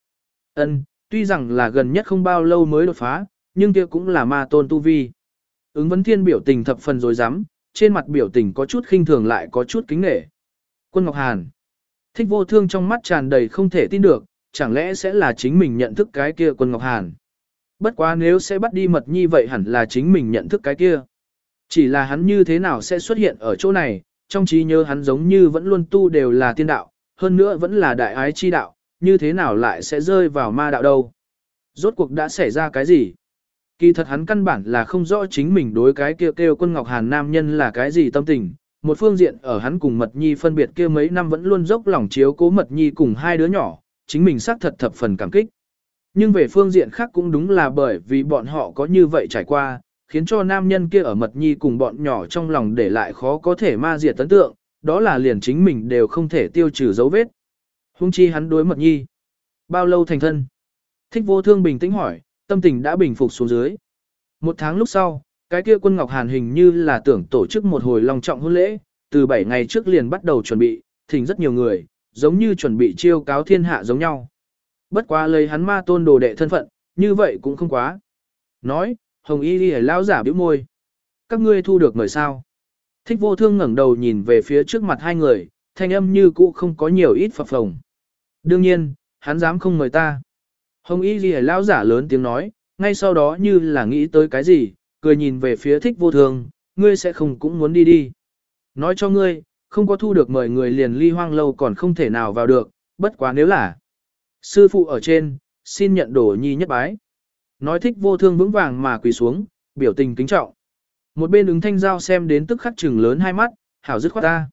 Tuy rằng là gần nhất không bao lâu mới đột phá, nhưng kia cũng là ma tôn tu vi. Ứng Vấn Thiên biểu tình thập phần dối rắm, trên mặt biểu tình có chút khinh thường lại có chút kính nể. Quân Ngọc Hàn. Thích Vô Thương trong mắt tràn đầy không thể tin được, chẳng lẽ sẽ là chính mình nhận thức cái kia Quân Ngọc Hàn. Bất quá nếu sẽ bắt đi Mật nhi vậy hẳn là chính mình nhận thức cái kia. Chỉ là hắn như thế nào sẽ xuất hiện ở chỗ này, trong trí nhớ hắn giống như vẫn luôn tu đều là tiên đạo, hơn nữa vẫn là đại ái chi đạo, như thế nào lại sẽ rơi vào ma đạo đâu. Rốt cuộc đã xảy ra cái gì? Kỳ thật hắn căn bản là không rõ chính mình đối cái kia kêu Quân Ngọc Hàn nam nhân là cái gì tâm tình. Một phương diện ở hắn cùng Mật nhi phân biệt kia mấy năm vẫn luôn dốc lòng chiếu cố Mật nhi cùng hai đứa nhỏ, chính mình xác thật thập phần cảm kích. Nhưng về phương diện khác cũng đúng là bởi vì bọn họ có như vậy trải qua, khiến cho nam nhân kia ở Mật nhi cùng bọn nhỏ trong lòng để lại khó có thể ma diệt ấn tượng, đó là liền chính mình đều không thể tiêu trừ dấu vết. Hung chi hắn đối Mật nhi. Bao lâu thành thân? Thích Vô Thương bình tĩnh hỏi, tâm tình đã bình phục xuống dưới. 1 tháng lúc sau, cái kia Quân Ngọc Hàn hình như là tưởng tổ chức một hồi long trọng hôn lễ, từ 7 ngày trước liền bắt đầu chuẩn bị, thỉnh rất nhiều người, giống như chuẩn bị chiêu cáo thiên hạ giống nhau. Bất quá lấy hắn ma tôn đồ đệ thân phận, như vậy cũng không quá. Nói, Hồng Y Ghi lão giả bĩu môi. Các ngươi thu được mời sao? Thích Vô Thương ngẩng đầu nhìn về phía trước mặt hai người, thanh âm như cũ không có nhiều ít phập phồng. Đương nhiên, hắn dám không mời ta. Hồng Y Ghi lão giả lớn tiếng nói, ngay sau đó như là nghĩ tới cái gì, cười nhìn về phía Thích Vô Thương, ngươi sẽ không cũng muốn đi đi. Nói cho ngươi, không có thu được mời người liền ly hoang lâu còn không thể nào vào được, bất quá nếu là sư phụ ở trên, xin nhận đồ nhi nhất bái. Nói Thích Vô Thương vững vàng mà quỳ xuống, biểu tình kính trọng. Một bên ứng thanh giao xem đến tức khắc trừng lớn hai mắt, hảo dứt khoát ta.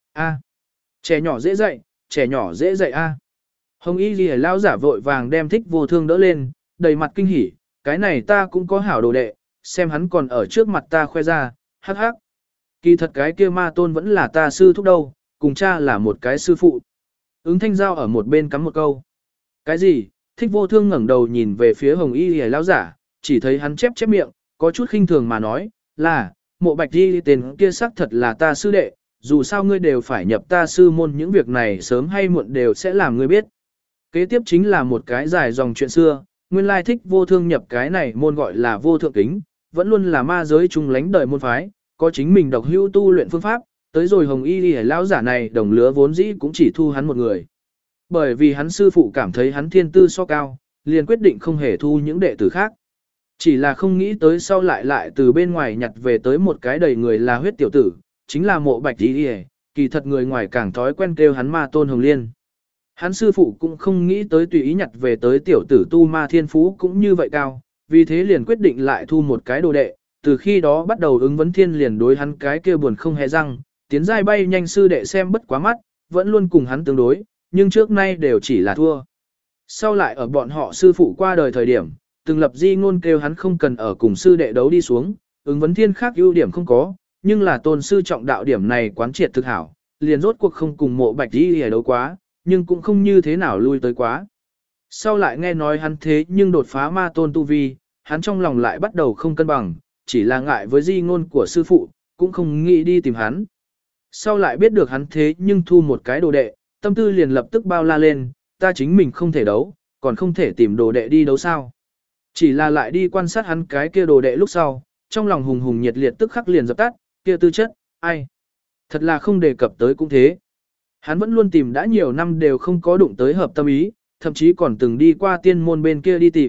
Trẻ nhỏ dễ dạy, trẻ nhỏ dễ dạy a. Hồng Y Ghi lão giả vội vàng đem Thích Vô Thương đỡ lên, đầy mặt kinh hỉ, cái này ta cũng có hảo đồ đệ, xem hắn còn ở trước mặt ta khoe ra, hắc hắc. Kỳ thật cái kia ma tôn vẫn là ta sư thúc đâu, cùng cha là một cái sư phụ. Ứng thanh giao ở một bên cắm một câu. Cái gì? Thích Vô Thương ngẩng đầu nhìn về phía Hồng Y Ghi lão giả, chỉ thấy hắn chép miệng, có chút khinh thường mà nói, là, Mộ Bạch Di tên kia xác thật là ta sư đệ, dù sao ngươi đều phải nhập ta sư môn, những việc này sớm hay muộn đều sẽ làm ngươi biết. Kế tiếp chính là một cái dài dòng chuyện xưa, nguyên lai Thích Vô Thương nhập cái này môn gọi là Vô Thượng Kính, vẫn luôn là ma giới trung lánh đời môn phái, có chính mình độc hữu tu luyện phương pháp, tới rồi Hồng Y Ghi lão giả này đồng lứa vốn dĩ cũng chỉ thu hắn một người. Bởi vì hắn sư phụ cảm thấy hắn thiên tư so cao, liền quyết định không hề thu những đệ tử khác. Chỉ là không nghĩ tới sau lại từ bên ngoài nhặt về tới một cái đầy người là huyết tiểu tử, chính là Mộ Bạch Di, kỳ thật người ngoài càng thói quen kêu hắn ma tôn Hồng Liên. Hắn sư phụ cũng không nghĩ tới tùy ý nhặt về tới tiểu tử tu ma thiên phú cũng như vậy cao, vì thế liền quyết định lại thu một cái đồ đệ, từ khi đó bắt đầu Ứng Vấn Thiên liền đối hắn cái kia buồn không hề răng, tiến giai bay nhanh sư đệ xem bất quá mắt, vẫn luôn cùng hắn tương đối, nhưng trước nay đều chỉ là thua. Sau lại ở bọn họ sư phụ qua đời thời điểm, từng lập di ngôn kêu hắn không cần ở cùng sư đệ đấu đi xuống, Ứng Vấn Thiên khác ưu điểm không có, nhưng là tôn sư trọng đạo điểm này quán triệt thực hảo, liền rốt cuộc không cùng Mộ Bạch Di để đấu quá, nhưng cũng không như thế nào lui tới quá. Sau lại nghe nói hắn thế nhưng đột phá ma tôn tu vi, hắn trong lòng lại bắt đầu không cân bằng, chỉ là ngại với di ngôn của sư phụ, cũng không nghĩ đi tìm hắn. Sau lại biết được hắn thế nhưng thu một cái đồ đệ, tâm tư liền lập tức bao la lên, ta chính mình không thể đấu, còn không thể tìm đồ đệ đi đấu sao. Chỉ là lại đi quan sát hắn cái kia đồ đệ lúc sau, trong lòng hùng hùng nhiệt liệt tức khắc liền dập tắt, kia tư chất, ai. Thật là không đề cập tới cũng thế. Hắn vẫn luôn tìm đã nhiều năm đều không có đụng tới hợp tâm ý, thậm chí còn từng đi qua tiên môn bên kia đi tìm,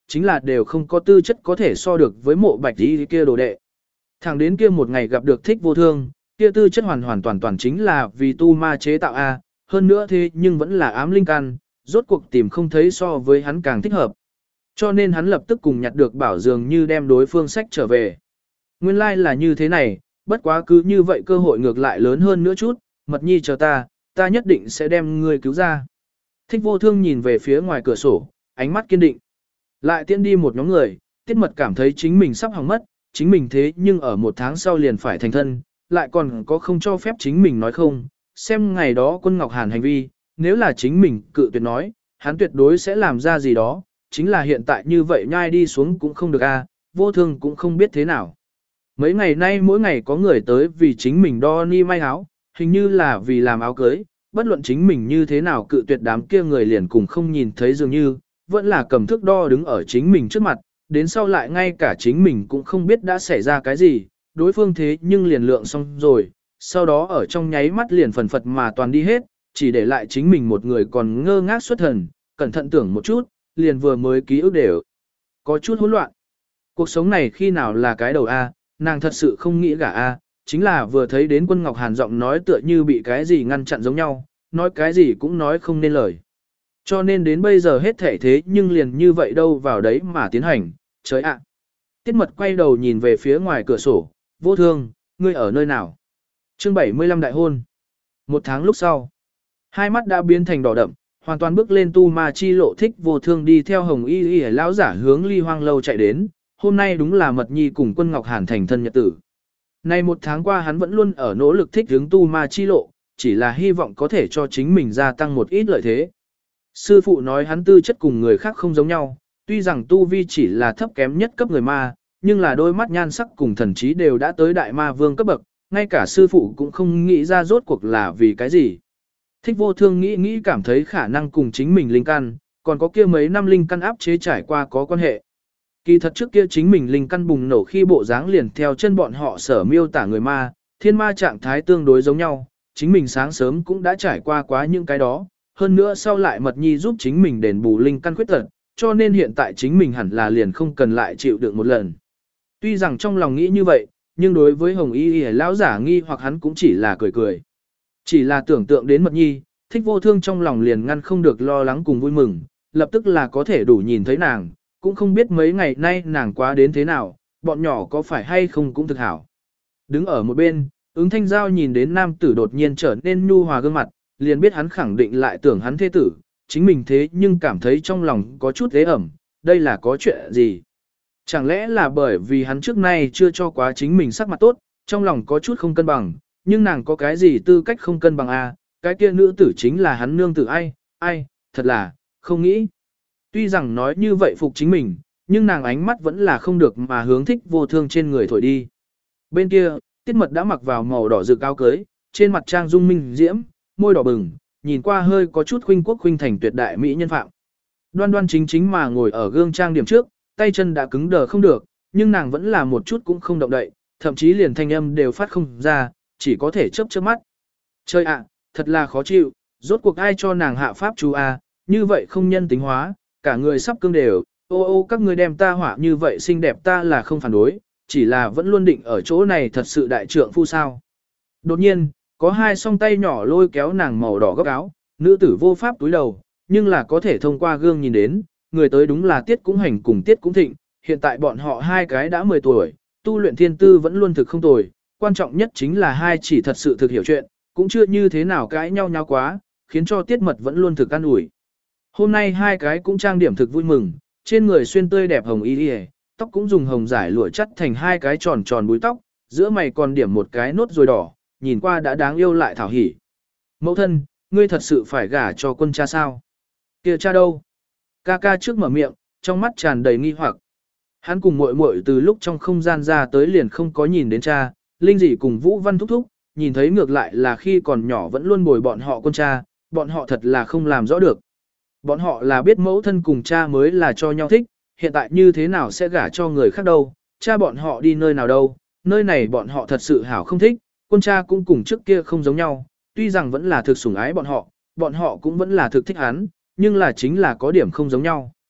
chính là đều không có tư chất có thể so được với mộ bạch đi kia đồ đệ. Thẳng đến kia một ngày gặp được thích vô thương, kia tư chất hoàn hoàn toàn toàn chính là vì tu ma chế tạo A, hơn nữa thế nhưng vẫn là ám linh căn, rốt cuộc tìm không thấy so với hắn càng thích hợp. Cho nên hắn lập tức cùng nhặt được bảo dường như đem đối phương sách trở về. Nguyên lai like là như thế này, bất quá cứ như vậy cơ hội ngược lại lớn hơn nữa chút, Mật Nhi chờ ta nhất định sẽ đem ngươi cứu ra. Thích vô thương nhìn về phía ngoài cửa sổ, ánh mắt kiên định. Lại tiễn đi một nhóm người, Tiết Mật cảm thấy chính mình sắp hỏng mất, chính mình thế nhưng ở một tháng sau liền phải thành thân, lại còn có không cho phép chính mình nói không, xem ngày đó Quân Ngọc Hàn hành vi, nếu là chính mình cự tuyệt nói, hắn tuyệt đối sẽ làm ra gì đó, chính là hiện tại như vậy nhai đi xuống cũng không được a, vô thương cũng không biết thế nào. Mấy ngày nay mỗi ngày có người tới vì chính mình đo ni may áo, hình như là vì làm áo cưới, bất luận chính mình như thế nào cự tuyệt đám kia người liền cùng không nhìn thấy dường như, vẫn là cầm thước đo đứng ở chính mình trước mặt, đến sau lại ngay cả chính mình cũng không biết đã xảy ra cái gì, đối phương thế nhưng liền lượng xong rồi, sau đó ở trong nháy mắt liền phần phật mà toàn đi hết, chỉ để lại chính mình một người còn ngơ ngác xuất thần, cẩn thận tưởng một chút, liền vừa mới ký ức đều có chút hỗn loạn. Cuộc sống này khi nào là cái đầu A, nàng thật sự không nghĩ gả A, chính là vừa thấy đến Quân Ngọc Hàn giọng nói tựa như bị cái gì ngăn chặn giống nhau, nói cái gì cũng nói không nên lời. Cho nên đến bây giờ hết thể thế nhưng liền như vậy đâu vào đấy mà tiến hành, trời ạ. Tiết Mật quay đầu nhìn về phía ngoài cửa sổ, vô thương, ngươi ở nơi nào? Chương 75 đại hôn. Một tháng lúc sau, hai mắt đã biến thành đỏ đậm, hoàn toàn bước lên tu ma chi lộ. Thích vô thương đi theo Hồng Y Y lão giả hướng Ly Hoang lâu chạy đến, hôm nay đúng là Mật Nhi cùng Quân Ngọc Hàn thành thân nhật tử. Nay một tháng qua hắn vẫn luôn ở nỗ lực thích hướng tu ma chi lộ, chỉ là hy vọng có thể cho chính mình gia tăng một ít lợi thế. Sư phụ nói hắn tư chất cùng người khác không giống nhau, tuy rằng tu vi chỉ là thấp kém nhất cấp người ma, nhưng là đôi mắt nhan sắc cùng thần trí đều đã tới đại ma vương cấp bậc, ngay cả sư phụ cũng không nghĩ ra rốt cuộc là vì cái gì. Thích vô thương nghĩ cảm thấy khả năng cùng chính mình linh căn, còn có kia mấy năm linh căn áp chế trải qua có quan hệ. Kỳ thật trước kia chính mình linh căn bùng nổ khi bộ dáng liền theo chân bọn họ sở miêu tả người ma, thiên ma trạng thái tương đối giống nhau, chính mình sáng sớm cũng đã trải qua quá những cái đó, hơn nữa sau lại Mật Nhi giúp chính mình đền bù linh căn khuyết tật, cho nên hiện tại chính mình hẳn là liền không cần lại chịu đựng một lần. Tuy rằng trong lòng nghĩ như vậy, nhưng đối với Hồng Y Y lão giả nghi hoặc hắn cũng chỉ là cười cười. Chỉ là tưởng tượng đến Mật Nhi, thích vô thương trong lòng liền ngăn không được lo lắng cùng vui mừng, lập tức là có thể đủ nhìn thấy nàng, cũng không biết mấy ngày nay nàng quá đến thế nào, bọn nhỏ có phải hay không cũng thực hảo. Đứng ở một bên, ứng thanh giao nhìn đến nam tử đột nhiên trở nên nhu hòa gương mặt, liền biết hắn khẳng định lại tưởng hắn thế tử, chính mình thế nhưng cảm thấy trong lòng có chút ế ẩm, đây là có chuyện gì? Chẳng lẽ là bởi vì hắn trước nay chưa cho quá chính mình sắc mặt tốt, trong lòng có chút không cân bằng, nhưng nàng có cái gì tư cách không cân bằng à, cái kia nữ tử chính là hắn nương tử ai, thật là, không nghĩ. Tuy rằng nói như vậy phục chính mình, nhưng nàng ánh mắt vẫn là không được mà hướng thích vô thương trên người thổi đi. Bên kia, Tiết Mật đã mặc vào màu đỏ rực áo cưới, trên mặt trang dung minh diễm, môi đỏ bừng, nhìn qua hơi có chút khuynh quốc khuynh thành tuyệt đại mỹ nhân phạm. Đoan đoan chính chính mà ngồi ở gương trang điểm trước, tay chân đã cứng đờ không được, nhưng nàng vẫn là một chút cũng không động đậy, thậm chí liền thanh âm đều phát không ra, chỉ có thể chớp chớp mắt. Trời ạ, thật là khó chịu, rốt cuộc ai cho nàng hạ pháp chú a, như vậy không nhân tính hóa, cả người sắp cương đều, ô các ngươi đem ta họa như vậy xinh đẹp ta là không phản đối, chỉ là vẫn luôn định ở chỗ này thật sự đại trượng phu sao. Đột nhiên, có hai song tay nhỏ lôi kéo nàng màu đỏ góc áo, nữ tử vô pháp túi đầu, nhưng là có thể thông qua gương nhìn đến, người tới đúng là Tiết Cũng Hành cùng Tiết Cũng Thịnh, hiện tại bọn họ hai cái đã 10 tuổi, tu luyện thiên tư vẫn luôn thực không tồi, quan trọng nhất chính là hai chỉ thật sự thực hiểu chuyện, cũng chưa như thế nào cãi nhau quá, khiến cho Tiết Mật vẫn luôn thực an ủi. Hôm nay hai cái cũng trang điểm thực vui mừng, trên người xuyên tươi đẹp hồng y y, tóc cũng dùng hồng giải lụa chắt thành hai cái tròn tròn búi tóc, giữa mày còn điểm một cái nốt ruồi đỏ, nhìn qua đã đáng yêu lại thảo hỉ. Mẫu thân, ngươi thật sự phải gả cho quân cha sao? Kìa cha đâu? Ca ca trước mở miệng, trong mắt tràn đầy nghi hoặc. Hắn cùng muội muội từ lúc trong không gian ra tới liền không có nhìn đến cha, Linh Dị cùng Vũ Văn thúc thúc, nhìn thấy ngược lại là khi còn nhỏ vẫn luôn bồi bọn họ con cha, bọn họ thật là không làm rõ được. Bọn họ là biết mẫu thân cùng cha mới là cho nhau thích, hiện tại như thế nào sẽ gả cho người khác đâu, cha bọn họ đi nơi nào đâu, nơi này bọn họ thật sự hảo không thích, con cha cũng cùng trước kia không giống nhau, tuy rằng vẫn là thực sủng ái bọn họ cũng vẫn là thực thích hắn, nhưng là chính là có điểm không giống nhau.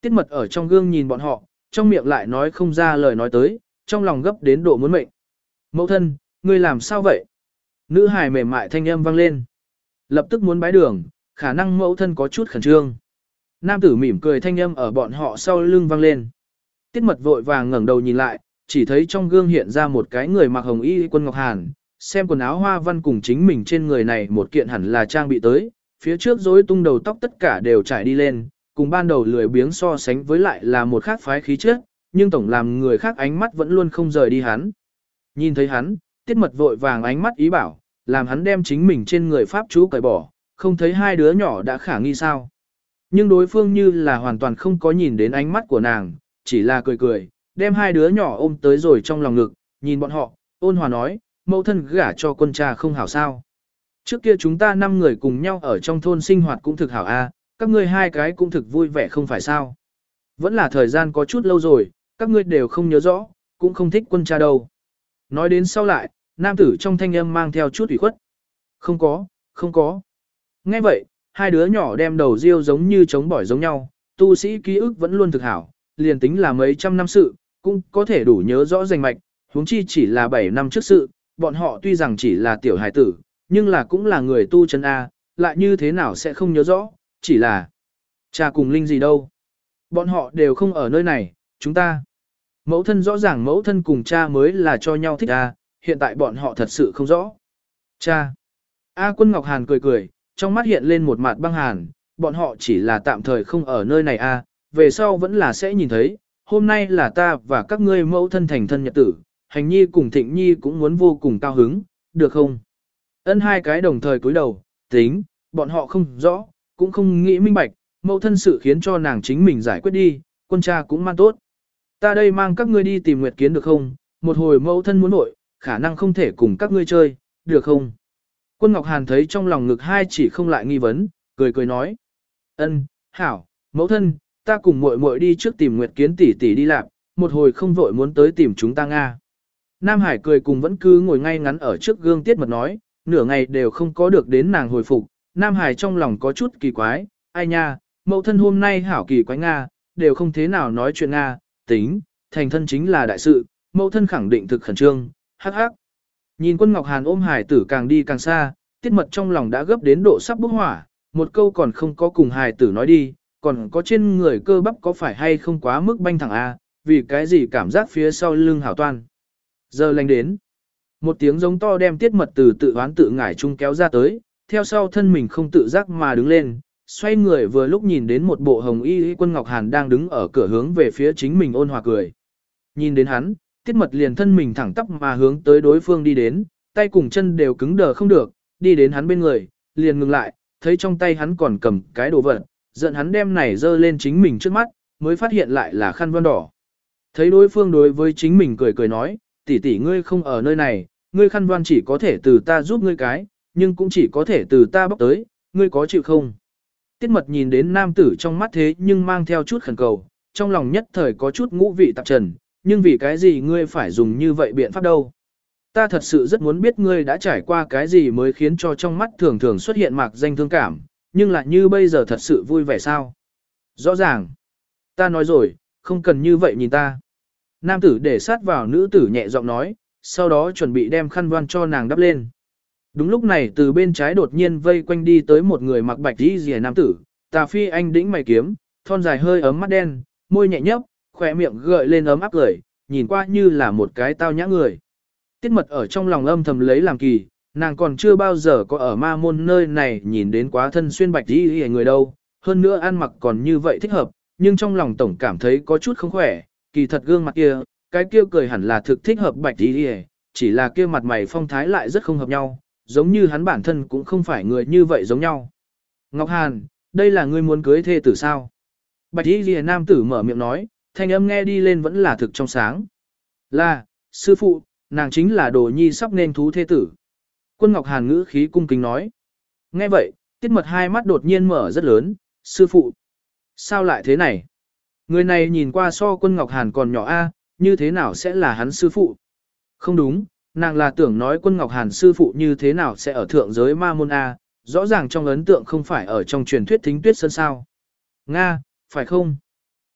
Tiết Mật ở trong gương nhìn bọn họ, trong miệng lại nói không ra lời nói tới, trong lòng gấp đến độ muốn mệnh. Mẫu thân, ngươi làm sao vậy? Nữ hài mềm mại thanh âm vang lên. Lập tức muốn bái đường, khả năng mẫu thân có chút khẩn trương. Nam tử mỉm cười thanh âm ở bọn họ sau lưng vang lên. Tiết Mật vội vàng ngẩng đầu nhìn lại, chỉ thấy trong gương hiện ra một cái người mặc hồng y Quân Ngọc Hàn, xem quần áo hoa văn cùng chính mình trên người này một kiện hẳn là trang bị tới, phía trước rối tung đầu tóc tất cả đều trải đi lên, cùng ban đầu lười biếng so sánh với lại là một khác phái khí chất, nhưng tổng làm người khác ánh mắt vẫn luôn không rời đi hắn. Nhìn thấy hắn, Tiết Mật vội vàng ánh mắt ý bảo, làm hắn đem chính mình trên người pháp chú cởi bỏ, không thấy hai đứa nhỏ đã khả nghi sao. Nhưng đối phương như là hoàn toàn không có nhìn đến ánh mắt của nàng, chỉ là cười cười, đem hai đứa nhỏ ôm tới rồi trong lòng ngực, nhìn bọn họ, ôn hòa nói, mẫu thân gả cho quân cha không hảo sao. Trước kia chúng ta 5 người cùng nhau ở trong thôn sinh hoạt cũng thực hảo a, các ngươi hai cái cũng thực vui vẻ không phải sao. Vẫn là thời gian có chút lâu rồi, các ngươi đều không nhớ rõ, cũng không thích quân cha đâu. Nói đến sau lại, nam tử trong thanh âm mang theo chút ủy khuất. Không có, không có. Nghe vậy, hai đứa nhỏ đem đầu riêu giống như trống bỏi giống nhau, tu sĩ ký ức vẫn luôn thực hảo, liền tính là mấy trăm năm sự, cũng có thể đủ nhớ rõ rành mạch, huống chi chỉ là 7 năm trước sự, bọn họ tuy rằng chỉ là tiểu hài tử, nhưng là cũng là người tu chân A, lại như thế nào sẽ không nhớ rõ, chỉ là cha cùng linh gì đâu. Bọn họ đều không ở nơi này, chúng ta. Mẫu thân rõ ràng mẫu thân cùng cha mới là cho nhau thích A, hiện tại bọn họ thật sự không rõ. Cha. A Quân Ngọc Hàn cười cười, trong mắt hiện lên một mặt băng hàn, bọn họ chỉ là tạm thời không ở nơi này A, về sau vẫn là sẽ nhìn thấy, hôm nay là ta và các ngươi mẫu thân thành thân nhật tử, Hành Nhi cùng Thịnh Nhi cũng muốn vô cùng cao hứng, được không? Ân hai cái đồng thời cúi đầu, tính, bọn họ không rõ, cũng không nghĩ minh bạch, mẫu thân sự khiến cho nàng chính mình giải quyết đi, quân cha cũng man tốt. Ta đây mang các ngươi đi tìm Nguyệt Kiến được không? Một hồi mẫu thân muốn nội, khả năng không thể cùng các ngươi chơi, được không? Quân Ngọc Hàn thấy trong lòng ngực hai chỉ không lại nghi vấn, cười cười nói. Ân, hảo, mẫu thân, ta cùng muội muội đi trước tìm Nguyệt Kiến tỷ tỷ đi làm, một hồi không vội muốn tới tìm chúng ta Nga. Nam Hải cười cùng vẫn cứ ngồi ngay ngắn ở trước gương Tiết Mật nói, nửa ngày đều không có được đến nàng hồi phục. Nam Hải trong lòng có chút kỳ quái, ai nha, mẫu thân hôm nay hảo kỳ quái Nga, đều không thế nào nói chuyện Nga, tính, thành thân chính là đại sự, mẫu thân khẳng định thực khẩn trương, hắc hắc. Nhìn Quân Ngọc Hàn ôm Hải tử càng đi càng xa, Tiết Mật trong lòng đã gấp đến độ sắp bốc hỏa, một câu còn không có cùng Hải tử nói đi, còn có trên người cơ bắp có phải hay không quá mức banh thẳng A, vì cái gì cảm giác phía sau lưng hảo toan. Giờ lành đến, một tiếng giống to đem Tiết Mật từ tự oán tự ngải chung kéo ra tới, theo sau thân mình không tự giác mà đứng lên, xoay người vừa lúc nhìn đến một bộ hồng y Quân Ngọc Hàn đang đứng ở cửa hướng về phía chính mình ôn hòa cười. Nhìn đến hắn, Tiết Mật liền thân mình thẳng tắp mà hướng tới đối phương đi đến, tay cùng chân đều cứng đờ không được, đi đến hắn bên người, liền ngừng lại, thấy trong tay hắn còn cầm cái đồ vật, giận hắn đem này dơ lên chính mình trước mắt, mới phát hiện lại là khăn voan đỏ. Thấy đối phương đối với chính mình cười cười nói, tỷ tỷ ngươi không ở nơi này, ngươi khăn voan chỉ có thể từ ta giúp ngươi cái, nhưng cũng chỉ có thể từ ta bóc tới, ngươi có chịu không? Tiết Mật nhìn đến nam tử trong mắt thế nhưng mang theo chút khẩn cầu, trong lòng nhất thời có chút ngũ vị tạp trần, nhưng vì cái gì ngươi phải dùng như vậy biện pháp đâu? Ta thật sự rất muốn biết ngươi đã trải qua cái gì mới khiến cho trong mắt thường thường xuất hiện mạc danh thương cảm, nhưng lại như bây giờ thật sự vui vẻ sao? Rõ ràng, ta nói rồi, không cần như vậy nhìn ta. Nam tử để sát vào nữ tử nhẹ giọng nói, sau đó chuẩn bị đem khăn voan cho nàng đắp lên. Đúng lúc này từ bên trái đột nhiên vây quanh đi tới một người mặc bạch y rìa nam tử, tà phi anh đĩnh mày kiếm, thon dài hơi ấm mắt đen, môi nhẹ nhấp, khỏe miệng gợi lên ấm áp cười, nhìn qua như là một cái tao nhã người. Tiết Mật ở trong lòng âm thầm lấy làm kỳ, nàng còn chưa bao giờ có ở ma môn nơi này nhìn đến quá thân xuyên bạch y rìa người đâu, hơn nữa ăn mặc còn như vậy thích hợp, nhưng trong lòng tổng cảm thấy có chút không khỏe, kỳ thật gương mặt kia, cái kia cười hẳn là thực thích hợp bạch y rìa, chỉ là kia mặt mày phong thái lại rất không hợp nhau. Giống như hắn bản thân cũng không phải người như vậy giống nhau. Ngọc Hàn, đây là ngươi muốn cưới thê tử sao? Bạch y lìa nam tử mở miệng nói, thanh âm nghe đi lên vẫn là thực trong sáng. Là, sư phụ, nàng chính là đồ nhi sắp nên thú thê tử. Quân Ngọc Hàn ngữ khí cung kính nói. Nghe vậy, Tiết Mật hai mắt đột nhiên mở rất lớn, sư phụ. Sao lại thế này? Người này nhìn qua so Quân Ngọc Hàn còn nhỏ a, như thế nào sẽ là hắn sư phụ? Không đúng. Nàng là tưởng nói Quân Ngọc Hàn sư phụ như thế nào sẽ ở thượng giới ma môn A, rõ ràng trong ấn tượng không phải ở trong truyền thuyết Thính Tuyết Sơn sao. Nga, phải không?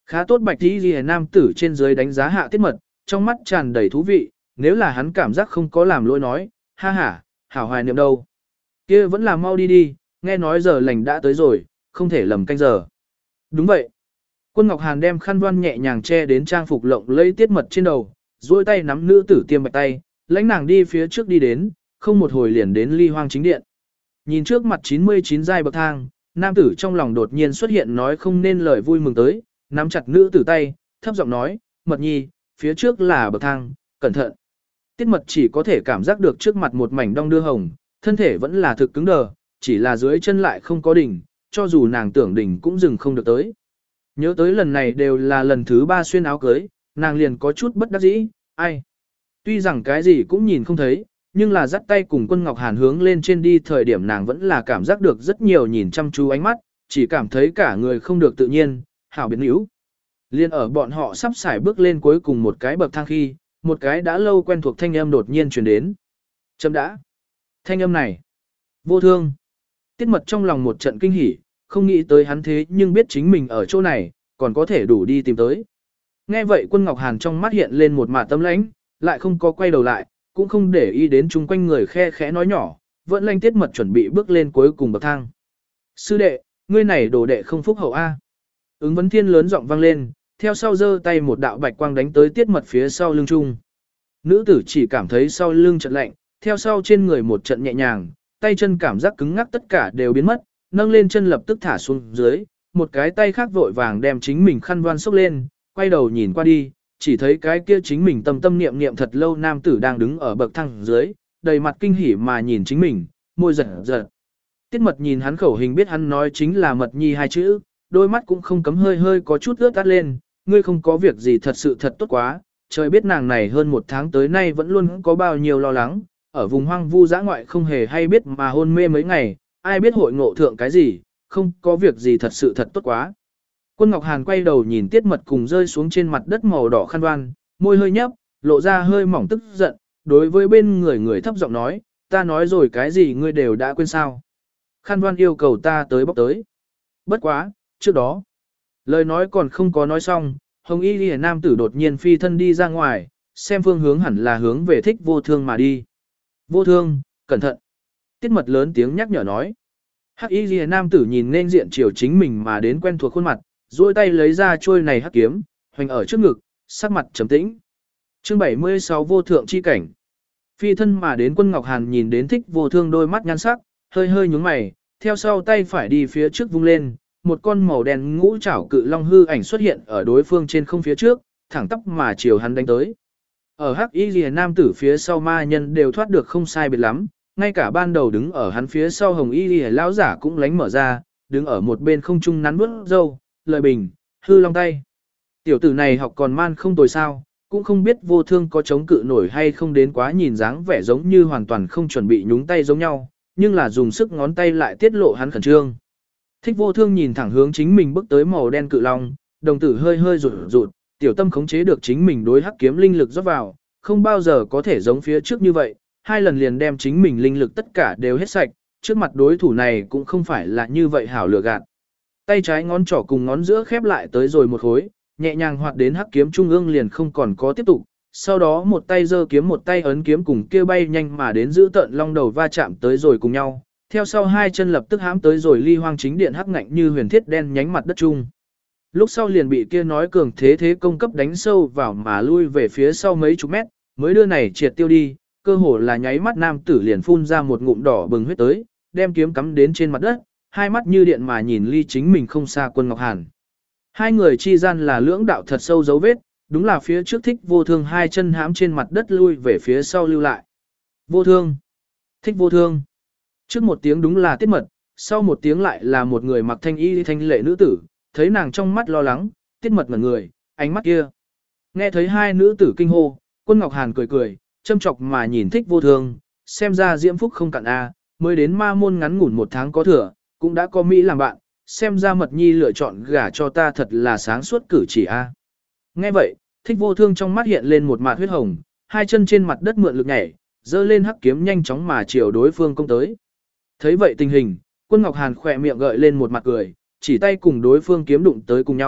Khá tốt bạch y ghi nam tử trên dưới đánh giá hạ tiết mật, trong mắt tràn đầy thú vị, nếu là hắn cảm giác không có làm lỗi nói, ha ha, hảo hoài niệm đâu. Kia vẫn là mau đi đi, nghe nói giờ lành đã tới rồi, không thể lầm canh giờ. Đúng vậy. Quân Ngọc Hàn đem khăn voan nhẹ nhàng che đến trang phục lộng lẫy tiết mật trên đầu, duỗi tay nắm nữ tử tiêm bạch tay, lãnh nàng đi phía trước đi đến, không một hồi liền đến ly hoang chính điện. Nhìn trước mặt 99 giai bậc thang, nam tử trong lòng đột nhiên xuất hiện nói không nên lời vui mừng tới, nắm chặt nữ tử tay, thấp giọng nói, mật nhi, phía trước là bậc thang, cẩn thận. Tiết mật chỉ có thể cảm giác được trước mặt một mảnh đong đưa hồng, thân thể vẫn là thực cứng đờ, chỉ là dưới chân lại không có đỉnh, cho dù nàng tưởng đỉnh cũng dừng không được tới. Nhớ tới lần này đều là lần thứ 3 xuyên áo cưới, nàng liền có chút bất đắc dĩ, ai. Tuy rằng cái gì cũng nhìn không thấy, nhưng là dắt tay cùng Quân Ngọc Hàn hướng lên trên đi thời điểm nàng vẫn là cảm giác được rất nhiều nhìn chăm chú ánh mắt, chỉ cảm thấy cả người không được tự nhiên, hảo biến yếu. Liên ở bọn họ sắp xài bước lên cuối cùng một cái bậc thang khi, một cái đã lâu quen thuộc thanh âm đột nhiên truyền đến. Chấm đã. Thanh âm này. Vô thương. Tiết mật trong lòng một trận kinh hỉ, không nghĩ tới hắn thế nhưng biết chính mình ở chỗ này, còn có thể đủ đi tìm tới. Nghe vậy Quân Ngọc Hàn trong mắt hiện lên một mạt tâm lãnh, lại không có quay đầu lại, cũng không để ý đến chung quanh người khe khẽ nói nhỏ, vẫn lanh tiết mật chuẩn bị bước lên cuối cùng bậc thang. Sư đệ, ngươi này đồ đệ không phúc hậu A. Ứng vấn thiên lớn giọng vang lên, theo sau giơ tay một đạo bạch quang đánh tới tiết mật phía sau lưng chung. Nữ tử chỉ cảm thấy sau lưng trận lạnh, theo sau trên người một trận nhẹ nhàng, tay chân cảm giác cứng ngắc tất cả đều biến mất, nâng lên chân lập tức thả xuống dưới, một cái tay khác vội vàng đem chính mình khăn voan xốc lên, quay đầu nhìn qua đi, chỉ thấy cái kia chính mình tâm tâm niệm niệm thật lâu nam tử đang đứng ở bậc thang dưới, đầy mặt kinh hỉ mà nhìn chính mình, môi giật giật. Tiết mật nhìn hắn khẩu hình biết hắn nói chính là mật nhi hai chữ, đôi mắt cũng không cấm hơi hơi có chút ướt át lên, ngươi không có việc gì thật sự thật tốt quá, trời biết nàng này hơn một tháng tới nay vẫn luôn có bao nhiêu lo lắng, ở vùng hoang vu dã ngoại không hề hay biết mà hôn mê mấy ngày, ai biết hội ngộ thượng cái gì, không có việc gì thật sự thật tốt quá. Quân Ngọc Hàn quay đầu nhìn tiết mật cùng rơi xuống trên mặt đất màu đỏ khăn đoan, môi hơi nhấp, lộ ra hơi mỏng tức giận, đối với bên người thấp giọng nói, ta nói rồi cái gì ngươi đều đã quên sao. Khăn đoan yêu cầu ta tới bóc tới. Bất quá, trước đó, lời nói còn không có nói xong, hồng y liễu nam tử đột nhiên phi thân đi ra ngoài, xem phương hướng hẳn là hướng về thích vô thương mà đi. Vô thương, cẩn thận. Tiết mật lớn tiếng nhắc nhở nói. Hắc y liễu nam tử nhìn nên diện chiều chính mình mà đến quen thuộc khuôn mặt, duỗi tay lấy ra trôi này hắc kiếm, hoành ở trước ngực, sắc mặt trầm tĩnh. Chương 76 vô thượng chi cảnh. Phi thân mà đến Quân Ngọc Hàn nhìn đến thích vô thương đôi mắt nhăn sắc, hơi hơi nhướng mày, theo sau tay phải đi phía trước vung lên, một con màu đen ngũ trảo cự long hư ảnh xuất hiện ở đối phương trên không phía trước, thẳng tắp mà chiều hắn đánh tới. Ở hắc y liễu nam tử phía sau ma nhân đều thoát được không sai biệt lắm, ngay cả ban đầu đứng ở hắn phía sau hồng y liễu lão giả cũng lánh mở ra, đứng ở một bên không trung nắn bước dâu, lời bình, hư long tay. Tiểu tử này học còn man không tồi sao, cũng không biết vô thương có chống cự nổi hay không, đến quá nhìn dáng vẻ giống như hoàn toàn không chuẩn bị nhúng tay giống nhau, nhưng là dùng sức ngón tay lại tiết lộ hắn khẩn trương. Thích vô thương nhìn thẳng hướng chính mình bước tới màu đen cự long, đồng tử hơi hơi rụt rụt, tiểu tâm khống chế được chính mình đối hắc kiếm linh lực rót vào, không bao giờ có thể giống phía trước như vậy, hai lần liền đem chính mình linh lực tất cả đều hết sạch, trước mặt đối thủ này cũng không phải là như vậy hảo lừa gạt. Tay trái ngón trỏ cùng ngón giữa khép lại tới rồi một khối, nhẹ nhàng hoạt đến hắc kiếm trung ương liền không còn có tiếp tục, sau đó một tay giơ kiếm một tay ấn kiếm cùng kia bay nhanh mà đến giữ tận long đầu va chạm tới rồi cùng nhau, theo sau hai chân lập tức hãm tới rồi ly hoang chính điện hắc ngạnh như huyền thiết đen nhánh mặt đất trung. Lúc sau liền bị kia nói cường thế công cấp đánh sâu vào mà lui về phía sau mấy chục mét, mới đưa này triệt tiêu đi, cơ hồ là nháy mắt nam tử liền phun ra một ngụm đỏ bừng huyết tới, đem kiếm cắm đến trên mặt đất, hai mắt như điện mà nhìn ly chính mình không xa Quân Ngọc Hàn. Hai người chi gian là lưỡng đạo thật sâu dấu vết, đúng là phía trước thích vô thương hai chân hãm trên mặt đất lui về phía sau lưu lại. Vô thương, thích vô thương. Trước một tiếng đúng là tiết mật, sau một tiếng lại là một người mặc thanh y thanh lệ nữ tử, thấy nàng trong mắt lo lắng, tiết mật ngẩn người, ánh mắt kia. Nghe thấy hai nữ tử kinh hô, Quân Ngọc Hàn cười cười, châm chọc mà nhìn thích vô thương, xem ra diễm phúc không cạn a, mới đến ma môn ngắn ngủn một tháng có thừa, cũng đã có Mỹ làm bạn, xem ra mật nhi lựa chọn gả cho ta thật là sáng suốt cử chỉ a. Nghe vậy, thích vô thương trong mắt hiện lên một mạt huyết hồng, hai chân trên mặt đất mượn lực nhảy, dơ lên hắc kiếm nhanh chóng mà chiều đối phương công tới. Thấy vậy tình hình, Quân Ngọc Hàn khỏe miệng gợi lên một mặt cười, chỉ tay cùng đối phương kiếm đụng tới cùng nhau,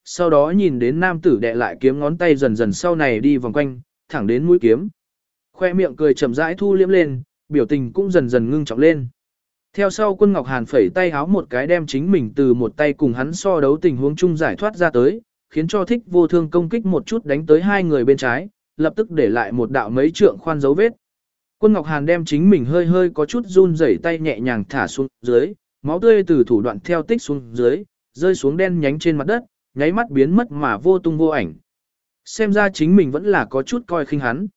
sau đó nhìn đến nam tử đè lại kiếm ngón tay dần dần sau này đi vòng quanh, thẳng đến mũi kiếm. Khoe miệng cười chậm rãi thu liễm lên, biểu tình cũng dần dần ngưng trọng lên. Theo sau Quân Ngọc Hàn phẩy tay háo một cái đem chính mình từ một tay cùng hắn so đấu tình huống chung giải thoát ra tới, khiến cho Thích Vô Thương công kích một chút đánh tới hai người bên trái, lập tức để lại một đạo mấy trượng khoan dấu vết. Quân Ngọc Hàn đem chính mình hơi hơi có chút run rẩy tay nhẹ nhàng thả xuống dưới, máu tươi từ thủ đoạn theo tích xuống dưới, rơi xuống đen nhánh trên mặt đất, nháy mắt biến mất mà vô tung vô ảnh. Xem ra chính mình vẫn là có chút coi khinh hắn,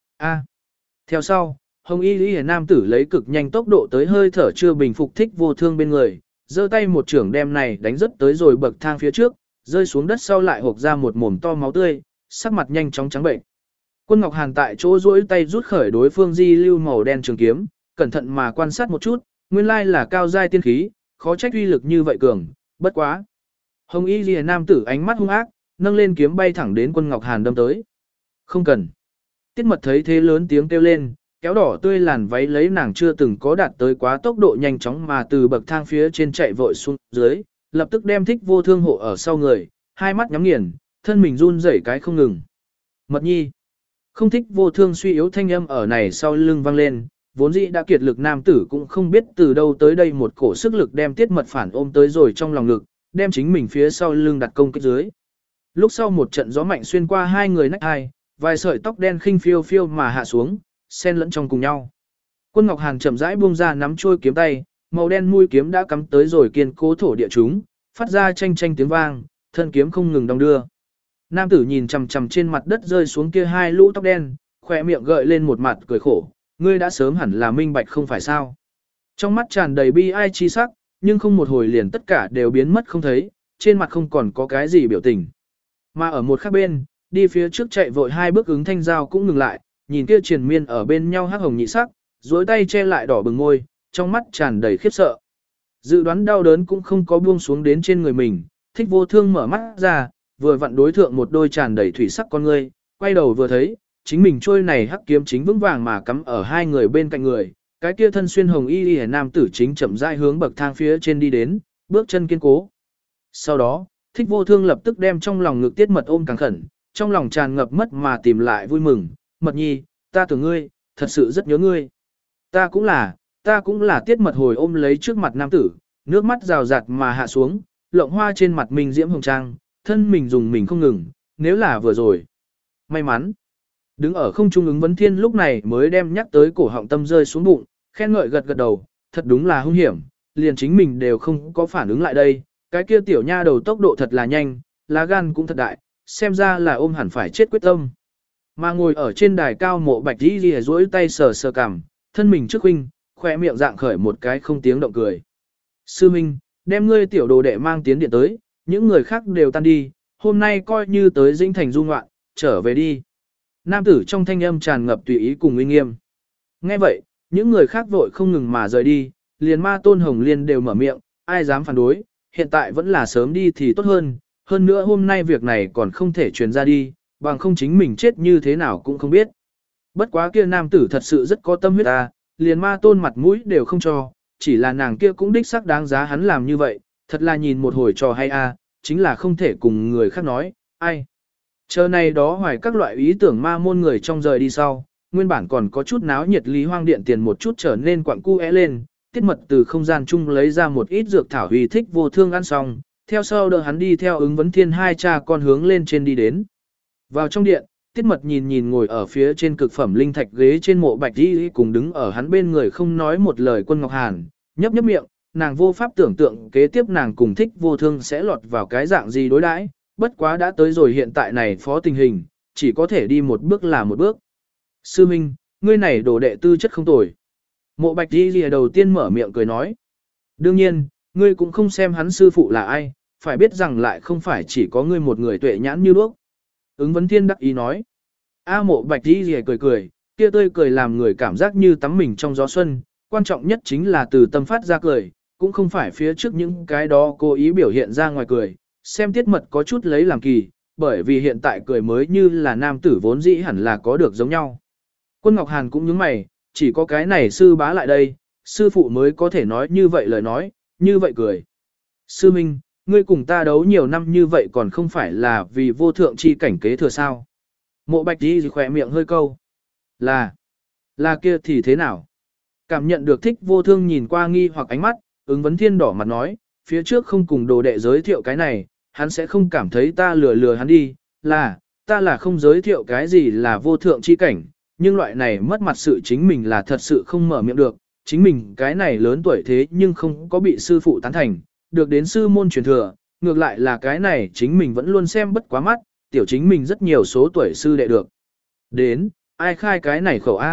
Theo sau, Hồng Y Lý nam tử lấy cực nhanh tốc độ tới hơi thở chưa bình phục Thích Vô Thương bên người, giơ tay một trưởng đem này đánh rất tới rồi bậc thang phía trước, rơi xuống đất sau lại hộc ra một mồm to máu tươi, sắc mặt nhanh chóng trắng bệnh. Quân Ngọc Hàn tại chỗ duỗi tay rút khởi đối phương di lưu màu đen trường kiếm, cẩn thận mà quan sát một chút, nguyên lai là cao giai tiên khí, khó trách uy lực như vậy cường, bất quá. Hồng Y Liễu nam tử ánh mắt hung ác, nâng lên kiếm bay thẳng đến Quân Ngọc Hàn đâm tới. Không cần. Tiết Mật thấy thế lớn tiếng kêu lên, kéo đỏ tươi làn váy lấy nàng chưa từng có đạt tới quá tốc độ nhanh chóng mà từ bậc thang phía trên chạy vội xuống dưới, lập tức đem Thích Vô Thương hộ ở sau người, hai mắt nhắm nghiền, thân mình run rẩy cái không ngừng. Mật nhi. Không Thích Vô Thương suy yếu thanh âm ở này sau lưng vang lên, vốn dĩ đã kiệt lực nam tử cũng không biết từ đâu tới đây một cổ sức lực đem Tiết Mật phản ôm tới rồi trong lòng ngực, đem chính mình phía sau lưng đặt công kích dưới. Lúc sau một trận gió mạnh xuyên qua hai người nách hai, vài sợi tóc đen khinh phiêu phiêu mà hạ xuống, xen lẫn trong cùng nhau. Quân Ngọc Hàn chậm rãi buông ra nắm trôi kiếm tay, màu đen mũi kiếm đã cắm tới rồi kiên cố thổ địa chúng, phát ra chanh chanh tiếng vang, thân kiếm không ngừng đong đưa. Nam tử nhìn chằm chằm trên mặt đất rơi xuống kia hai lũ tóc đen, khỏe miệng gợi lên một mặt cười khổ, ngươi đã sớm hẳn là minh bạch không phải sao. Trong mắt tràn đầy bi ai chi sắc, nhưng không một hồi liền tất cả đều biến mất không thấy, trên mặt không còn có cái gì biểu tình. Mà ở một khác bên, đi phía trước chạy vội hai bước ứng thanh giao cũng ngừng lại, nhìn kia triền miên ở bên nhau hắc hồng nhị sắc, duỗi tay che lại đỏ bừng môi, trong mắt tràn đầy khiếp sợ. Dự đoán đau đớn cũng không có buông xuống đến trên người mình, Thích Vô Thương mở mắt ra, vừa vặn đối thượng một đôi tràn đầy thủy sắc con ngươi, quay đầu vừa thấy, chính mình trôi này hắc kiếm chính vững vàng mà cắm ở hai người bên cạnh người, cái kia thân xuyên hồng y liễu nam tử chính chậm rãi hướng bậc thang phía trên đi đến, bước chân kiên cố. Sau đó, Thích Vô Thương lập tức đem trong lòng ngực Tiết Mật ôm càng khẩn, trong lòng tràn ngập mất mà tìm lại vui mừng, Mật nhi, ta tưởng ngươi, thật sự rất nhớ ngươi. Ta cũng là Tiết Mật hồi ôm lấy trước mặt nam tử, nước mắt rào rạt mà hạ xuống, lộng hoa trên mặt mình diễm hồng trang, thân mình dùng mình không ngừng, nếu là vừa rồi. May mắn. Đứng ở không trung ứng vấn thiên lúc này mới đem nhắc tới cổ họng tâm rơi xuống bụng, khen ngợi gật gật đầu, thật đúng là hung hiểm, liền chính mình đều không có phản ứng lại đây, cái kia tiểu nha đầu tốc độ thật là nhanh, lá gan cũng thật đại, xem ra là ôm hẳn phải chết quyết tâm. Mà ngồi ở trên đài cao Mộ Bạch Di Lìa duỗi tay sờ sờ cằm, thân mình trước huynh, khỏe miệng dạng khởi một cái không tiếng động cười. Sư huynh, đem ngươi tiểu đồ đệ mang tiến điện tới, những người khác đều tan đi, hôm nay coi như tới Dĩnh Thành du ngoạn, trở về đi. Nam tử trong thanh âm tràn ngập tùy ý cùng uy nghiêm. Nghe vậy, những người khác vội không ngừng mà rời đi, liền Ma Tôn Hồng Liên đều mở miệng, ai dám phản đối, hiện tại vẫn là sớm đi thì tốt hơn nữa hôm nay việc này còn không thể truyền ra đi, bằng không chính mình chết như thế nào cũng không biết. Bất quá kia nam tử thật sự rất có tâm huyết ta, liền Ma Tôn mặt mũi đều không cho, chỉ là nàng kia cũng đích xác đáng giá hắn làm như vậy, thật là nhìn một hồi trò hay chính là không thể cùng người khác nói, ai. Chờ này đó hoài các loại ý tưởng ma môn người trong rời đi sau, nguyên bản còn có chút náo nhiệt Lý Hoang Điện tiền một chút trở nên quặng cu lên, Tiết Mật từ không gian chung lấy ra một ít dược thảo uy Thích Vô Thương ăn xong, theo sau đỡ hắn đi theo ứng vấn thiên hai cha con hướng lên trên đi đến. Vào trong điện, Tiết Mật nhìn ngồi ở phía trên cực phẩm linh thạch ghế trên Mộ Bạch Di cùng đứng ở hắn bên người không nói một lời Quân Ngọc Hàn, nhấp nhấp miệng, nàng vô pháp tưởng tượng kế tiếp nàng cùng Thích Vô Thương sẽ lọt vào cái dạng gì đối đãi, bất quá đã tới rồi hiện tại này phó tình hình, chỉ có thể đi một bước là một bước. Sư Minh, ngươi này đồ đệ tư chất không tồi. Mộ Bạch Di lìa đầu tiên mở miệng cười nói. Đương nhiên, ngươi cũng không xem hắn sư phụ là ai, phải biết rằng lại không phải chỉ có ngươi một người tuệ nhãn như đuốc. Ứng vấn thiên đắc ý nói. Mộ Bạch Di lìa cười, kia tươi cười làm người cảm giác như tắm mình trong gió xuân, quan trọng nhất chính là từ tâm phát ra cười, cũng không phải phía trước những cái đó cố ý biểu hiện ra ngoài cười, xem Tiết Mật có chút lấy làm kỳ, bởi vì hiện tại cười mới như là nam tử vốn dĩ hẳn là có được giống nhau. Quân Ngọc Hàn cũng nhướng mày, chỉ có cái này sư bá lại đây, sư phụ mới có thể nói như vậy lời nói, như vậy cười. Sư Minh, ngươi cùng ta đấu nhiều năm như vậy còn không phải là vì vô thượng chi cảnh kế thừa sao. Mộ bạch đi khỏe miệng hơi câu. Là kia thì thế nào? Cảm nhận được thích vô thương nhìn qua nghi hoặc ánh mắt, ứng vấn thiên đỏ mặt nói, phía trước không cùng đồ đệ giới thiệu cái này, hắn sẽ không cảm thấy ta lừa hắn đi, ta là không giới thiệu cái gì là vô thượng chi cảnh, nhưng loại này mất mặt sự chính mình là thật sự không mở miệng được, chính mình cái này lớn tuổi thế nhưng không có bị sư phụ tán thành, được đến sư môn truyền thừa, ngược lại là cái này chính mình vẫn luôn xem bất quá mắt, tiểu chính mình rất nhiều số tuổi sư đệ được. Đến, ai khai cái này khẩu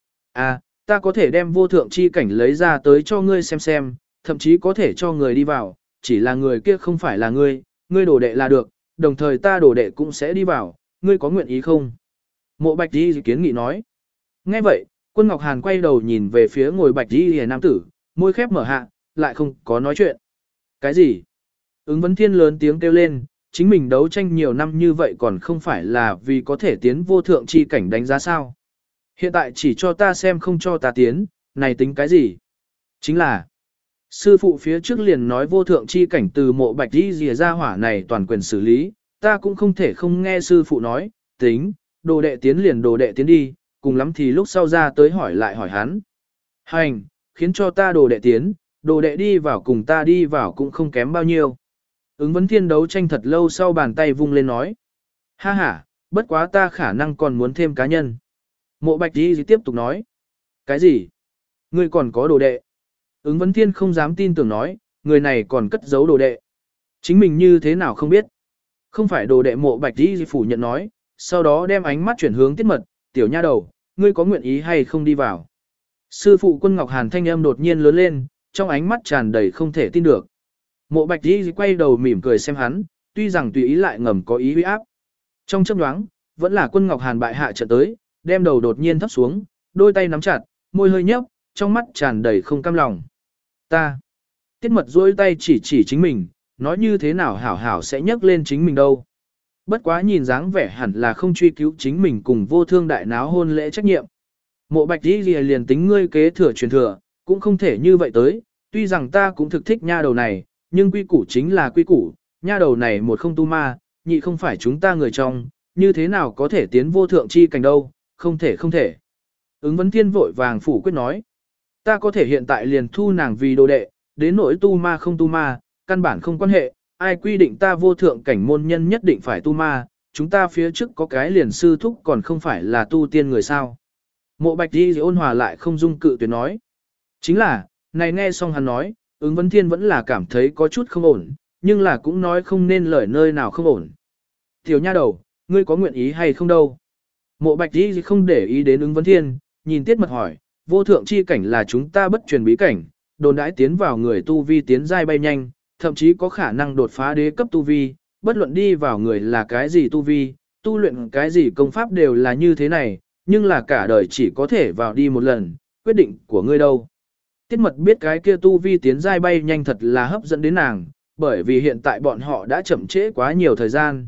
A? Ta có thể đem vô thượng chi cảnh lấy ra tới cho ngươi xem, thậm chí có thể cho người đi vào, chỉ là người kia không phải là ngươi đồ đệ là được, đồng thời ta đồ đệ cũng sẽ đi vào, ngươi có nguyện ý không? Mộ bạch đi kiến nghị nói. Nghe vậy, Quân Ngọc Hàn quay đầu nhìn về phía ngồi bạch đi hề nam tử, môi khép mở hạ, lại không có nói chuyện. Cái gì? Ứng vấn thiên lớn tiếng kêu lên, chính mình đấu tranh nhiều năm như vậy còn không phải là vì có thể tiến vô thượng chi cảnh đánh giá sao? Hiện tại chỉ cho ta xem không cho ta tiến, này tính cái gì? Chính là, sư phụ phía trước liền nói vô thượng chi cảnh từ mộ bạch đi rìa ra hỏa này toàn quyền xử lý, ta cũng không thể không nghe sư phụ nói, tính, đồ đệ tiến liền đồ đệ tiến đi, cùng lắm thì lúc sau ra tới hỏi lại hỏi hắn. Hành, khiến cho ta đồ đệ tiến, đồ đệ đi vào cùng ta đi vào cũng không kém bao nhiêu. Ứng vấn thiên đấu tranh thật lâu sau bàn tay vung lên nói. Ha ha, bất quá ta khả năng còn muốn thêm cá nhân. Mộ bạch đi tiếp tục nói. Cái gì? Ngươi còn có đồ đệ? Ứng vấn thiên không dám tin tưởng nói, người này còn cất giấu đồ đệ. Chính mình như thế nào không biết. Không phải đồ đệ mộ bạch đi phủ nhận nói, sau đó đem ánh mắt chuyển hướng tiết mật, tiểu nha đầu, ngươi có nguyện ý hay không đi vào. Sư phụ Quân Ngọc Hàn thanh âm đột nhiên lớn lên, trong ánh mắt tràn đầy không thể tin được. Mộ bạch đi quay đầu mỉm cười xem hắn, tuy rằng tùy ý lại ngầm có ý uy áp. Trong chớp nhoáng, vẫn là Quân Ngọc Hàn bại hạ trận tới, đem đầu đột nhiên thấp xuống, đôi tay nắm chặt, môi hơi nhấp, trong mắt tràn đầy không cam lòng. Ta. Tiết mật duỗi tay chỉ chính mình, nói như thế nào hảo hảo sẽ nhấc lên chính mình đâu. Bất quá nhìn dáng vẻ hẳn là không truy cứu chính mình cùng vô thương đại náo hôn lễ trách nhiệm. Mộ bạch đi liền tính ngươi kế thừa truyền thừa, cũng không thể như vậy tới, tuy rằng ta cũng thực thích nha đầu này, nhưng quy củ chính là quy củ, nha đầu này một không tu ma, nhị không phải chúng ta người trong, như thế nào có thể tiến vô thượng chi cảnh đâu, không thể. Ứng vấn thiên vội vàng phủ quyết nói, ta có thể hiện tại liền thu nàng vì đồ đệ, đến nỗi tu ma không tu ma, căn bản không quan hệ, ai quy định ta vô thượng cảnh môn nhân nhất định phải tu ma, chúng ta phía trước có cái liền sư thúc còn không phải là tu tiên người sao. Mộ bạch đi ôn hòa lại không dung cự tuyệt nói. Chính là, này nghe xong hắn nói, ứng vấn thiên vẫn là cảm thấy có chút không ổn, nhưng là cũng nói không nên lời nơi nào không ổn. Tiểu nha đầu, ngươi có nguyện ý hay không đâu? Mộ bạch đi không để ý đến ứng vấn thiên, nhìn tiết mật hỏi, vô thượng chi cảnh là chúng ta bất truyền bí cảnh, đồn đãi tiến vào người tu vi tiến giai bay nhanh, thậm chí có khả năng đột phá đế cấp tu vi, bất luận đi vào người là cái gì tu vi, tu luyện cái gì công pháp đều là như thế này, nhưng là cả đời chỉ có thể vào đi một lần, quyết định của ngươi đâu. Tiết mật biết cái kia tu vi tiến giai bay nhanh thật là hấp dẫn đến nàng, bởi vì hiện tại bọn họ đã chậm trễ quá nhiều thời gian,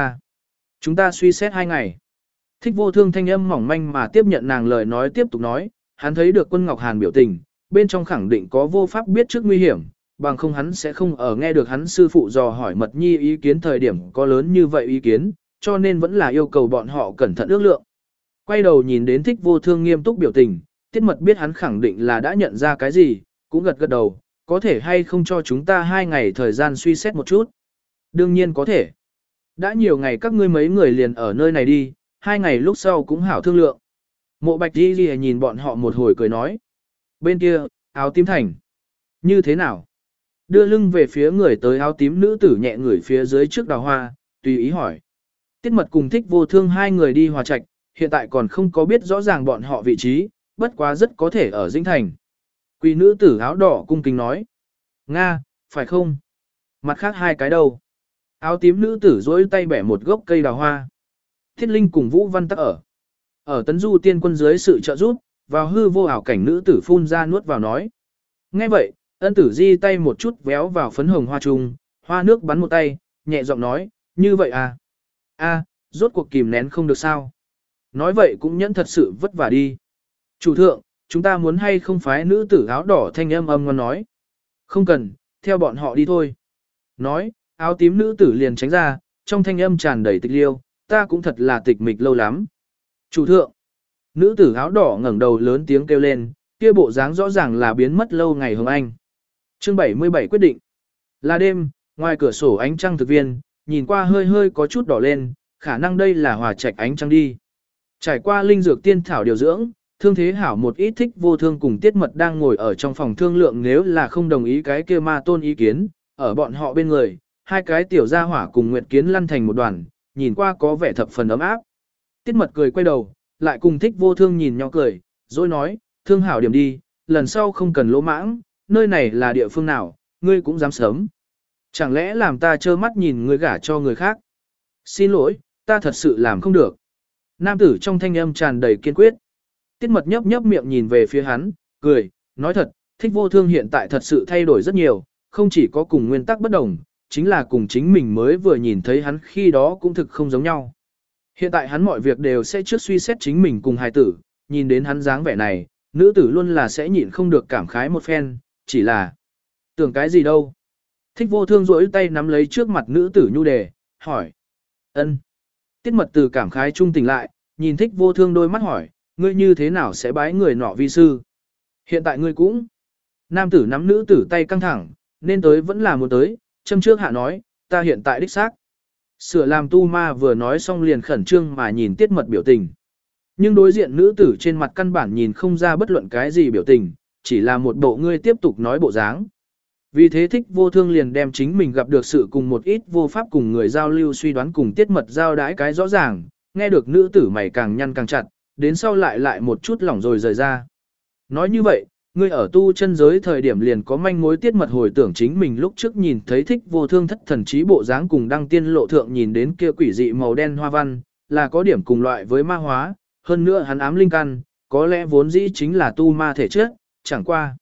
chúng ta suy xét 2 ngày. Thích vô thương thanh âm mỏng manh mà tiếp nhận nàng lời nói tiếp tục nói, hắn thấy được Quân Ngọc Hàn biểu tình, bên trong khẳng định có vô pháp biết trước nguy hiểm, bằng không hắn sẽ không ở nghe được hắn sư phụ dò hỏi mật nhi ý kiến thời điểm có lớn như vậy ý kiến, cho nên vẫn là yêu cầu bọn họ cẩn thận ước lượng. Quay đầu nhìn đến thích vô thương nghiêm túc biểu tình, tiết mật biết hắn khẳng định là đã nhận ra cái gì, cũng gật đầu, có thể hay không cho chúng ta 2 ngày thời gian suy xét một chút. Đương nhiên có thể. Đã nhiều ngày các ngươi mấy người liền ở nơi này đi, 2 ngày lúc sau cũng hảo thương lượng. Mộ bạch đi ghi nhìn bọn họ một hồi cười nói. Bên kia, áo tím thành. Như thế nào? Đưa lưng về phía người tới áo tím nữ tử nhẹ người phía dưới trước đào hoa, tùy ý hỏi. Tiết mật cùng thích vô thương 2 người đi hòa trạch, hiện tại còn không có biết rõ ràng bọn họ vị trí, bất quá rất có thể ở Dĩnh Thành. Quỷ nữ tử áo đỏ cung kính nói. Nga, phải không? Mặt khác 2 cái đâu? Áo tím nữ tử dối tay bẻ một gốc cây đào hoa. Thiết Linh cùng Vũ Văn Tắc ở. Ở Tấn Du tiên quân dưới sự trợ giúp, vào hư vô ảo cảnh nữ tử phun ra nuốt vào nói. Nghe vậy, ân tử di tay một chút véo vào phấn hồng hoa trung, hoa nước bắn một tay, nhẹ giọng nói, như vậy à? Rốt cuộc kìm nén không được sao? Nói vậy cũng nhẫn thật sự vất vả đi. Chủ thượng, chúng ta muốn hay không phái nữ tử áo đỏ thanh âm ngon nói. Không cần, theo bọn họ đi thôi. Nói, áo tím nữ tử liền tránh ra, trong thanh âm tràn đầy tịch liêu, ta cũng thật là tịch mịch lâu lắm. Chủ thượng, nữ tử áo đỏ ngẩng đầu lớn tiếng kêu lên, kia bộ dáng rõ ràng là biến mất lâu ngày Hồng Anh. Chương 77 quyết định. Là đêm, ngoài cửa sổ ánh trăng thực viên, nhìn qua hơi hơi có chút đỏ lên, khả năng đây là hòa trạch ánh trăng đi. Trải qua linh dược tiên thảo điều dưỡng, thương thế hảo một ít Thích Vô Thương cùng Tiết Mật đang ngồi ở trong phòng thương lượng nếu là không đồng ý cái kia ma tôn ý kiến, ở bọn họ bên người, hai cái tiểu gia hỏa cùng Nguyệt Kiến lăn thành một đoàn, nhìn qua có vẻ thập phần ấm áp. Tiết Mật cười quay đầu, lại cùng Thích Vô Thương nhìn nhau cười, rồi nói, thương hảo điểm đi, lần sau không cần lỗ mãng, nơi này là địa phương nào, ngươi cũng dám sớm. Chẳng lẽ làm ta trơ mắt nhìn ngươi gả cho người khác? Xin lỗi, ta thật sự làm không được. Nam tử trong thanh âm tràn đầy kiên quyết. Tiết Mật nhấp nhấp miệng nhìn về phía hắn, cười, nói thật, Thích Vô Thương hiện tại thật sự thay đổi rất nhiều, không chỉ có cùng nguyên tắc bất đồng, chính là cùng chính mình mới vừa nhìn thấy hắn khi đó cũng thực không giống nhau. Hiện tại hắn mọi việc đều sẽ trước suy xét chính mình cùng hài tử, nhìn đến hắn dáng vẻ này, nữ tử luôn là sẽ nhịn không được cảm khái một phen, chỉ là tưởng cái gì đâu. Thích Vô Thương rỗi tay nắm lấy trước mặt nữ tử nhu đề, hỏi. Ân. Tiết Mật từ cảm khái trung tỉnh lại, nhìn Thích Vô Thương đôi mắt hỏi, ngươi như thế nào sẽ bái người nọ vi sư? Hiện tại ngươi cũng. Nam tử nắm nữ tử tay căng thẳng, nên tới vẫn là muốn tới, châm trước hạ nói, ta hiện tại đích xác. Sửa làm tu ma vừa nói xong liền khẩn trương mà nhìn Tiết Mật biểu tình. Nhưng đối diện nữ tử trên mặt căn bản nhìn không ra bất luận cái gì biểu tình, chỉ là một bộ ngươi tiếp tục nói bộ dáng. Vì thế Thích Vô Thương liền đem chính mình gặp được sự cùng một ít vô pháp cùng người giao lưu suy đoán cùng Tiết Mật giao đái cái rõ ràng, nghe được nữ tử mày càng nhăn càng chặt, đến sau lại một chút lỏng rồi rời ra. Nói như vậy, ngươi ở tu chân giới thời điểm liền có manh mối Tiết Mật hồi tưởng chính mình lúc trước nhìn thấy Thích Vô Thương thất thần trí bộ dáng cùng đăng tiên lộ thượng nhìn đến kia quỷ dị màu đen hoa văn, là có điểm cùng loại với ma hóa, hơn nữa hắn ám linh căn, có lẽ vốn dĩ chính là tu ma thể chất, chẳng qua.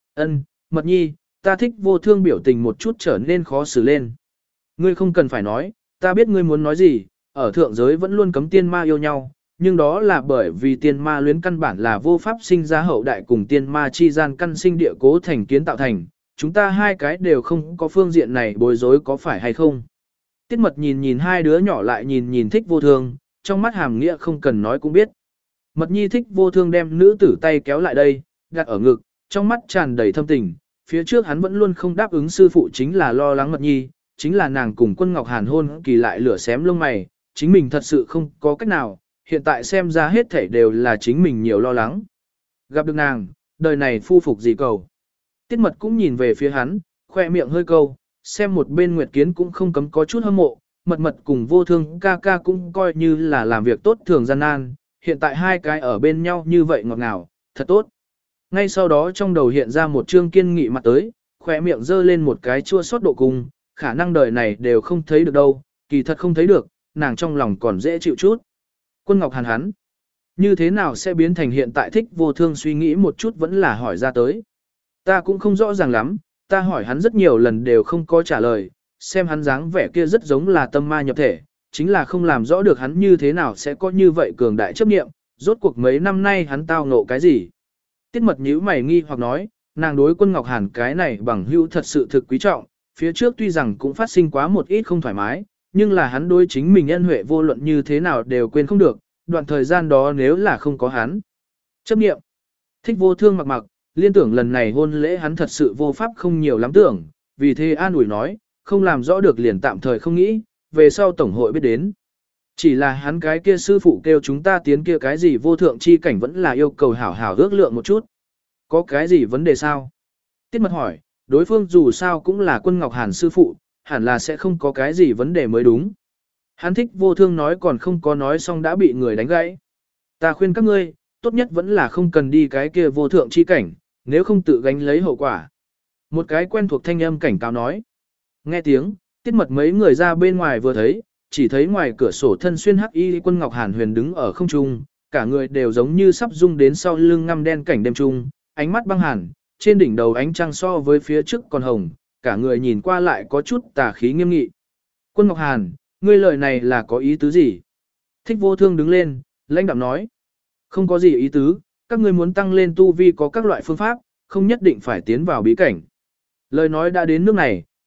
Mật nhi, ta Thích Vô Thương biểu tình một chút trở nên khó xử lên. Ngươi không cần phải nói, ta biết ngươi muốn nói gì, ở thượng giới vẫn luôn cấm tiên ma yêu nhau, nhưng đó là bởi vì tiên ma luyến căn bản là vô pháp sinh ra hậu đại cùng tiên ma chi gian căn sinh địa cố thành kiến tạo thành, chúng ta hai cái đều không có phương diện này bối rối có phải hay không. Tiết Mật nhìn hai đứa nhỏ lại nhìn Thích Vô Thương, trong mắt hàm nghĩa không cần nói cũng biết. Mật nhi Thích Vô Thương đem nữ tử tay kéo lại đây, đặt ở ngực, trong mắt tràn đầy thâm tình, phía trước hắn vẫn luôn không đáp ứng sư phụ chính là lo lắng Mật nhi, chính là nàng cùng Quân Ngọc Hàn hôn kỳ lại lửa xém lông mày, chính mình thật sự không có cách nào, hiện tại xem ra hết thảy đều là chính mình nhiều lo lắng. Gặp được nàng, đời này phu phục gì cầu. Tiết Mật cũng nhìn về phía hắn, khoe miệng hơi câu, xem một bên Nguyệt Kiến cũng không cấm có chút hâm mộ, Mật cùng Vô Thương ca ca cũng coi như là làm việc tốt thường gian nan, hiện tại hai cái ở bên nhau như vậy ngọt ngào, thật tốt. Ngay sau đó trong đầu hiện ra một trương kiên nghị mặt tới, khoe miệng dơ lên một cái chua xót độ cùng, khả năng đời này đều không thấy được đâu, kỳ thật không thấy được, nàng trong lòng còn dễ chịu chút. Quân Ngọc Hàn hắn, như thế nào sẽ biến thành hiện tại Thích Vô Thương suy nghĩ một chút vẫn là hỏi ra tới. Ta cũng không rõ ràng lắm, ta hỏi hắn rất nhiều lần đều không có trả lời, xem hắn dáng vẻ kia rất giống là tâm ma nhập thể, chính là không làm rõ được hắn như thế nào sẽ có như vậy cường đại chấp niệm, rốt cuộc mấy năm nay hắn tao ngộ cái gì. Tiết Mật nhíu mày nghi hoặc nói, nàng đối Quân Ngọc Hàn cái này bằng hữu thật sự thực quý trọng, phía trước tuy rằng cũng phát sinh quá một ít không thoải mái, nhưng là hắn đối chính mình ân huệ vô luận như thế nào đều quên không được, đoạn thời gian đó nếu là không có hắn. Chấp niệm. Thích Vô Thương mặc, liên tưởng lần này hôn lễ hắn thật sự vô pháp không nhiều lắm tưởng, vì thế an ủi nói, không làm rõ được liền tạm thời không nghĩ, về sau tổng hội biết đến. Chỉ là hắn cái kia sư phụ kêu chúng ta tiến kia cái gì vô thượng chi cảnh vẫn là yêu cầu hảo hảo ước lượng một chút. Có cái gì vấn đề sao? Tiết Mật hỏi, đối phương dù sao cũng là Quân Ngọc Hàn sư phụ, hẳn là sẽ không có cái gì vấn đề mới đúng. Hắn Thích Vô Thương nói còn không có nói xong đã bị người đánh gãy. Ta khuyên các ngươi, tốt nhất vẫn là không cần đi cái kia vô thượng chi cảnh, nếu không tự gánh lấy hậu quả. Một cái quen thuộc thanh âm cảnh cáo nói. Nghe tiếng, Tiết Mật mấy người ra bên ngoài vừa thấy, chỉ thấy ngoài cửa sổ thân xuyên hắc y Quân Ngọc Hàn huyền đứng ở không trung, cả người đều giống như sắp rung đến sau lưng ngăm đen cảnh đêm trung, ánh mắt băng hàn, trên đỉnh đầu ánh trăng so với phía trước còn hồng, cả người nhìn qua lại có chút tà khí nghiêm nghị. Quân Ngọc Hàn, ngươi lời này là có ý tứ gì? Thích Vô Thương đứng lên, lãnh đạm nói. Không có gì ý tứ, các ngươi muốn tăng lên tu vi có các loại phương pháp, không nhất định phải tiến vào bí cảnh. Lời nói đã đến nước này,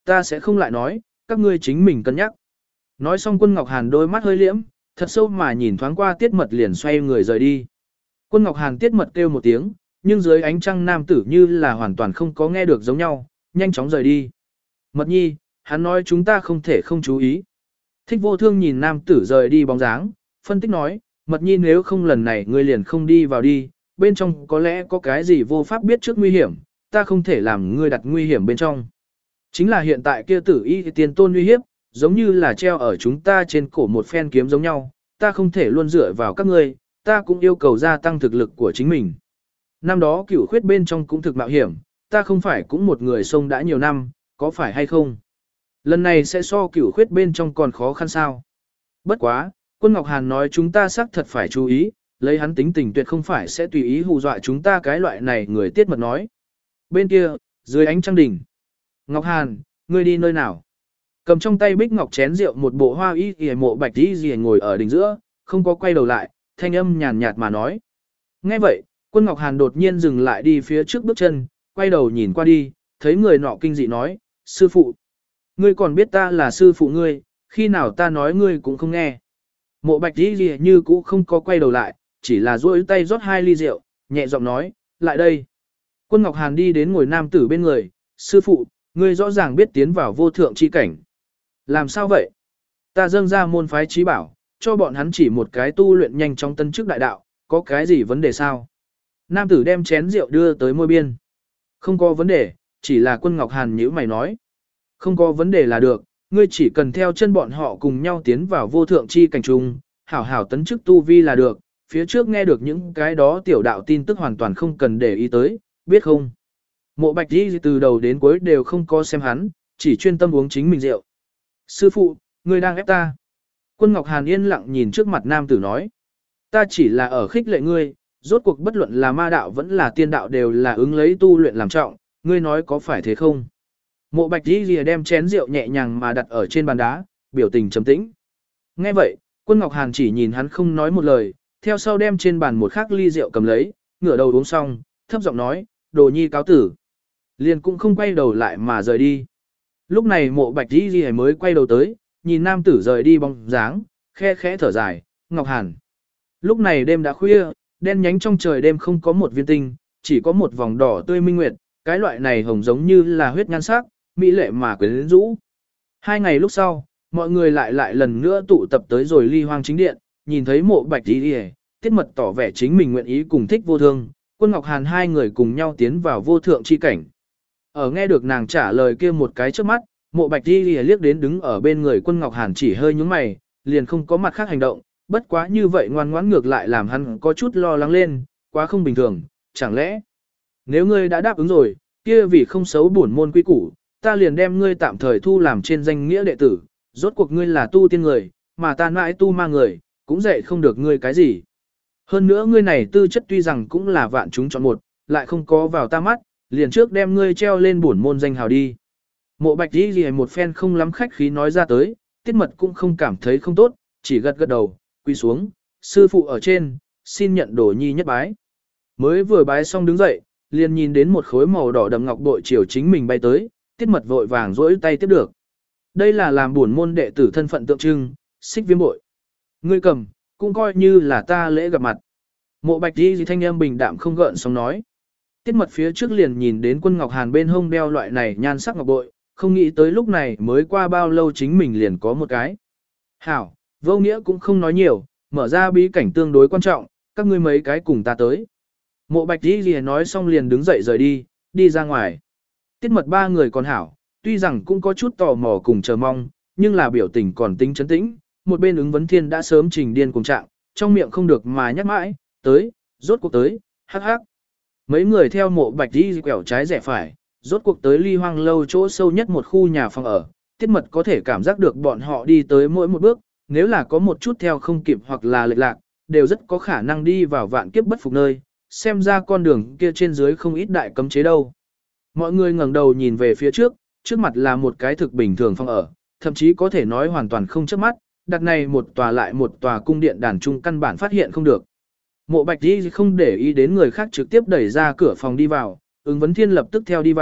ta sẽ không lại nói, các ngươi chính mình cân nhắc. Nói xong Quân Ngọc Hàn đôi mắt hơi liễm, thật sâu mà nhìn thoáng qua Tiết Mật liền xoay người rời đi. Quân Ngọc Hàn Tiết Mật kêu một tiếng, nhưng dưới ánh trăng nam tử như là hoàn toàn không có nghe được giống nhau, nhanh chóng rời đi. Mật nhi, hắn nói chúng ta không thể không chú ý. Thích Vô Thương nhìn nam tử rời đi bóng dáng, phân tích nói, Mật nhi nếu không lần này ngươi liền không đi vào đi, bên trong có lẽ có cái gì vô pháp biết trước nguy hiểm, ta không thể làm ngươi đặt nguy hiểm bên trong. Chính là hiện tại kia tử y tiền tôn uy hiếp, giống như là treo ở chúng ta trên cổ một phen kiếm giống nhau, ta không thể luôn dựa vào các ngươi, ta cũng yêu cầu gia tăng thực lực của chính mình. Năm đó Cửu Khuyết bên trong cũng thực mạo hiểm, ta không phải cũng một người sông đã nhiều năm, có phải hay không? Lần này sẽ so Cửu Khuyết bên trong còn khó khăn sao? Bất quá, Quân Ngọc Hàn nói chúng ta xác thật phải chú ý, lấy hắn tính tình tuyệt không phải sẽ tùy ý hù dọa chúng ta cái loại này người Tiết Mật nói. Bên kia, dưới ánh trăng đỉnh. Ngọc Hàn, ngươi đi nơi nào? Cầm trong tay bích ngọc chén rượu một bộ hoa y y mộ bạch y y ngồi ở đỉnh giữa, không có quay đầu lại, thanh âm nhàn nhạt mà nói. Nghe vậy, Quân Ngọc Hàn đột nhiên dừng lại đi phía trước bước chân, quay đầu nhìn qua đi, thấy người nọ kinh dị nói, sư phụ. Ngươi còn biết ta là sư phụ ngươi, khi nào ta nói ngươi cũng không nghe. Mộ bạch y y như cũ không có quay đầu lại, chỉ là duỗi tay rót 2 ly rượu, nhẹ giọng nói, lại đây. Quân Ngọc Hàn đi đến ngồi nam tử bên người, sư phụ, ngươi rõ ràng biết tiến vào vô thượng chi cảnh. Làm sao vậy? Ta dâng ra môn phái trí bảo, cho bọn hắn chỉ một cái tu luyện nhanh trong tân chức đại đạo, có cái gì vấn đề sao? Nam tử đem chén rượu đưa tới môi biên. Không có vấn đề, chỉ là Quân Ngọc Hàn nhíu mày nói. Không có vấn đề là được, ngươi chỉ cần theo chân bọn họ cùng nhau tiến vào vô thượng chi cảnh trung, hảo hảo tấn chức tu vi là được, phía trước nghe được những cái đó tiểu đạo tin tức hoàn toàn không cần để ý tới, biết không? Mộ bạch đi từ đầu đến cuối đều không có xem hắn, chỉ chuyên tâm uống chính mình rượu. Sư phụ, ngươi đang ép ta. Quân Ngọc Hàn yên lặng nhìn trước mặt nam tử nói. Ta chỉ là ở khích lệ ngươi, rốt cuộc bất luận là ma đạo vẫn là tiên đạo đều là ứng lấy tu luyện làm trọng, ngươi nói có phải thế không? Mộ bạch đi lìa đem chén rượu nhẹ nhàng mà đặt ở trên bàn đá, biểu tình trầm tĩnh. Nghe vậy, Quân Ngọc Hàn chỉ nhìn hắn không nói một lời, theo sau đem trên bàn một khắc ly rượu cầm lấy, ngửa đầu uống xong, thấp giọng nói, đồ nhi cáo tử. Liền cũng không quay đầu lại mà rời đi. Lúc này mộ bạch đi lìa mới quay đầu tới, nhìn nam tử rời đi bóng dáng, khe khẽ thở dài, Ngọc Hàn. Lúc này đêm đã khuya, đen nhánh trong trời đêm không có một viên tinh, chỉ có một vòng đỏ tươi minh nguyệt, cái loại này hồng giống như là huyết nhan sắc, mỹ lệ mà quyến rũ. 2 ngày lúc sau, mọi người lại lần nữa tụ tập tới rồi Ly Hoang chính điện, nhìn thấy mộ bạch đi lìa, Tiết Mật tỏ vẻ chính mình nguyện ý cùng Thích Vô Thương, Quân Ngọc Hàn hai người cùng nhau tiến vào vô thượng chi cảnh. Ở nghe được nàng trả lời kia một cái trước mắt, mộ bạch đi lìa liếc đến đứng ở bên người Quân Ngọc Hàn chỉ hơi nhúng mày, liền không có mặt khác hành động, bất quá như vậy ngoan ngoãn ngược lại làm hắn có chút lo lắng lên, quá không bình thường, chẳng lẽ nếu ngươi đã đáp ứng rồi, kia vì không xấu bổn môn quy củ, ta liền đem ngươi tạm thời thu làm trên danh nghĩa đệ tử, rốt cuộc ngươi là tu tiên người, mà ta mãi tu ma người, cũng dạy không được ngươi cái gì. Hơn nữa ngươi này tư chất tuy rằng cũng là vạn chúng chọn một, lại không có vào ta mắt, liền trước đem ngươi treo lên bổn môn danh hào đi. Mộ bạch đi gì một phen không lắm khách khí nói ra tới, Tiết Mật cũng không cảm thấy không tốt, chỉ gật gật đầu, quy xuống, sư phụ ở trên, xin nhận đồ nhi nhất bái. Mới vừa bái xong đứng dậy, liền nhìn đến một khối màu đỏ đậm ngọc bội chiều chính mình bay tới, Tiết Mật vội vàng rỗi tay tiếp được. Đây là làm bổn môn đệ tử thân phận tượng trưng, xích viêm bội. Ngươi cầm, cũng coi như là ta lễ gặp mặt. Mộ bạch đi gì thanh âm bình đạm không gợn sóng nói. Tiết Mật phía trước liền nhìn đến Quân Ngọc Hàn bên hông đeo loại này nhan sắc ngọc bội, không nghĩ tới lúc này mới qua bao lâu chính mình liền có một cái. Hảo, vô nghĩa cũng không nói nhiều, mở ra bí cảnh tương đối quan trọng, các ngươi mấy cái cùng ta tới. Mộ bạch đi gì nói xong liền đứng dậy rời đi, đi ra ngoài. Tiết Mật 3 người còn hảo, tuy rằng cũng có chút tò mò cùng chờ mong, nhưng là biểu tình còn tính trấn tĩnh, một bên ứng vấn thiên đã sớm trình điên cùng trạng, trong miệng không được mà nhắc mãi, tới, rốt cuộc tới, hắc hắc. Mấy người theo mộ bạch đi quẹo trái rẽ phải, rốt cuộc tới Ly Hoang lâu chỗ sâu nhất một khu nhà phòng ở, Tiết Mật có thể cảm giác được bọn họ đi tới mỗi một bước, nếu là có một chút theo không kịp hoặc là lệch lạc, đều rất có khả năng đi vào vạn kiếp bất phục nơi, xem ra con đường kia trên dưới không ít đại cấm chế đâu. Mọi người ngẩng đầu nhìn về phía trước, trước mặt là một cái thực bình thường phòng ở, thậm chí có thể nói hoàn toàn không chớp mắt, đặt này một tòa lại một tòa cung điện đàn trung căn bản phát hiện không được. Mộ bạch đi không để ý đến người khác trực tiếp đẩy ra cửa phòng đi vào, ứng vấn thiên lập tức theo đi vào,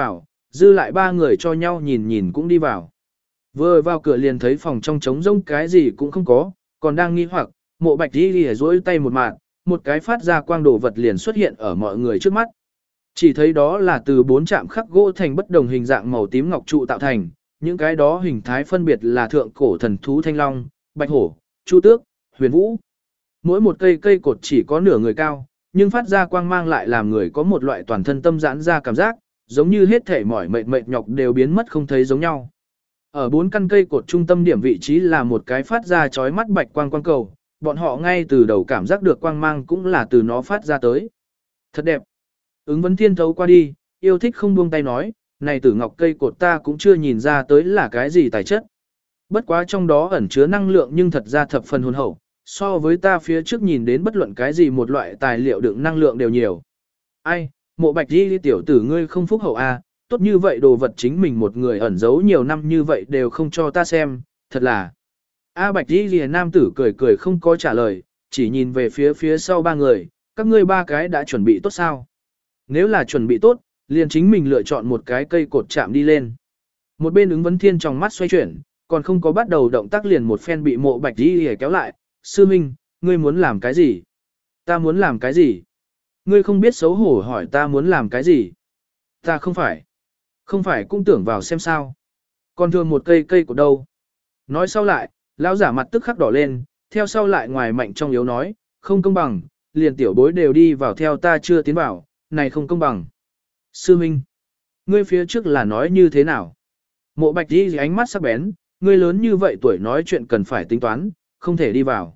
dư lại ba người cho nhau nhìn nhìn cũng đi vào. Vừa vào cửa liền thấy phòng trong trống rỗng cái gì cũng không có, còn đang nghi hoặc, Mộ Bạch đi lìa duỗi tay một mạng, một cái phát ra quang đồ vật liền xuất hiện ở mọi người trước mắt. Chỉ thấy đó là từ 4 chạm khắc gỗ thành bất đồng hình dạng màu tím ngọc trụ tạo thành, những cái đó hình thái phân biệt là thượng cổ thần thú thanh long, bạch hổ, chu tước, huyền vũ. Mỗi một cây cột chỉ có nửa người cao, nhưng phát ra quang mang lại làm người có một loại toàn thân tâm giãn ra cảm giác, giống như hết thể mỏi mệt nhọc đều biến mất không thấy giống nhau. Ở 4 căn cây cột trung tâm điểm vị trí là một cái phát ra chói mắt bạch quang cầu, bọn họ ngay từ đầu cảm giác được quang mang cũng là từ nó phát ra tới. Thật đẹp. Ứng vấn thiên thấu qua đi, yêu thích không buông tay nói, này tử ngọc cây cột ta cũng chưa nhìn ra tới là cái gì tài chất. Bất quá trong đó ẩn chứa năng lượng nhưng thật ra thập phần hồn hậu, so với ta phía trước nhìn đến bất luận cái gì một loại tài liệu đựng năng lượng đều nhiều. Ai, Mộ Bạch đi tiểu tử ngươi không phúc hậu à, tốt như vậy đồ vật chính mình một người ẩn giấu nhiều năm như vậy đều không cho ta xem, thật là. A Bạch đi lìa nam tử cười cười không có trả lời, chỉ nhìn về phía sau ba người, các ngươi ba cái đã chuẩn bị tốt sao? Nếu là chuẩn bị tốt, liền chính mình lựa chọn một cái cây cột chạm đi lên. Một bên ứng vấn thiên trong mắt xoay chuyển, còn không có bắt đầu động tác liền một phen bị Mộ Bạch đi lìa kéo lại, sư minh, ngươi muốn làm cái gì? Ta muốn làm cái gì? Ngươi không biết xấu hổ hỏi ta muốn làm cái gì? Ta không phải cũng tưởng vào xem sao. Còn thường một cây của đâu? Nói sau lại, lão giả mặt tức khắc đỏ lên, theo sau lại ngoài mạnh trong yếu nói, không công bằng, liền tiểu bối đều đi vào theo ta chưa tiến vào, này không công bằng. Sư Minh, ngươi phía trước là nói như thế nào? Mộ Bạch đi ánh mắt sắc bén, ngươi lớn như vậy tuổi nói chuyện cần phải tính toán, không thể đi vào.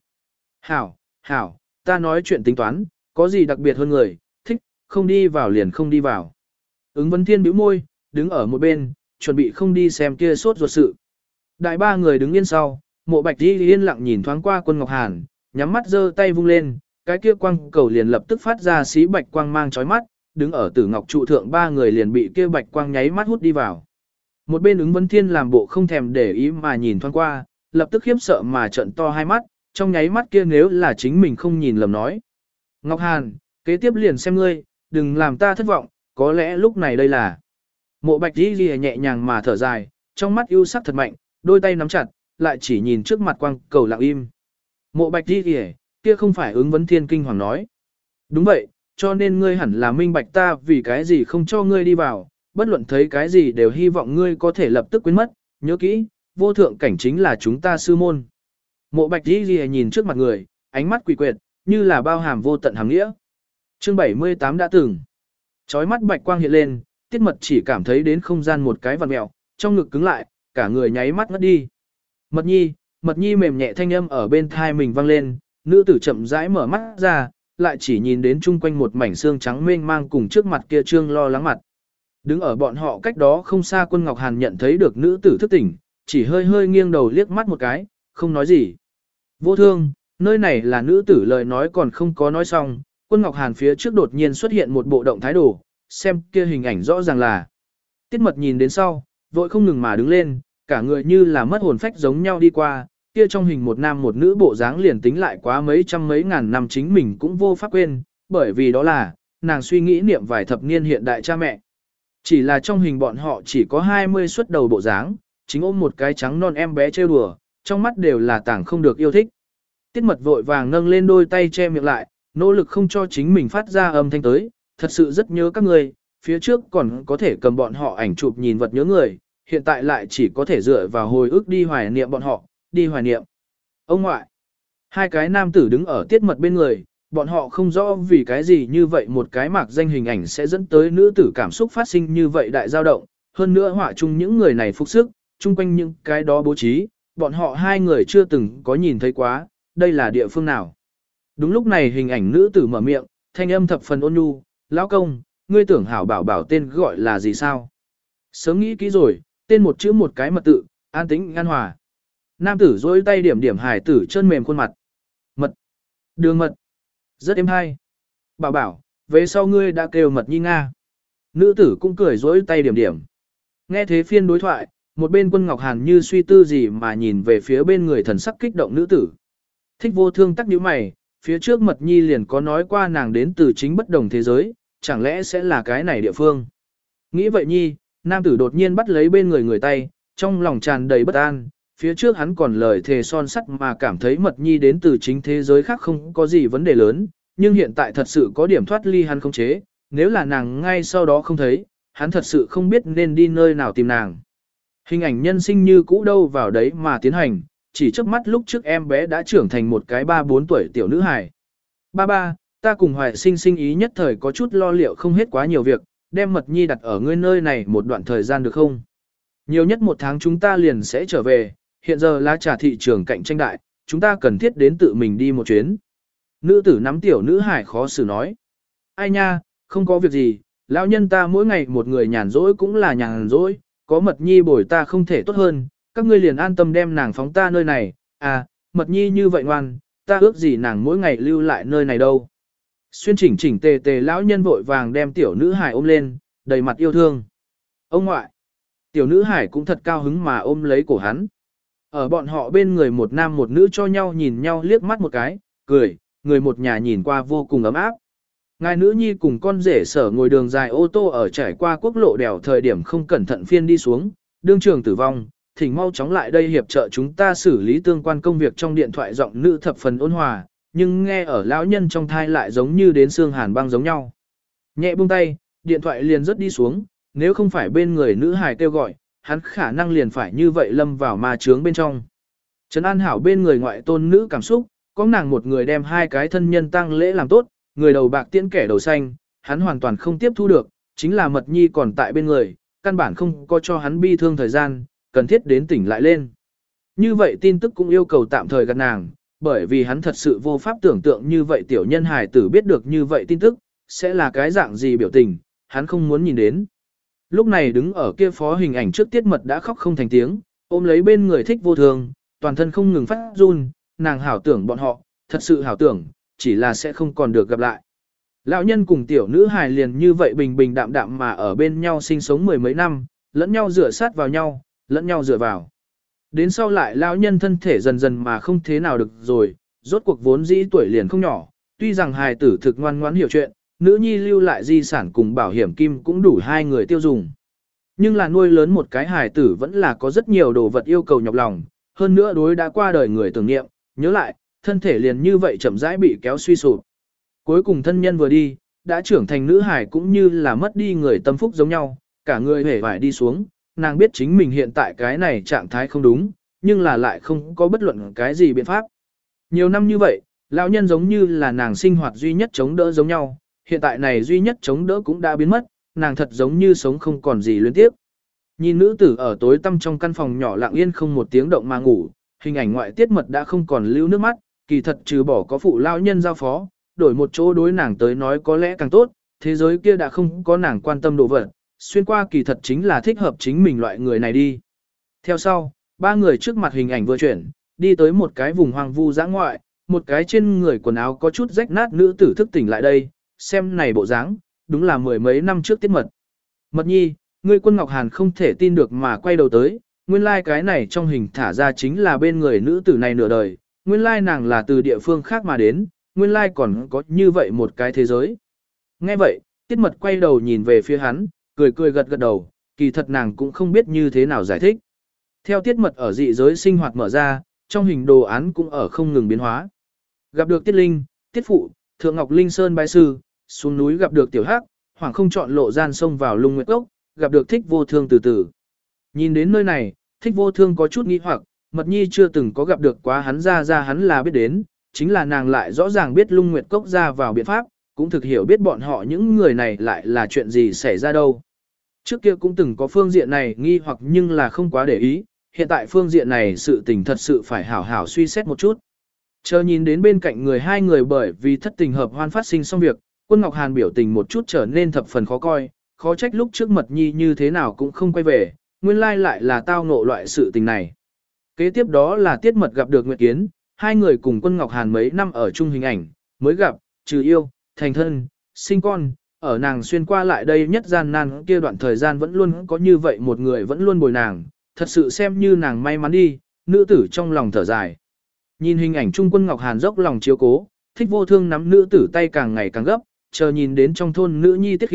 Hảo, ta nói chuyện tính toán, có gì đặc biệt hơn người, thích, không đi vào liền không đi vào. Ứng vấn thiên bĩu môi, đứng ở một bên, chuẩn bị không đi xem kia sốt ruột sự. Đại ba người đứng yên sau, Mộ Bạch đi yên lặng nhìn thoáng qua Quân Ngọc Hàn, nhắm mắt giơ tay vung lên, cái kia quang cầu liền lập tức phát ra xí bạch quang mang chói mắt, đứng ở Tử Ngọc trụ thượng ba người liền bị kia bạch quang nháy mắt hút đi vào. Một bên ứng vấn thiên làm bộ không thèm để ý mà nhìn thoáng qua, lập tức khiếp sợ mà trợn to hai mắt, trong nháy mắt kia nếu là chính mình không nhìn lầm nói. Ngọc Hàn, kế tiếp liền xem ngươi, đừng làm ta thất vọng, có lẽ lúc này đây là. Mộ Bạch đi lìa nhẹ nhàng mà thở dài, trong mắt ưu sắc thật mạnh, đôi tay nắm chặt, lại chỉ nhìn trước mặt quang cầu lặng im. Mộ Bạch đi lìa, kia không phải ứng vấn thiên kinh hoàng nói. Đúng vậy, cho nên ngươi hẳn là minh bạch ta vì cái gì không cho ngươi đi vào, bất luận thấy cái gì đều hy vọng ngươi có thể lập tức quên mất, nhớ kỹ, vô thượng cảnh chính là chúng ta sư môn. Mộ Bạch đi lìa nhìn trước mặt người, ánh mắt quỷ quyệt, như là bao hàm vô tận hàm nghĩa. Chương 78 đã từng. Chói mắt bạch quang hiện lên, Tiết Mật chỉ cảm thấy đến không gian một cái vặn mèo, trong ngực cứng lại, cả người nháy mắt ngất đi. Mật Nhi mềm nhẹ thanh âm ở bên thai mình vang lên, nữ tử chậm rãi mở mắt ra, lại chỉ nhìn đến chung quanh một mảnh xương trắng mênh mang cùng trước mặt kia trương lo lắng mặt. Đứng ở bọn họ cách đó không xa Quân Ngọc Hàn nhận thấy được nữ tử thức tỉnh, chỉ hơi hơi nghiêng đầu liếc mắt một cái, không nói gì. Vô thương, nơi này là nữ tử lời nói còn không có nói xong, Quân Ngọc Hàn phía trước đột nhiên xuất hiện một bộ động thái đồ, xem kia hình ảnh rõ ràng là. Tiết Mật nhìn đến sau, vội không ngừng mà đứng lên, cả người như là mất hồn phách giống nhau đi qua, kia trong hình một nam một nữ bộ dáng liền tính lại quá mấy trăm mấy ngàn năm chính mình cũng vô pháp quên, bởi vì đó là, nàng suy nghĩ niệm vài thập niên hiện đại cha mẹ. Chỉ là trong hình bọn họ chỉ có 20 xuất đầu bộ dáng, chính ôm một cái trắng non em bé trêu đùa, trong mắt đều là tảng không được yêu thích. Tiết Mật vội vàng nâng lên đôi tay che miệng lại, nỗ lực không cho chính mình phát ra âm thanh tới, thật sự rất nhớ các người, phía trước còn có thể cầm bọn họ ảnh chụp nhìn vật nhớ người, hiện tại lại chỉ có thể dựa vào hồi ức đi hoài niệm bọn họ, đi hoài niệm. Ông ngoại, hai cái nam tử đứng ở Tiết Mật bên người, bọn họ không rõ vì cái gì như vậy một cái mạc danh hình ảnh sẽ dẫn tới nữ tử cảm xúc phát sinh như vậy đại dao động, hơn nữa họa chung những người này phục sức, chung quanh những cái đó bố trí, bọn họ hai người chưa từng có nhìn thấy quá, đây là địa phương nào. Đúng lúc này hình ảnh nữ tử mở miệng, thanh âm thập phần ôn nhu, lão công, ngươi tưởng hảo bảo bảo tên gọi là gì sao? Sớm nghĩ kỹ rồi, tên một chữ một cái mật tự, an tĩnh an hòa. Nam tử dối tay điểm điểm hài tử chân mềm khuôn mặt. Mật. Đường mật. Rất êm hay. Bảo bảo, về sau ngươi đã kêu Mật Nhi Nga. Nữ tử cũng cười dối tay điểm điểm. Nghe thế phiên đối thoại, một bên Quân Ngọc Hàn như suy tư gì mà nhìn về phía bên người thần sắc kích động nữ tử. Thích Vô Thương tắc nhíu mày, phía trước Mật Nhi liền có nói qua nàng đến từ chính bất đồng thế giới, chẳng lẽ sẽ là cái này địa phương. Nghĩ vậy Nhi, Nam tử đột nhiên bắt lấy bên người người tay, trong lòng tràn đầy bất an, phía trước hắn còn lời thề son sắt mà cảm thấy Mật Nhi đến từ chính thế giới khác không có gì vấn đề lớn, nhưng hiện tại thật sự có điểm thoát ly hắn không chế, nếu là nàng ngay sau đó không thấy, hắn thật sự không biết nên đi nơi nào tìm nàng. Hình ảnh nhân sinh như cũ đâu vào đấy mà tiến hành, chỉ trước mắt lúc trước em bé đã trưởng thành một cái 3-4 tuổi tiểu nữ hài. Ba, ta cùng Hoài Sinh sinh ý nhất thời có chút lo liệu không hết quá nhiều việc, đem Mật Nhi đặt ở ngươi nơi này một đoạn thời gian được không? Nhiều nhất 1 tháng chúng ta liền sẽ trở về, hiện giờ lá trà thị trường cạnh tranh đại, chúng ta cần thiết đến tự mình đi một chuyến. Nữ tử nắm tiểu nữ hải khó xử nói. Ai nha, không có việc gì, lão nhân ta mỗi ngày một người nhàn rỗi cũng là nhàn rỗi, có Mật Nhi bồi ta không thể tốt hơn, các ngươi liền an tâm đem nàng phóng ta nơi này, à, Mật Nhi như vậy ngoan, ta ước gì nàng mỗi ngày lưu lại nơi này đâu. Xuyên chỉnh chỉnh tề tề lão nhân vội vàng đem tiểu nữ hải ôm lên, đầy mặt yêu thương. Ông ngoại, tiểu nữ hải cũng thật cao hứng mà ôm lấy cổ hắn. Ở bọn họ bên người một nam một nữ cho nhau nhìn nhau liếc mắt một cái, cười, người một nhà nhìn qua vô cùng ấm áp. Ngài nữ nhi cùng con rể Sở ngồi đường dài ô tô ở trải qua quốc lộ đèo thời điểm không cẩn thận phiên đi xuống, đương trường tử vong, thỉnh mau chóng lại đây hiệp trợ chúng ta xử lý tương quan công việc. Trong điện thoại giọng nữ thập phần ôn hòa, nhưng nghe ở lão nhân trong thai lại giống như đến xương hàn băng giống nhau. Nhẹ buông tay, điện thoại liền rớt đi xuống, nếu không phải bên người nữ hài kêu gọi, hắn khả năng liền phải như vậy lâm vào ma chướng bên trong. Trấn An hảo bên người ngoại tôn nữ cảm xúc, có nàng một người đem 2 cái thân nhân tang lễ làm tốt, người đầu bạc tiễn kẻ đầu xanh, hắn hoàn toàn không tiếp thu được, chính là Mật Nhi còn tại bên người, căn bản không có cho hắn bi thương thời gian, cần thiết đến tỉnh lại lên. Như vậy tin tức cũng yêu cầu tạm thời gạt nàng, bởi vì hắn thật sự vô pháp tưởng tượng như vậy tiểu nhân hài tử biết được như vậy tin tức, sẽ là cái dạng gì biểu tình, hắn không muốn nhìn đến. Lúc này đứng ở kia phó hình ảnh trước Tiết Mật đã khóc không thành tiếng, ôm lấy bên người Thích Vô Thường, toàn thân không ngừng phát run, nàng hảo tưởng bọn họ, thật sự hảo tưởng, chỉ là sẽ không còn được gặp lại. Lão nhân cùng tiểu nữ hài liền như vậy bình bình đạm đạm mà ở bên nhau sinh sống 10 mấy năm, lẫn nhau dựa sát vào nhau, lẫn nhau dựa vào. Đến sau lại lão nhân thân thể dần dần mà không thế nào được rồi, rốt cuộc vốn dĩ tuổi liền không nhỏ, tuy rằng hài tử thực ngoan ngoãn hiểu chuyện, nữ nhi lưu lại di sản cùng bảo hiểm kim cũng đủ 2 người tiêu dùng. Nhưng là nuôi lớn một cái hài tử vẫn là có rất nhiều đồ vật yêu cầu nhọc lòng, hơn nữa đối đã qua đời người tưởng niệm, nhớ lại, thân thể liền như vậy chậm rãi bị kéo suy sụp. Cuối cùng thân nhân vừa đi, đã trưởng thành nữ hài cũng như là mất đi người tâm phúc giống nhau, cả người hề vải đi xuống, nàng biết chính mình hiện tại cái này trạng thái không đúng, nhưng là lại không có bất luận cái gì biện pháp. Nhiều năm như vậy, lão nhân giống như là nàng sinh hoạt duy nhất chống đỡ giống nhau, hiện tại này duy nhất chống đỡ cũng đã biến mất, nàng thật giống như sống không còn gì luyến tiếp. Nhìn nữ tử ở tối tăm trong căn phòng nhỏ lặng yên không một tiếng động mà ngủ, hình ảnh ngoại Tiết Mật đã không còn lưu nước mắt, kỳ thật trừ bỏ có phụ lão nhân giao phó, đổi một chỗ đối nàng tới nói có lẽ càng tốt, thế giới kia đã không có nàng quan tâm đồ vật, xuyên qua kỳ thật chính là thích hợp chính mình loại người này đi. Theo sau, 3 người trước mặt hình ảnh vừa chuyển, đi tới một cái vùng hoang vu dã ngoại, một cái trên người quần áo có chút rách nát nữ tử thức tỉnh lại đây, xem này bộ dáng, đúng là 10 mấy năm trước Tiết Mật. Mật Nhi, ngươi Quân Ngọc Hàn không thể tin được mà quay đầu tới, nguyên lai cái này trong hình thả ra chính là bên người nữ tử này nửa đời, nguyên lai nàng là từ địa phương khác mà đến, nguyên lai còn có như vậy một cái thế giới. Nghe vậy, Tiết Mật quay đầu nhìn về phía hắn, cười cười gật gật đầu, kỳ thật nàng cũng không biết như thế nào giải thích. Theo Tiết Mật ở dị giới sinh hoạt mở ra, trong hình đồ án cũng ở không ngừng biến hóa. Gặp được Tiết Linh, Tiết Phụ, Thượng Ngọc Linh Sơn bái sư, xuống núi gặp được Tiểu Hắc, Hoàng không chọn lộ gian sông vào Lung Nguyệt Cốc, gặp được Thích Vô Thương từ từ. Nhìn đến nơi này, Thích Vô Thương có chút nghi hoặc, Mật Nhi chưa từng có gặp được quá hắn ra hắn là biết đến, chính là nàng lại rõ ràng biết Lung Nguyệt Cốc ra vào biện pháp, cũng thực hiểu biết bọn họ những người này lại là chuyện gì xảy ra đâu. Trước kia cũng từng có phương diện này nghi hoặc nhưng là không quá để ý, hiện tại phương diện này sự tình thật sự phải hảo hảo suy xét một chút. Chờ nhìn đến bên cạnh người 2 người bởi vì thất tình hợp hoan phát sinh xong việc, Quân Ngọc Hàn biểu tình một chút trở nên thập phần khó coi, khó trách lúc trước Mật Nhi như thế nào cũng không quay về, nguyên lai lại là tao ngộ loại sự tình này. Kế tiếp đó là Tiết Mật gặp được Nguyệt Kiến, 2 người cùng Quân Ngọc Hàn mấy năm ở chung hình ảnh, mới gặp, trừ yêu, thành thân, sinh con, ở nàng xuyên qua lại đây nhất gian nan kia đoạn thời gian vẫn luôn có như vậy một người vẫn luôn bồi nàng, thật sự xem như nàng may mắn đi, nữ tử trong lòng thở dài. Nhìn hình ảnh Trung Quân Ngọc Hàn dốc lòng chiếu cố, Thích Vô Thương nắm nữ tử tay càng ngày càng gấp, chờ nhìn đến trong thôn nữ nhi Tiết khi,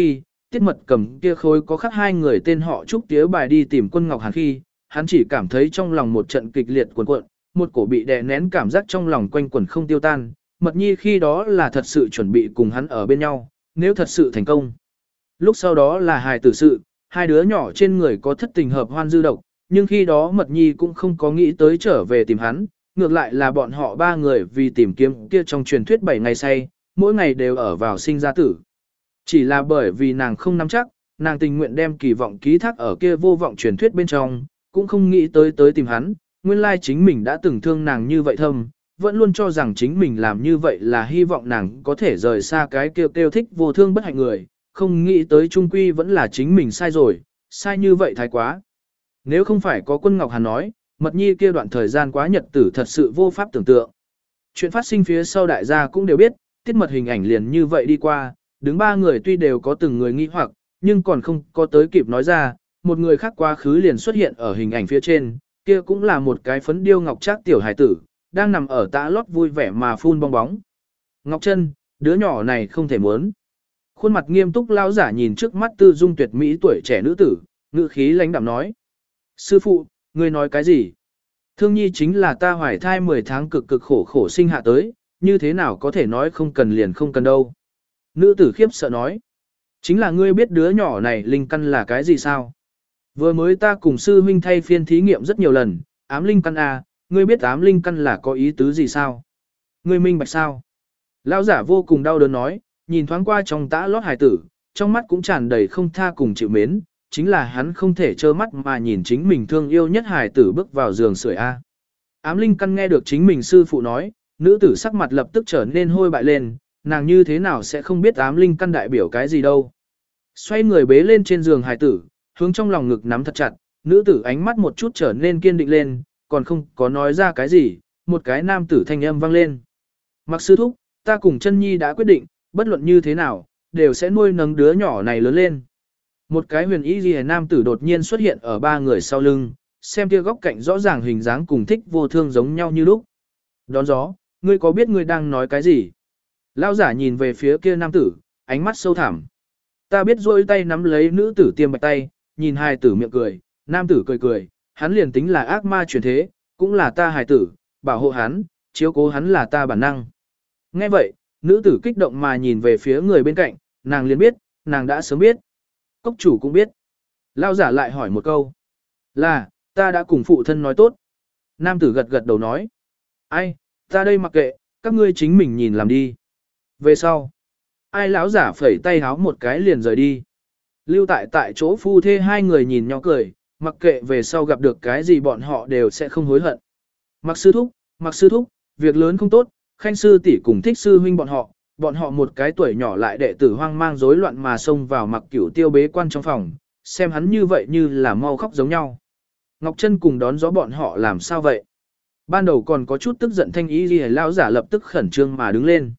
Tiết Mật cầm kia khối có khắc hai người tên họ trúc tía bài đi tìm Quân Ngọc Hàn khi, hắn chỉ cảm thấy trong lòng một trận kịch liệt cuộn cuộn, một cổ bị đè nén cảm giác trong lòng quanh quẩn không tiêu tan. Mật Nhi khi đó là thật sự chuẩn bị cùng hắn ở bên nhau, nếu thật sự thành công. Lúc sau đó là hài tử sự, hai đứa nhỏ trên người có thất tình hợp hoan dư độc, nhưng khi đó Mật Nhi cũng không có nghĩ tới trở về tìm hắn, ngược lại là bọn họ ba người vì tìm kiếm kia trong truyền thuyết 7 ngày say, mỗi ngày đều ở vào sinh ra tử. Chỉ là bởi vì nàng không nắm chắc, nàng tình nguyện đem kỳ vọng ký thác ở kia vô vọng truyền thuyết bên trong, cũng không nghĩ tới tìm hắn, nguyên lai chính mình đã từng thương nàng như vậy thâm, vẫn luôn cho rằng chính mình làm như vậy là hy vọng nàng có thể rời xa cái kêu thích vô thương bất hạnh người, không nghĩ tới trung quy vẫn là chính mình sai rồi, sai như vậy thái quá. Nếu không phải có Quân Ngọc Hàn nói, Mật Nhi kia đoạn thời gian quá nhật tử thật sự vô pháp tưởng tượng. Chuyện phát sinh phía sau đại gia cũng đều biết, Tiết Mật hình ảnh liền như vậy đi qua, đứng ba người tuy đều có từng người nghi hoặc, nhưng còn không có tới kịp nói ra, một người khác quá khứ liền xuất hiện ở hình ảnh phía trên, kia cũng là một cái phấn điêu ngọc trác tiểu hải tử, đang nằm ở tã lót vui vẻ mà phun bong bóng. Ngọc Trân, đứa nhỏ này không thể muốn. Khuôn mặt nghiêm túc lao giả nhìn trước mắt tư dung tuyệt mỹ tuổi trẻ nữ tử, ngữ khí lãnh đạm nói. Sư phụ, ngươi nói cái gì? Thương nhi chính là ta hoài thai 10 tháng cực cực khổ khổ sinh hạ tới, như thế nào có thể nói không cần liền không cần đâu. Nữ tử khiếp sợ nói. Chính là ngươi biết đứa nhỏ này linh căn là cái gì sao? Vừa mới ta cùng sư huynh thay phiên thí nghiệm rất nhiều lần, ám linh căn à, ngươi biết ám linh căn là có ý tứ gì sao? Ngươi minh bạch sao? Lão giả vô cùng đau đớn nói, nhìn thoáng qua trong tã lót hài tử, trong mắt cũng tràn đầy không tha cùng chịu mến, chính là hắn không thể trơ mắt mà nhìn chính mình thương yêu nhất hài tử bước vào giường sưởi A. Ám linh căn nghe được chính mình sư phụ nói, nữ tử sắc mặt lập tức trở nên hôi bại lên, nàng như thế nào sẽ không biết ám linh căn đại biểu cái gì đâu. Xoay người bế lên trên giường hài tử, hướng trong lòng ngực nắm thật chặt, nữ tử ánh mắt một chút trở nên kiên định lên, còn không có nói ra cái gì, một cái nam tử thanh âm vang lên. Mặc sư thúc, ta cùng chân nhi đã quyết định, bất luận như thế nào, đều sẽ nuôi nấng đứa nhỏ này lớn lên. Một cái huyền y ghi nam tử đột nhiên xuất hiện ở ba người sau lưng, xem kia góc cạnh rõ ràng hình dáng cùng thích vô thương giống nhau như lúc. Đón gió, ngươi có biết ngươi đang nói cái gì? Lão giả nhìn về phía kia nam tử, ánh mắt sâu thẳm. Ta biết rôi tay nắm lấy nữ tử tiêm bạch tay, nhìn hài tử miệng cười, nam tử cười cười, hắn liền tính là ác ma chuyển thế, cũng là ta hài tử, bảo hộ hắn, chiếu cố hắn là ta bản năng. Nghe vậy, nữ tử kích động mà nhìn về phía người bên cạnh, nàng liền biết, nàng đã sớm biết. Cốc chủ cũng biết. Lão giả lại hỏi một câu. Là, ta đã cùng phụ thân nói tốt. Nam tử gật gật đầu nói. Ai, ta đây mặc kệ, các ngươi chính mình nhìn làm đi. Về sau, ai lão giả phẩy tay háo một cái liền rời đi. Lưu tại chỗ phu thê hai người nhìn nhau cười, mặc kệ về sau gặp được cái gì bọn họ đều sẽ không hối hận. Mặc sư thúc, việc lớn không tốt, khanh sư tỷ cùng thích sư huynh bọn họ một cái tuổi nhỏ lại đệ tử hoang mang rối loạn mà xông vào Mặc Cửu Tiêu bế quan trong phòng, xem hắn như vậy như là mau khóc giống nhau. Ngọc Trân cùng đón gió bọn họ làm sao vậy? Ban đầu còn có chút tức giận thanh ý gì lao giả lập tức khẩn trương mà đứng lên.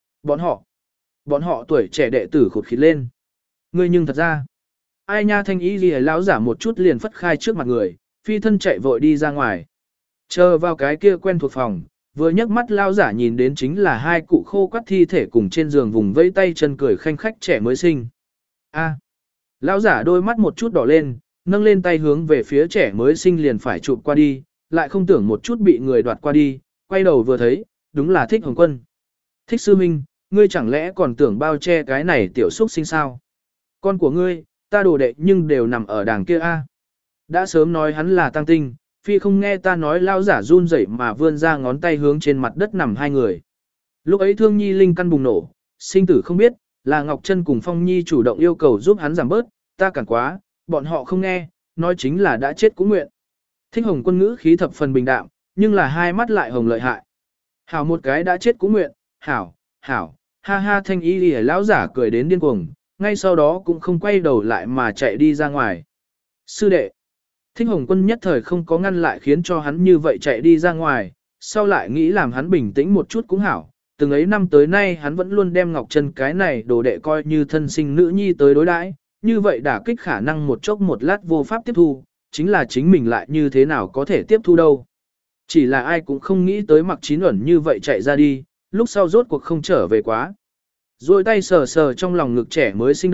Bọn họ tuổi trẻ đệ tử khụt khịt lên. Ngươi nhưng thật ra, ai nha thanh ý gì lão giả một chút liền phất khai trước mặt người, phi thân chạy vội đi ra ngoài. Chờ vào cái kia quen thuộc phòng, vừa nhấc mắt lao giả nhìn đến chính là hai cụ khô quắt thi thể cùng trên giường vùng vẫy tay chân cười khanh khách trẻ mới sinh. A. Lão giả đôi mắt một chút đỏ lên, nâng lên tay hướng về phía trẻ mới sinh liền phải chụp qua đi, lại không tưởng một chút bị người đoạt qua đi, quay đầu vừa thấy, đúng là Thích Hồng Quân. Thích sư minh, ngươi chẳng lẽ còn tưởng bao che cái này tiểu xúc sinh sao? Con của ngươi, ta đồ đệ nhưng đều nằm ở đàng kia a. Đã sớm nói hắn là tăng tinh, phi không nghe ta nói lao giả run rẩy mà vươn ra ngón tay hướng trên mặt đất nằm hai người. Lúc ấy Thương Nhi linh căn bùng nổ, sinh tử không biết, là Ngọc Trân cùng Phong Nhi chủ động yêu cầu giúp hắn giảm bớt, ta cản quá, bọn họ không nghe, nói chính là đã chết cũng nguyện. Thích Hồng Quân ngữ khí thập phần bình đạm, nhưng là hai mắt lại hồng lợi hại. Hảo một cái đã chết cũng nguyện, hảo, ha ha thanh y lìa lão giả cười đến điên cuồng, ngay sau đó cũng không quay đầu lại mà chạy đi ra ngoài. Sư đệ, Thích Hồng Quân nhất thời không có ngăn lại khiến cho hắn như vậy chạy đi ra ngoài, sau lại nghĩ làm hắn bình tĩnh một chút cũng hảo. Từng ấy năm tới nay hắn vẫn luôn đem Ngọc Trân cái này đồ đệ coi như thân sinh nữ nhi tới đối đãi, như vậy đả kích khả năng một chốc một lát vô pháp tiếp thu, chính là chính mình lại như thế nào có thể tiếp thu đâu. Chỉ là ai cũng không nghĩ tới Mặc Chín Uẩn như vậy chạy ra đi, lúc sau rốt cuộc không trở về quá. Rồi tay sờ sờ trong lòng ngực trẻ mới sinh đầu,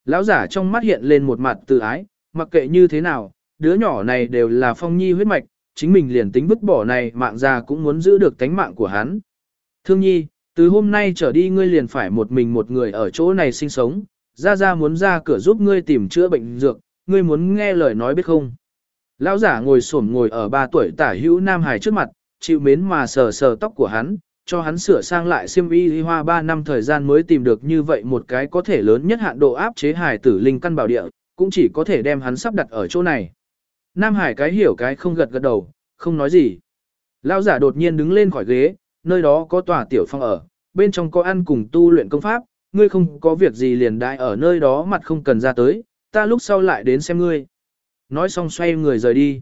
lão giả trong mắt hiện lên một mặt từ ái, mặc kệ như thế nào, đứa nhỏ này đều là Phong Nhi huyết mạch, chính mình liền tính vứt bỏ này mạng già cũng muốn giữ được tánh mạng của hắn. Thương Nhi, từ hôm nay trở đi ngươi liền phải một mình một người ở chỗ này sinh sống, Gia muốn ra cửa giúp ngươi tìm chữa bệnh dược, ngươi muốn nghe lời nói biết không? Lão giả ngồi ở 3 tuổi tả hữu Nam Hải trước mặt, chịu mến mà sờ sờ tóc của hắn, cho hắn sửa sang lại xiêm y hoa 3 năm thời gian mới tìm được như vậy một cái có thể lớn nhất hạn độ áp chế hài tử linh căn bảo địa, cũng chỉ có thể đem hắn sắp đặt ở chỗ này. Nam Hải cái hiểu cái không gật gật đầu, không nói gì. Lão giả đột nhiên đứng lên khỏi ghế, nơi đó có tòa tiểu phòng ở, bên trong có ăn cùng tu luyện công pháp, ngươi không có việc gì liền đại ở nơi đó mặt không cần ra tới, ta lúc sau lại đến xem ngươi. Nói xong xoay người rời đi.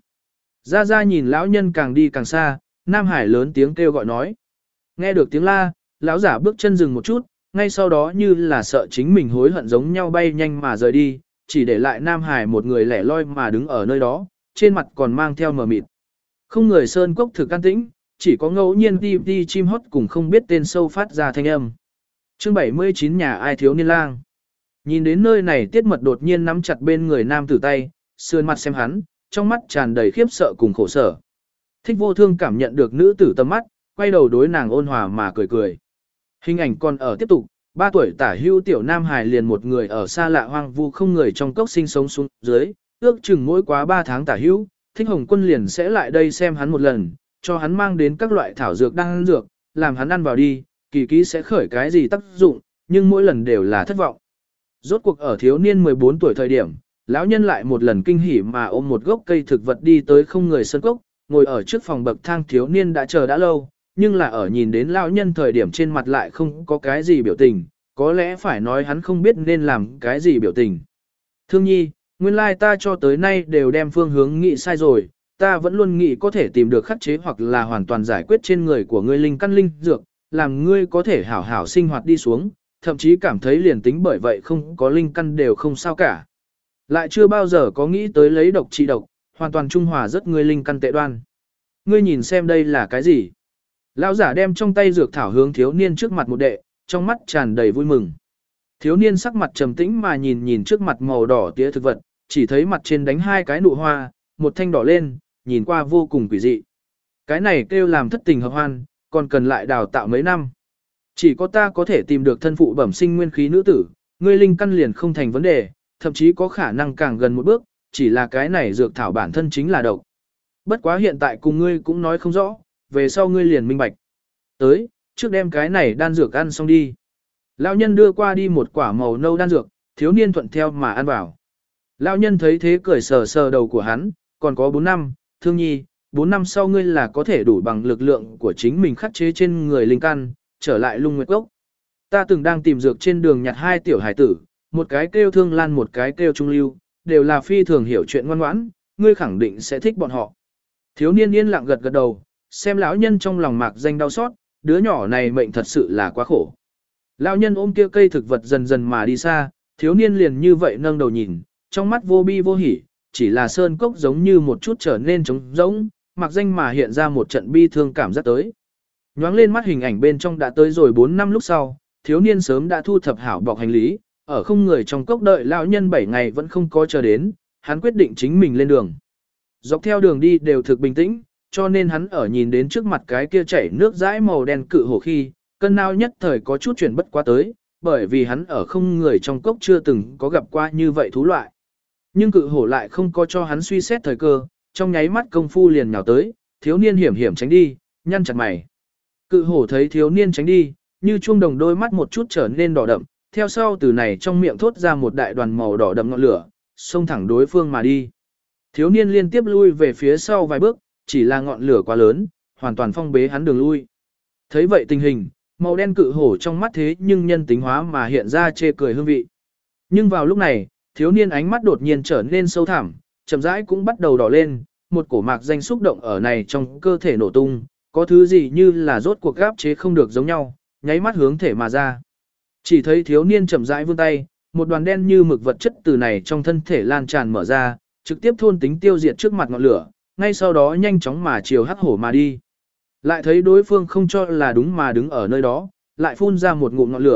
Gia nhìn lão nhân càng đi càng xa, Nam Hải lớn tiếng kêu gọi nói. Nghe được tiếng la, lão giả bước chân dừng một chút, ngay sau đó như là sợ chính mình hối hận giống nhau bay nhanh mà rời đi, chỉ để lại Nam Hải một người lẻ loi mà đứng ở nơi đó, trên mặt còn mang theo mờ mịt. Không người sơn cốc thực an tĩnh, chỉ có ngẫu nhiên ti chim hót cùng không biết tên sâu phát ra thanh âm. Chương 79 nhà ai thiếu niên lang. Nhìn đến nơi này Tiết Mật đột nhiên nắm chặt bên người nam tử tay, sườn mặt xem hắn, trong mắt tràn đầy khiếp sợ cùng khổ sở. Thích Vô Thương cảm nhận được nữ tử tầm mắt, quay đầu đối nàng ôn hòa mà cười cười. Hình ảnh còn ở tiếp tục, 3 tuổi tả hưu tiểu nam hài liền một người ở xa lạ hoang vu không người trong cốc sinh sống xuống dưới, ước chừng mỗi quá 3 tháng tả hưu, Thích Hồng Quân liền sẽ lại đây xem hắn một lần, cho hắn mang đến các loại thảo dược đang dược, làm hắn ăn vào đi, kỳ ký sẽ khởi cái gì tác dụng, nhưng mỗi lần đều là thất vọng. Rốt cuộc ở thiếu niên 14 tuổi thời điểm, lão nhân lại một lần kinh hỉ mà ôm một gốc cây thực vật đi tới không người sân cốc, ngồi ở trước phòng bậc thang thiếu niên đã chờ đã lâu, nhưng là ở nhìn đến lão nhân thời điểm trên mặt lại không có cái gì biểu tình, có lẽ phải nói hắn không biết nên làm cái gì biểu tình. Thương Nhi, nguyên lai ta cho tới nay đều đem phương hướng nghĩ sai rồi, ta vẫn luôn nghĩ có thể tìm được khắc chế hoặc là hoàn toàn giải quyết trên người của ngươi linh căn linh dược, làm ngươi có thể hảo hảo sinh hoạt đi xuống, thậm chí cảm thấy liền tính bởi vậy không có linh căn đều không sao cả. Lại chưa bao giờ có nghĩ tới lấy độc trị độc, hoàn toàn trung hòa rất ngươi linh căn tệ đoan. Ngươi nhìn xem đây là cái gì? Lão giả đem trong tay dược thảo hướng thiếu niên trước mặt một đệ, trong mắt tràn đầy vui mừng. Thiếu niên sắc mặt trầm tĩnh mà nhìn trước mặt màu đỏ tía thực vật, chỉ thấy mặt trên đánh 2 cái nụ hoa, một thanh đỏ lên, nhìn qua vô cùng quỷ dị. Cái này kêu làm thất tình hợp hoan, còn cần lại đào tạo mấy năm. Chỉ có ta có thể tìm được thân phụ bẩm sinh nguyên khí nữ tử, ngươi linh căn liền không thành vấn đề, thậm chí có khả năng càng gần một bước, chỉ là cái này dược thảo bản thân chính là độc. Bất quá hiện tại cùng ngươi cũng nói không rõ, về sau ngươi liền minh bạch. Tới, trước đem cái này đan dược ăn xong đi. Lão nhân đưa qua đi một quả màu nâu đan dược, thiếu niên thuận theo mà ăn vào. Lão nhân thấy thế cười sờ sờ đầu của hắn, còn có 4 năm, Thương Nhi, 4 năm sau ngươi là có thể đủ bằng lực lượng của chính mình khắc chế trên người linh căn, trở lại Lung Nguyệt Cốc. Ta từng đang tìm dược trên đường nhặt 2 tiểu hải tử, một cái kêu Thương Lan một cái kêu Trung Lưu, đều là phi thường hiểu chuyện ngoan ngoãn, ngươi khẳng định sẽ thích bọn họ. Thiếu niên yên lặng gật gật đầu, xem lão nhân trong lòng mạc danh đau xót, đứa nhỏ này mệnh thật sự là quá khổ. Lão nhân ôm kia cây thực vật dần dần mà đi xa, thiếu niên liền như vậy nâng đầu nhìn, trong mắt vô bi vô hỉ, chỉ là sơn cốc giống như một chút trở nên trống rỗng, mặc danh mà hiện ra một trận bi thương cảm giác tới. Nhoáng lên mắt hình ảnh bên trong đã tới rồi 4 năm lúc sau, thiếu niên sớm đã thu thập hảo bọc hành lý, ở không người trong cốc đợi lão nhân 7 ngày vẫn không có chờ đến, hắn quyết định chính mình lên đường. Dọc theo đường đi đều thực bình tĩnh, cho nên hắn ở nhìn đến trước mặt cái kia chảy nước dãi màu đen cự hổ khi, cân não nhất thời có chút chuyển bất quá tới, bởi vì hắn ở không người trong cốc chưa từng có gặp qua như vậy thú loại. Nhưng cự hổ lại không có cho hắn suy xét thời cơ, trong nháy mắt công phu liền nhào tới, thiếu niên hiểm hiểm tránh đi, nhăn chặt mày. Cự hổ thấy thiếu niên tránh đi, như chuông đồng đôi mắt một chút trở nên đỏ đậm, theo sau từ này trong miệng thốt ra một đại đoàn màu đỏ đậm ngọn lửa, xông thẳng đối phương mà đi. Thiếu niên liên tiếp lui về phía sau vài bước, chỉ là ngọn lửa quá lớn, hoàn toàn phong bế hắn đường lui. Thấy vậy tình hình, màu đen cự hổ trong mắt thế nhưng nhân tính hóa mà hiện ra chê cười hương vị. Nhưng vào lúc này, thiếu niên ánh mắt đột nhiên trở nên sâu thẳm, chậm rãi cũng bắt đầu đỏ lên, một cổ mạc danh xúc động ở này trong cơ thể nổ tung, có thứ gì như là rốt cuộc gáp chế không được giống nhau, nháy mắt hướng thể mà ra. Chỉ thấy thiếu niên chậm rãi vươn tay, một đoàn đen như mực vật chất từ này trong thân thể lan tràn mở ra, trực tiếp thôn tính tiêu diệt trước mặt ngọn lửa, ngay sau đó nhanh chóng mà chiều hắc hổ mà đi. Lại thấy đối phương không cho là đúng mà đứng ở nơi đó, lại phun ra một ngụm ngọn lửa,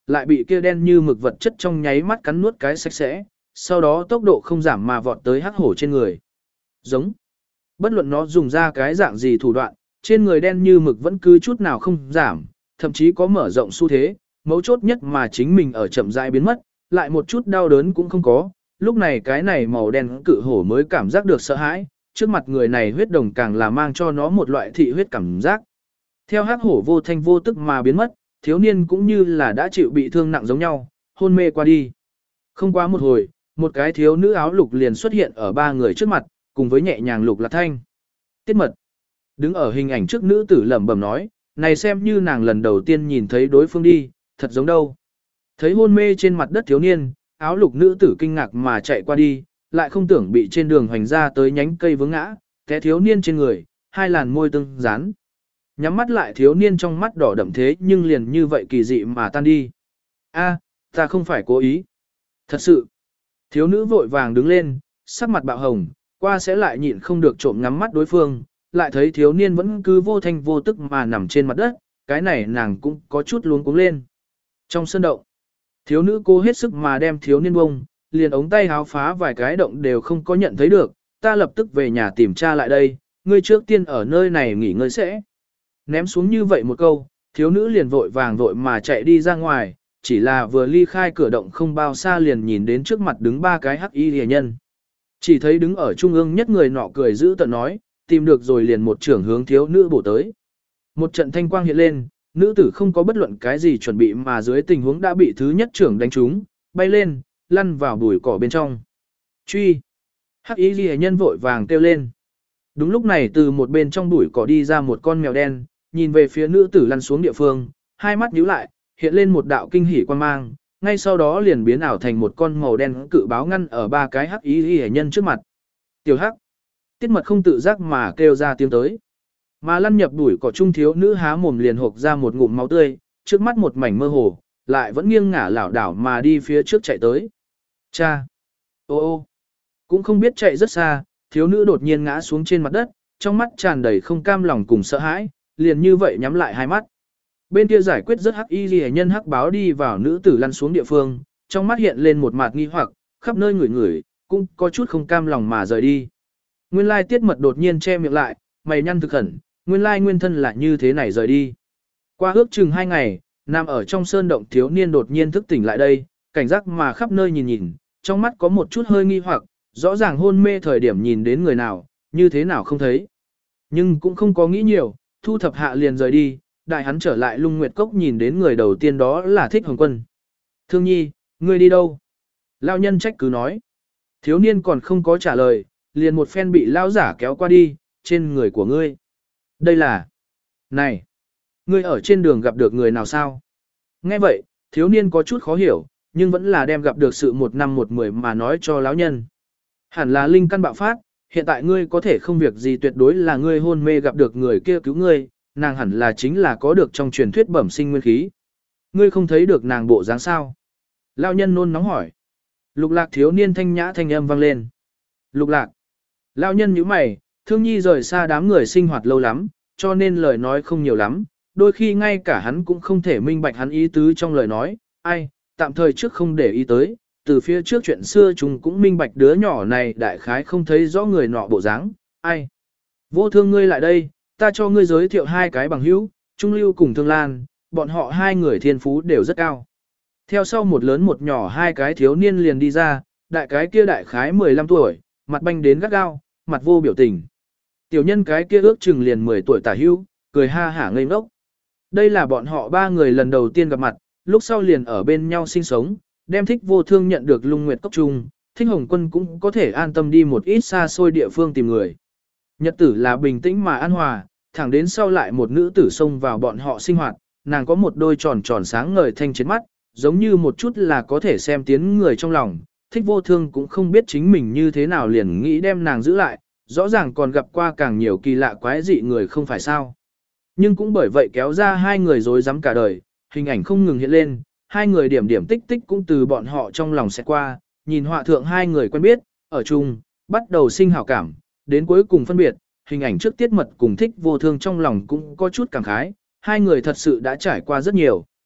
lại bị kia đen như mực vật chất trong nháy mắt cắn nuốt cái sạch sẽ, sau đó tốc độ không giảm mà vọt tới hắc hổ trên người. Giống. Bất luận nó dùng ra cái dạng gì thủ đoạn, trên người đen như mực vẫn cứ chút nào không giảm, thậm chí có mở rộng xu thế, mấu chốt nhất mà chính mình ở chậm rãi biến mất, lại một chút đau đớn cũng không có. Lúc này cái này màu đen cự hổ mới cảm giác được sợ hãi, trước mặt người này huyết đồng càng là mang cho nó một loại thị huyết cảm giác. Theo hắc hổ vô thanh vô tức mà biến mất, thiếu niên cũng như là đã chịu bị thương nặng giống nhau, hôn mê qua đi. Không quá một hồi, một cái thiếu nữ áo lục liền xuất hiện ở ba người trước mặt, cùng với nhẹ nhàng lục lạc thanh. Tiết mật. Đứng ở hình ảnh trước nữ tử lẩm bẩm nói, này xem như nàng lần đầu tiên nhìn thấy đối phương đi, thật giống đâu. Thấy hôn mê trên mặt đất thiếu niên, áo lục nữ tử kinh ngạc mà chạy qua đi, lại không tưởng bị trên đường hoành ra tới nhánh cây vướng ngã, té thiếu niên trên người, hai làn môi tương dán. Nhắm mắt lại thiếu niên trong mắt đỏ đậm thế nhưng liền như vậy kỳ dị mà tan đi. A, ta không phải cố ý. Thật sự. Thiếu nữ vội vàng đứng lên, sắc mặt bạo hồng, qua sẽ lại nhịn không được trộm ngắm mắt đối phương, lại thấy thiếu niên vẫn cứ vô thanh vô tức mà nằm trên mặt đất, cái này nàng cũng có chút luống cuống lên. Trong sân động, thiếu nữ cố hết sức mà đem thiếu niên bông, liền ống tay háo phá vài cái động đều không có nhận thấy được, ta lập tức về nhà tìm cha lại đây, ngươi trước tiên ở nơi này nghỉ ngơi sẽ. Ném xuống như vậy một câu, thiếu nữ liền vội vàng vội mà chạy đi ra ngoài, chỉ là vừa ly khai cửa động không bao xa liền nhìn đến trước mặt đứng ba cái hắc y rìa nhân. Chỉ thấy đứng ở trung ương nhất người nọ cười giữ tợn nói, tìm được rồi liền một trưởng hướng thiếu nữ bổ tới. Một trận thanh quang hiện lên, nữ tử không có bất luận cái gì chuẩn bị mà dưới tình huống đã bị thứ nhất trưởng đánh trúng, bay lên, lăn vào bụi cỏ bên trong. Truy! Hắc y ghi nhân vội vàng kêu lên. Đúng lúc này từ một bên trong bụi cỏ đi ra một con mèo đen, nhìn về phía nữ tử lăn xuống địa phương, hai mắt nhíu lại, hiện lên một đạo kinh hỉ quan mang, ngay sau đó liền biến ảo thành một con màu đen cự báo ngăn ở ba cái hắc y ghi nhân trước mặt. Tiểu hắc! Tiết mật không tự giác mà kêu ra tiếng tới. Mà lăn nhập đuổi cỏ trung thiếu nữ há mồm liền hộc ra một ngụm máu tươi, trước mắt một mảnh mơ hồ, lại vẫn nghiêng ngả lảo đảo mà đi phía trước chạy tới. Cha! Ô ô! Cũng không biết chạy rất xa, thiếu nữ đột nhiên ngã xuống trên mặt đất, trong mắt tràn đầy không cam lòng cùng sợ hãi, liền như vậy nhắm lại hai mắt. Bên kia giải quyết rất hắc y ghi nhân hắc báo đi vào nữ tử lăn xuống địa phương, trong mắt hiện lên một mặt nghi hoặc, khắp nơi ngửi ngửi, cũng có chút không cam lòng mà rời đi. Nguyên lai tiết mật đột nhiên che miệng lại, mày nhăn thực khẩn, nguyên lai nguyên thân là như thế này rời đi. Qua ước chừng 2 ngày, nằm ở trong sơn động thiếu niên đột nhiên thức tỉnh lại đây, cảnh giác mà khắp nơi nhìn nhìn, trong mắt có một chút hơi nghi hoặc, rõ ràng hôn mê thời điểm nhìn đến người nào, như thế nào không thấy. Nhưng cũng không có nghĩ nhiều, thu thập hạ liền rời đi, đại hắn trở lại Lung Nguyệt Cốc nhìn đến người đầu tiên đó là Thích Hồng Quân. Thương nhi, ngươi đi đâu? Lao nhân trách cứ nói. Thiếu niên còn không có trả lời, liền một phen bị lao giả kéo qua đi, trên người của ngươi. Đây là... Này! Ngươi ở trên đường gặp được người nào sao? Nghe vậy, thiếu niên có chút khó hiểu, nhưng vẫn là đem gặp được sự 1 năm 1 10 mà nói cho lão nhân. Hẳn là linh căn bạo phát, hiện tại ngươi có thể không việc gì tuyệt đối là ngươi hôn mê gặp được người kia cứu ngươi, nàng hẳn là chính là có được trong truyền thuyết bẩm sinh nguyên khí. Ngươi không thấy được nàng bộ dáng sao? Lão nhân nôn nóng hỏi. Lục lạc thiếu niên thanh nhã thanh âm vang lên. Lục lạc. Lão nhân nhíu mày, thương nhi rời xa đám người sinh hoạt lâu lắm, cho nên lời nói không nhiều lắm, đôi khi ngay cả hắn cũng không thể minh bạch hắn ý tứ trong lời nói, ai, tạm thời trước không để ý tới, từ phía trước chuyện xưa chúng cũng minh bạch đứa nhỏ này đại khái không thấy rõ người nọ bộ dáng, ai. Vô thương ngươi lại đây, ta cho ngươi giới thiệu 2 cái bằng hữu, Trung Lưu cùng Thương Lan, bọn họ 2 người thiên phú đều rất cao. Theo sau một lớn một nhỏ 2 cái thiếu niên liền đi ra, đại cái kia đại khái 15 tuổi, mặt banh đến gắt gao, mặt vô biểu tình. Tiểu nhân cái kia ước chừng liền 10 tuổi tả hữu, cười ha hả ngây ngốc. Đây là bọn họ 3 người lần đầu tiên gặp mặt, lúc sau liền ở bên nhau sinh sống, đem Thích Vô Thương nhận được Lung Nguyệt Cốc chung, Thích Hồng Quân cũng có thể an tâm đi một ít xa xôi địa phương tìm người. Nhật tử là bình tĩnh mà an hòa, thẳng đến sau lại một nữ tử xông vào bọn họ sinh hoạt, nàng có một đôi tròn tròn sáng ngời thanh trên mắt, giống như một chút là có thể xem tiến người trong lòng. Thích Vô Thương cũng không biết chính mình như thế nào liền nghĩ đem nàng giữ lại, rõ ràng còn gặp qua càng nhiều kỳ lạ quái dị người không phải sao. Nhưng cũng bởi vậy kéo ra 2 người rối rắm cả đời, hình ảnh không ngừng hiện lên, 2 người điểm điểm tích tích cũng từ bọn họ trong lòng sẽ qua, nhìn họa thượng 2 người quen biết, ở chung, bắt đầu sinh hảo cảm, đến cuối cùng phân biệt, hình ảnh trước Tiết Mật cùng Thích Vô Thương trong lòng cũng có chút cảm khái, 2 người thật sự đã trải qua rất nhiều.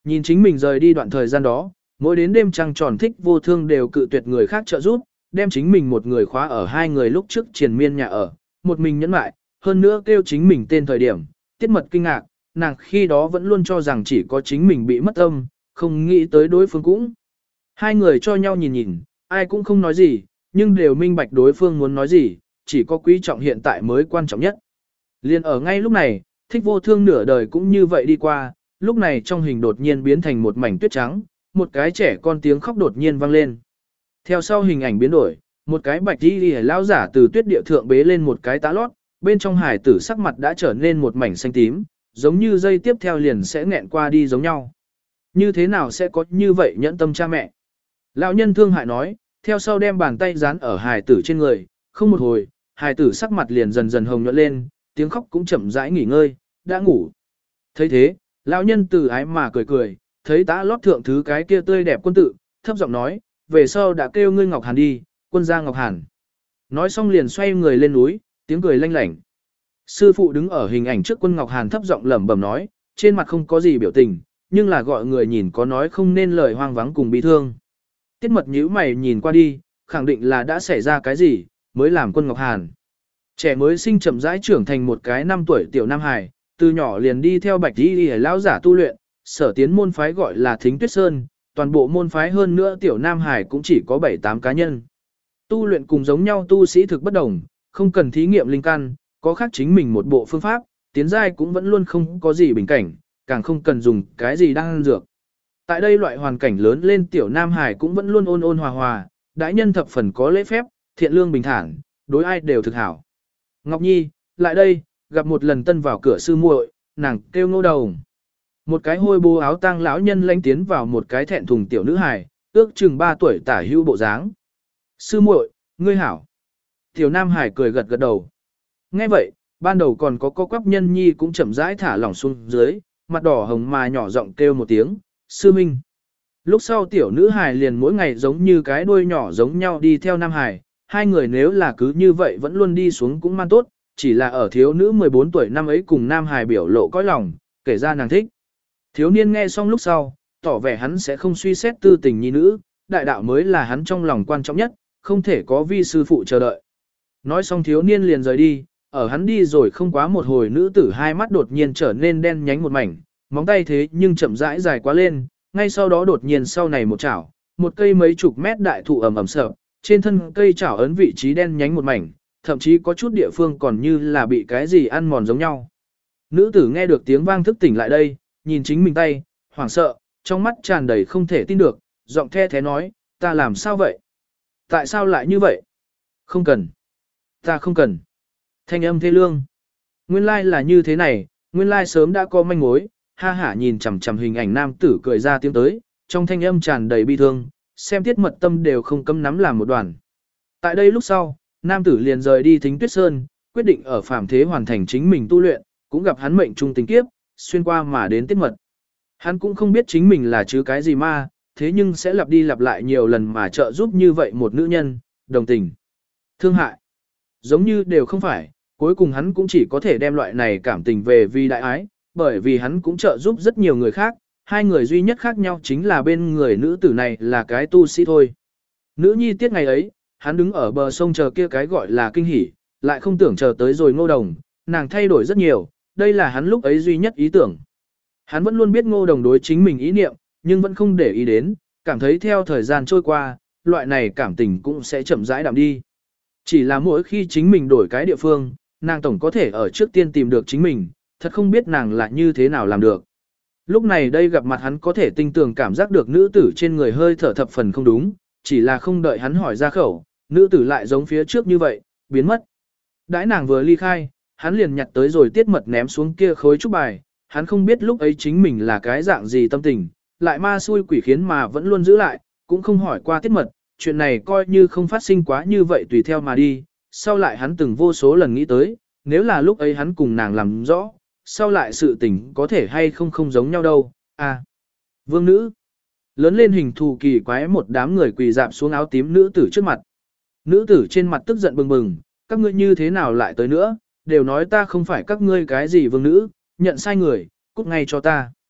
Nhìn chính mình rời đi đoạn thời gian đó, mỗi đến đêm trăng tròn Thích Vô Thương đều cự tuyệt người khác trợ giúp, đem chính mình một người khóa ở hai người lúc trước triền miên nhà ở, một mình nhẫn mại, hơn nữa kêu chính mình tên thời điểm, Tiết Mật kinh ngạc, nàng khi đó vẫn luôn cho rằng chỉ có chính mình bị mất âm, không nghĩ tới đối phương cũng. Hai người cho nhau nhìn nhìn, ai cũng không nói gì, nhưng đều minh bạch đối phương muốn nói gì, chỉ có quý trọng hiện tại mới quan trọng nhất. Liên ở ngay lúc này, Thích Vô Thương nửa đời cũng như vậy đi qua, lúc này trong hình đột nhiên biến thành một mảnh tuyết trắng, một cái trẻ con tiếng khóc đột nhiên vang lên. Theo sau hình ảnh biến đổi, một cái bạch y lão giả từ tuyết địa thượng bế lên một cái tã lót, bên trong hải tử sắc mặt đã trở nên một mảnh xanh tím, giống như dây tiếp theo liền sẽ nghẹn qua đi giống nhau. Như thế nào sẽ có như vậy nhẫn tâm cha mẹ? Lão nhân thương hại nói, theo sau đem bàn tay dán ở hải tử trên người, không một hồi, hải tử sắc mặt liền dần dần hồng nhuận lên, tiếng khóc cũng chậm rãi nghỉ ngơi, đã ngủ. Thấy thế, lão nhân từ ái mà cười cười, thấy tã lót thượng thứ cái kia tươi đẹp quân tự, thấp giọng nói, về sau đã kêu ngươi Ngọc Hàn đi, quân gia Ngọc Hàn. Nói xong liền xoay người lên núi, tiếng cười lanh lảnh. Sư phụ đứng ở hình ảnh trước quân Ngọc Hàn thấp giọng lẩm bẩm nói, trên mặt không có gì biểu tình, nhưng là gọi người nhìn có nói không nên lời hoang vắng cùng bi thương. Tiết Mật nhíu mày nhìn qua đi, khẳng định là đã xảy ra cái gì, mới làm quân Ngọc Hàn. Trẻ mới sinh chậm rãi trưởng thành một cái 5 tuổi tiểu nam hài, từ nhỏ liền đi theo bạch y lão giả tu luyện, sở tiến môn phái gọi là Thính Tuyết Sơn, toàn bộ môn phái hơn nữa tiểu nam hải cũng chỉ có 7-8 cá nhân. Tu luyện cùng giống nhau tu sĩ thực bất đồng, không cần thí nghiệm linh căn, có khác chính mình một bộ phương pháp, tiến giai cũng vẫn luôn không có gì bình cảnh, càng không cần dùng cái gì đang dược. Tại đây loại hoàn cảnh lớn lên tiểu nam hải cũng vẫn luôn ôn ôn hòa hòa, đại nhân thập phần có lễ phép, thiện lương bình thản, đối ai đều thực hảo. Ngọc Nhi, lại đây, gặp một lần tân vào cửa sư muội, nàng kêu Ngô Đồng. Một cái hôi bố áo tang lão nhân lanh tiến vào một cái thẹn thùng tiểu nữ hài, ước chừng 3 tuổi tả hữu bộ dáng. Sư muội, ngươi hảo. Tiểu nam hải cười gật gật đầu. Nghe vậy, ban đầu còn có quắp nhân nhi cũng chậm rãi thả lỏng xuống dưới, mặt đỏ hồng mà nhỏ giọng kêu một tiếng, sư minh. Lúc sau tiểu nữ hài liền mỗi ngày giống như cái đuôi nhỏ giống nhau đi theo nam hài, hai người nếu là cứ như vậy vẫn luôn đi xuống cũng man tốt, chỉ là ở thiếu nữ 14 tuổi năm ấy cùng nam hài biểu lộ cõi lòng, kể ra nàng thích. Thiếu niên nghe xong lúc sau, tỏ vẻ hắn sẽ không suy xét tư tình nhi nữ, đại đạo mới là hắn trong lòng quan trọng nhất, không thể có vi sư phụ chờ đợi. Nói xong thiếu niên liền rời đi, ở hắn đi rồi không quá một hồi nữ tử hai mắt đột nhiên trở nên đen nhánh một mảnh, móng tay thế nhưng chậm rãi dài quá lên, ngay sau đó đột nhiên sau này một chảo, một cây mấy chục mét đại thụ ầm ầm sập, trên thân cây chảo ấn vị trí đen nhánh một mảnh, thậm chí có chút địa phương còn như là bị cái gì ăn mòn giống nhau. Nữ tử nghe được tiếng vang thức tỉnh lại đây, nhìn chính mình tay, hoảng sợ, trong mắt tràn đầy không thể tin được, giọng the thế nói, ta làm sao vậy? Tại sao lại như vậy? Không cần. Ta không cần. Thanh âm thê lương. Nguyên lai là như thế này, nguyên lai sớm đã có manh mối, ha hả nhìn chằm chằm hình ảnh nam tử cười ra tiếng tới, trong thanh âm tràn đầy bi thương, xem Tiết Mật tâm đều không cấm nắm làm một đoàn. Tại đây lúc sau, nam tử liền rời đi Thính Tuyết Sơn, quyết định ở phàm thế hoàn thành chính mình tu luyện, cũng gặp hắn mệnh trung tình kiếp, xuyên qua mà đến Tiết Mật. Hắn cũng không biết chính mình là chứ cái gì ma, thế nhưng sẽ lặp đi lặp lại nhiều lần mà trợ giúp như vậy một nữ nhân, đồng tình, thương hại. Giống như đều không phải, cuối cùng hắn cũng chỉ có thể đem loại này cảm tình về vì đại ái, bởi vì hắn cũng trợ giúp rất nhiều người khác, hai người duy nhất khác nhau chính là bên người nữ tử này là cái tu sĩ thôi. Nữ nhi Tiết ngày ấy, hắn đứng ở bờ sông chờ kia cái gọi là kinh hỉ, lại không tưởng chờ tới rồi Ngô Đồng, nàng thay đổi rất nhiều, đây là hắn lúc ấy duy nhất ý tưởng. Hắn vẫn luôn biết Ngô Đồng đối chính mình ý niệm, nhưng vẫn không để ý đến, cảm thấy theo thời gian trôi qua, loại này cảm tình cũng sẽ chậm rãi đạm đi. Chỉ là mỗi khi chính mình đổi cái địa phương, nàng tổng có thể ở trước tiên tìm được chính mình, thật không biết nàng là như thế nào làm được. Lúc này đây gặp mặt hắn có thể tinh tường cảm giác được nữ tử trên người hơi thở thập phần không đúng, chỉ là không đợi hắn hỏi ra khẩu, nữ tử lại giống phía trước như vậy, biến mất. Đãi nàng vừa ly khai, hắn liền nhặt tới rồi Tiết Mật ném xuống kia khối trúc bài, hắn không biết lúc ấy chính mình là cái dạng gì tâm tình, lại ma xui quỷ khiến mà vẫn luôn giữ lại, cũng không hỏi qua Tiết Mật, chuyện này coi như không phát sinh quá như vậy tùy theo mà đi, sau lại hắn từng vô số lần nghĩ tới, nếu là lúc ấy hắn cùng nàng làm rõ, sau lại sự tình có thể hay không không giống nhau đâu, à. Vương nữ, lớn lên hình thù kỳ quái một đám người quỳ dạp xuống áo tím nữ tử trước mặt. Nữ tử trên mặt tức giận bừng bừng, các ngươi như thế nào lại tới nữa, đều nói ta không phải các ngươi cái gì vương nữ, nhận sai người, cút ngay cho ta.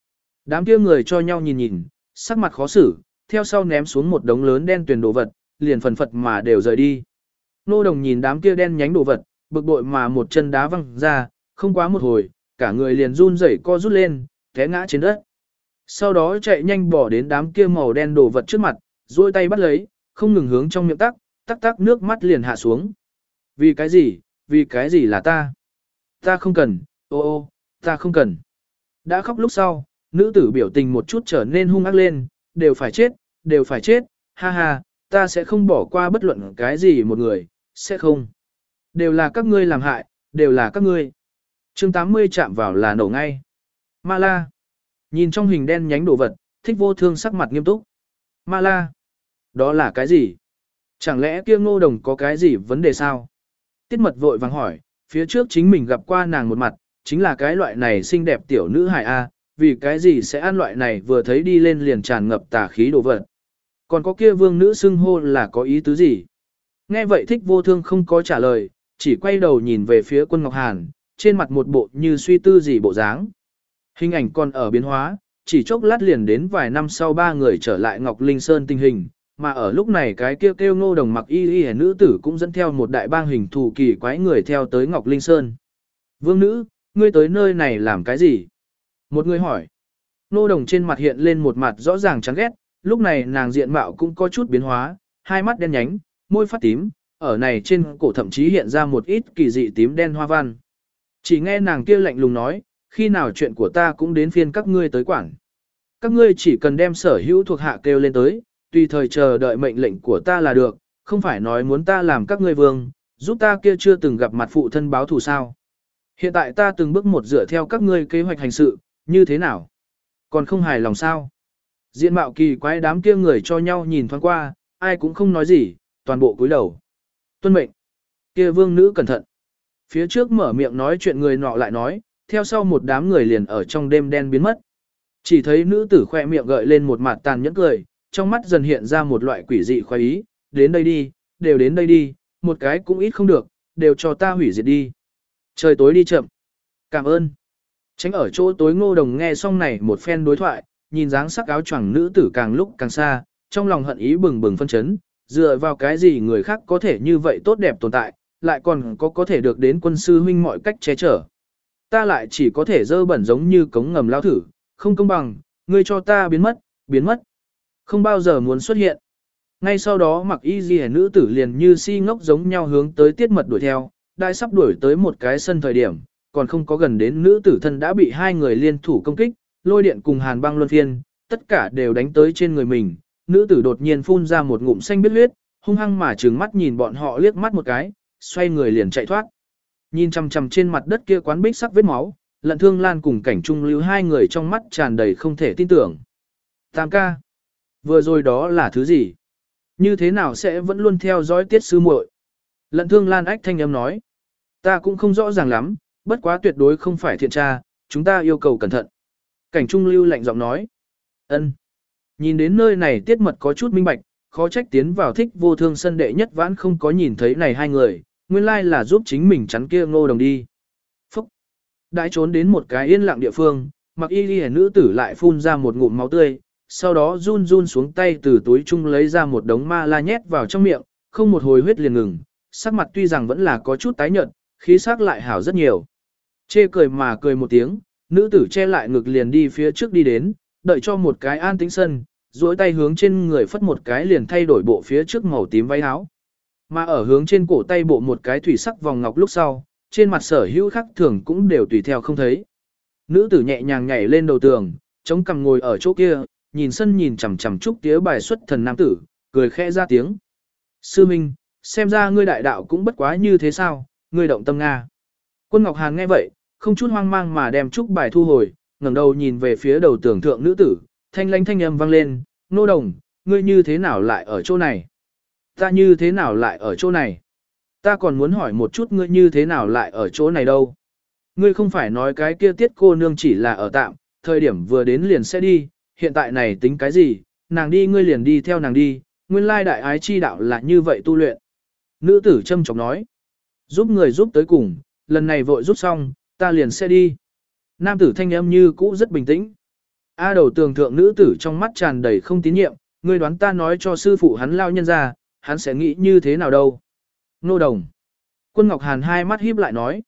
Đám kia người cho nhau nhìn nhìn, sắc mặt khó xử, theo sau ném xuống một đống lớn đen tuyền đồ vật, liền phần phật mà đều rời đi. Nô Đồng nhìn đám kia đen nhánh đồ vật, bực bội mà một chân đá văng ra, không quá một hồi, cả người liền run rẩy co rút lên, té ngã trên đất. Sau đó chạy nhanh bỏ đến đám kia màu đen đồ vật trước mặt, duỗi tay bắt lấy, không ngừng hướng trong miệng tắc, tắc tắc nước mắt liền hạ xuống. Vì cái gì là ta? Ta không cần, ô, ta không cần. Đã khóc lúc sau, nữ tử biểu tình một chút trở nên hung ác lên, đều phải chết, ha ha, ta sẽ không bỏ qua bất luận cái gì một người, sẽ không. Đều là các ngươi làm hại, đều là các ngươi. Chương 80 chạm vào là nổ ngay. Ma la. Nhìn trong hình đen nhánh đồ vật, Thích Vô Thương sắc mặt nghiêm túc. Ma la. Đó là cái gì? Chẳng lẽ kia Ngô Đồng có cái gì vấn đề sao? Tiết Mật vội vàng hỏi, phía trước chính mình gặp qua nàng một mặt, chính là cái loại này xinh đẹp tiểu nữ hài A, vì cái gì sẽ ăn loại này vừa thấy đi lên liền tràn ngập tà khí đồ vật. Còn có kia vương nữ xưng hô là có ý tứ gì? Nghe vậy Thích Vô Thương không có trả lời, chỉ quay đầu nhìn về phía Quân Ngọc Hàn, trên mặt một bộ như suy tư gì bộ dáng. Hình ảnh còn ở biến hóa, chỉ chốc lát liền đến vài năm sau ba người trở lại Ngọc Linh Sơn tình hình, mà ở lúc này cái kêu Ngô Đồng mặc y nữ tử cũng dẫn theo một đại bang hình thù kỳ quái người theo tới Ngọc Linh Sơn. Vương nữ, ngươi tới nơi này làm cái gì? Một người hỏi. Ngô Đồng trên mặt hiện lên một mặt rõ ràng chán ghét, lúc này nàng diện mạo cũng có chút biến hóa, hai mắt đen nhánh, môi phát tím, ở này trên cổ thậm chí hiện ra một ít kỳ dị tím đen hoa văn. Chỉ nghe nàng kia lạnh lùng nói, khi nào chuyện của ta cũng đến phiên các ngươi tới quản. Các ngươi chỉ cần đem sở hữu thuộc hạ kêu lên tới, tùy thời chờ đợi mệnh lệnh của ta là được, không phải nói muốn ta làm các ngươi vương, giúp ta kia chưa từng gặp mặt phụ thân báo thù sao. Hiện tại ta từng bước một dựa theo các ngươi kế hoạch hành sự, như thế nào? Còn không hài lòng sao? Diện mạo kỳ quái đám kia người cho nhau nhìn thoáng qua, ai cũng không nói gì, toàn bộ cúi đầu. Tuân mệnh. Kia vương nữ cẩn thận. Phía trước mở miệng nói chuyện người nọ lại nói, theo sau một đám người liền ở trong đêm đen biến mất. Chỉ thấy nữ tử khoe miệng gợi lên một mặt tàn nhẫn cười, trong mắt dần hiện ra một loại quỷ dị khoái ý, đến đây đi, đều đến đây đi, một cái cũng ít không được, đều cho ta hủy diệt đi. Trời tối đi chậm. Cảm ơn. Tránh ở chỗ tối Ngô Đồng nghe xong này một phen đối thoại, nhìn dáng sắc áo choàng nữ tử càng lúc càng xa, trong lòng hận ý bừng bừng phân chấn, dựa vào cái gì người khác có thể như vậy tốt đẹp tồn tại, lại còn có thể được đến quân sư huynh mọi cách che chở. Ta lại chỉ có thể dơ bẩn giống như cống ngầm lao thử, không công bằng, ngươi cho ta biến mất, không bao giờ muốn xuất hiện. Ngay sau đó mặc y ghi nữ tử liền như si ngốc giống nhau hướng tới Tiết Mật đuổi theo, đại sắp đuổi tới một cái sân thời điểm, còn không có gần đến nữ tử thân đã bị hai người liên thủ công kích, lôi điện cùng hàn băng luân phiên, tất cả đều đánh tới trên người mình. Nữ tử đột nhiên phun ra một ngụm xanh biết huyết, hung hăng mà trừng mắt nhìn bọn họ liếc mắt một cái, xoay người liền chạy thoát. Nhìn chằm chằm trên mặt đất kia quán bích sắc vết máu, Lận Thương Lan cùng Cảnh Trung Lưu hai người trong mắt tràn đầy không thể tin tưởng. Tam ca, vừa rồi đó là thứ gì? Như thế nào sẽ vẫn luôn theo dõi Tiết sư muội? Lận Thương Lan ách thanh âm nói. Ta cũng không rõ ràng lắm, bất quá tuyệt đối không phải thiện tra, chúng ta yêu cầu cẩn thận. Cảnh Trung Lưu lạnh giọng nói. Ân. Nhìn đến nơi này Tiết Mật có chút minh bạch, khó trách tiến vào Thích Vô Thương sân đệ nhất vãn không có nhìn thấy này hai người, nguyên lai là giúp chính mình chắn kia Ngô Đồng đi. Phúc. Đãi trốn đến một cái yên lặng địa phương, mặc y ghi nữ tử lại phun ra một ngụm máu tươi, sau đó run run xuống tay từ túi chung lấy ra một đống ma la nhét vào trong miệng, không một hồi huyết liền ngừng, sắc mặt tuy rằng vẫn là có chút tái nhợt, khí sắc lại hảo rất nhiều. Chê cười mà cười một tiếng, nữ tử che lại ngực liền đi phía trước đi đến, đợi cho một cái an tĩnh sân, duỗi tay hướng trên người phất một cái liền thay đổi bộ phía trước màu tím váy áo. Mà ở hướng trên cổ tay bộ một cái thủy sắc vòng ngọc lúc sau, trên mặt sở hữu khắc thường cũng đều tùy theo không thấy. Nữ tử nhẹ nhàng nhảy lên đầu tường, chống cằm ngồi ở chỗ kia, nhìn sân nhìn chằm chằm trúc tía bài xuất thần nam tử, cười khẽ ra tiếng. Sư Minh, xem ra ngươi đại đạo cũng bất quá như thế sao, ngươi động tâm Nga. Quân Ngọc Hàn nghe vậy, không chút hoang mang mà đem trúc bài thu hồi, ngẩng đầu nhìn về phía đầu tường thượng nữ tử, thanh lãnh thanh âm vang lên, Nô Đồng, ngươi như thế nào lại ở chỗ này? Ta như thế nào lại ở chỗ này? Ta còn muốn hỏi một chút ngươi như thế nào lại ở chỗ này đâu? Ngươi không phải nói cái kia Tiết cô nương chỉ là ở tạm, thời điểm vừa đến liền sẽ đi, hiện tại này tính cái gì, nàng đi ngươi liền đi theo nàng đi, nguyên lai đại ái chi đạo là như vậy tu luyện. Nữ tử châm chọc nói, giúp người giúp tới cùng, lần này vội giúp xong, ta liền sẽ đi. Nam tử thanh âm như cũ rất bình tĩnh. A đầu tường thượng nữ tử trong mắt tràn đầy không tín nhiệm, ngươi đoán ta nói cho sư phụ hắn lao nhân ra, hắn sẽ nghĩ như thế nào đâu. Nô đồng. Quân Ngọc Hàn hai mắt híp lại nói.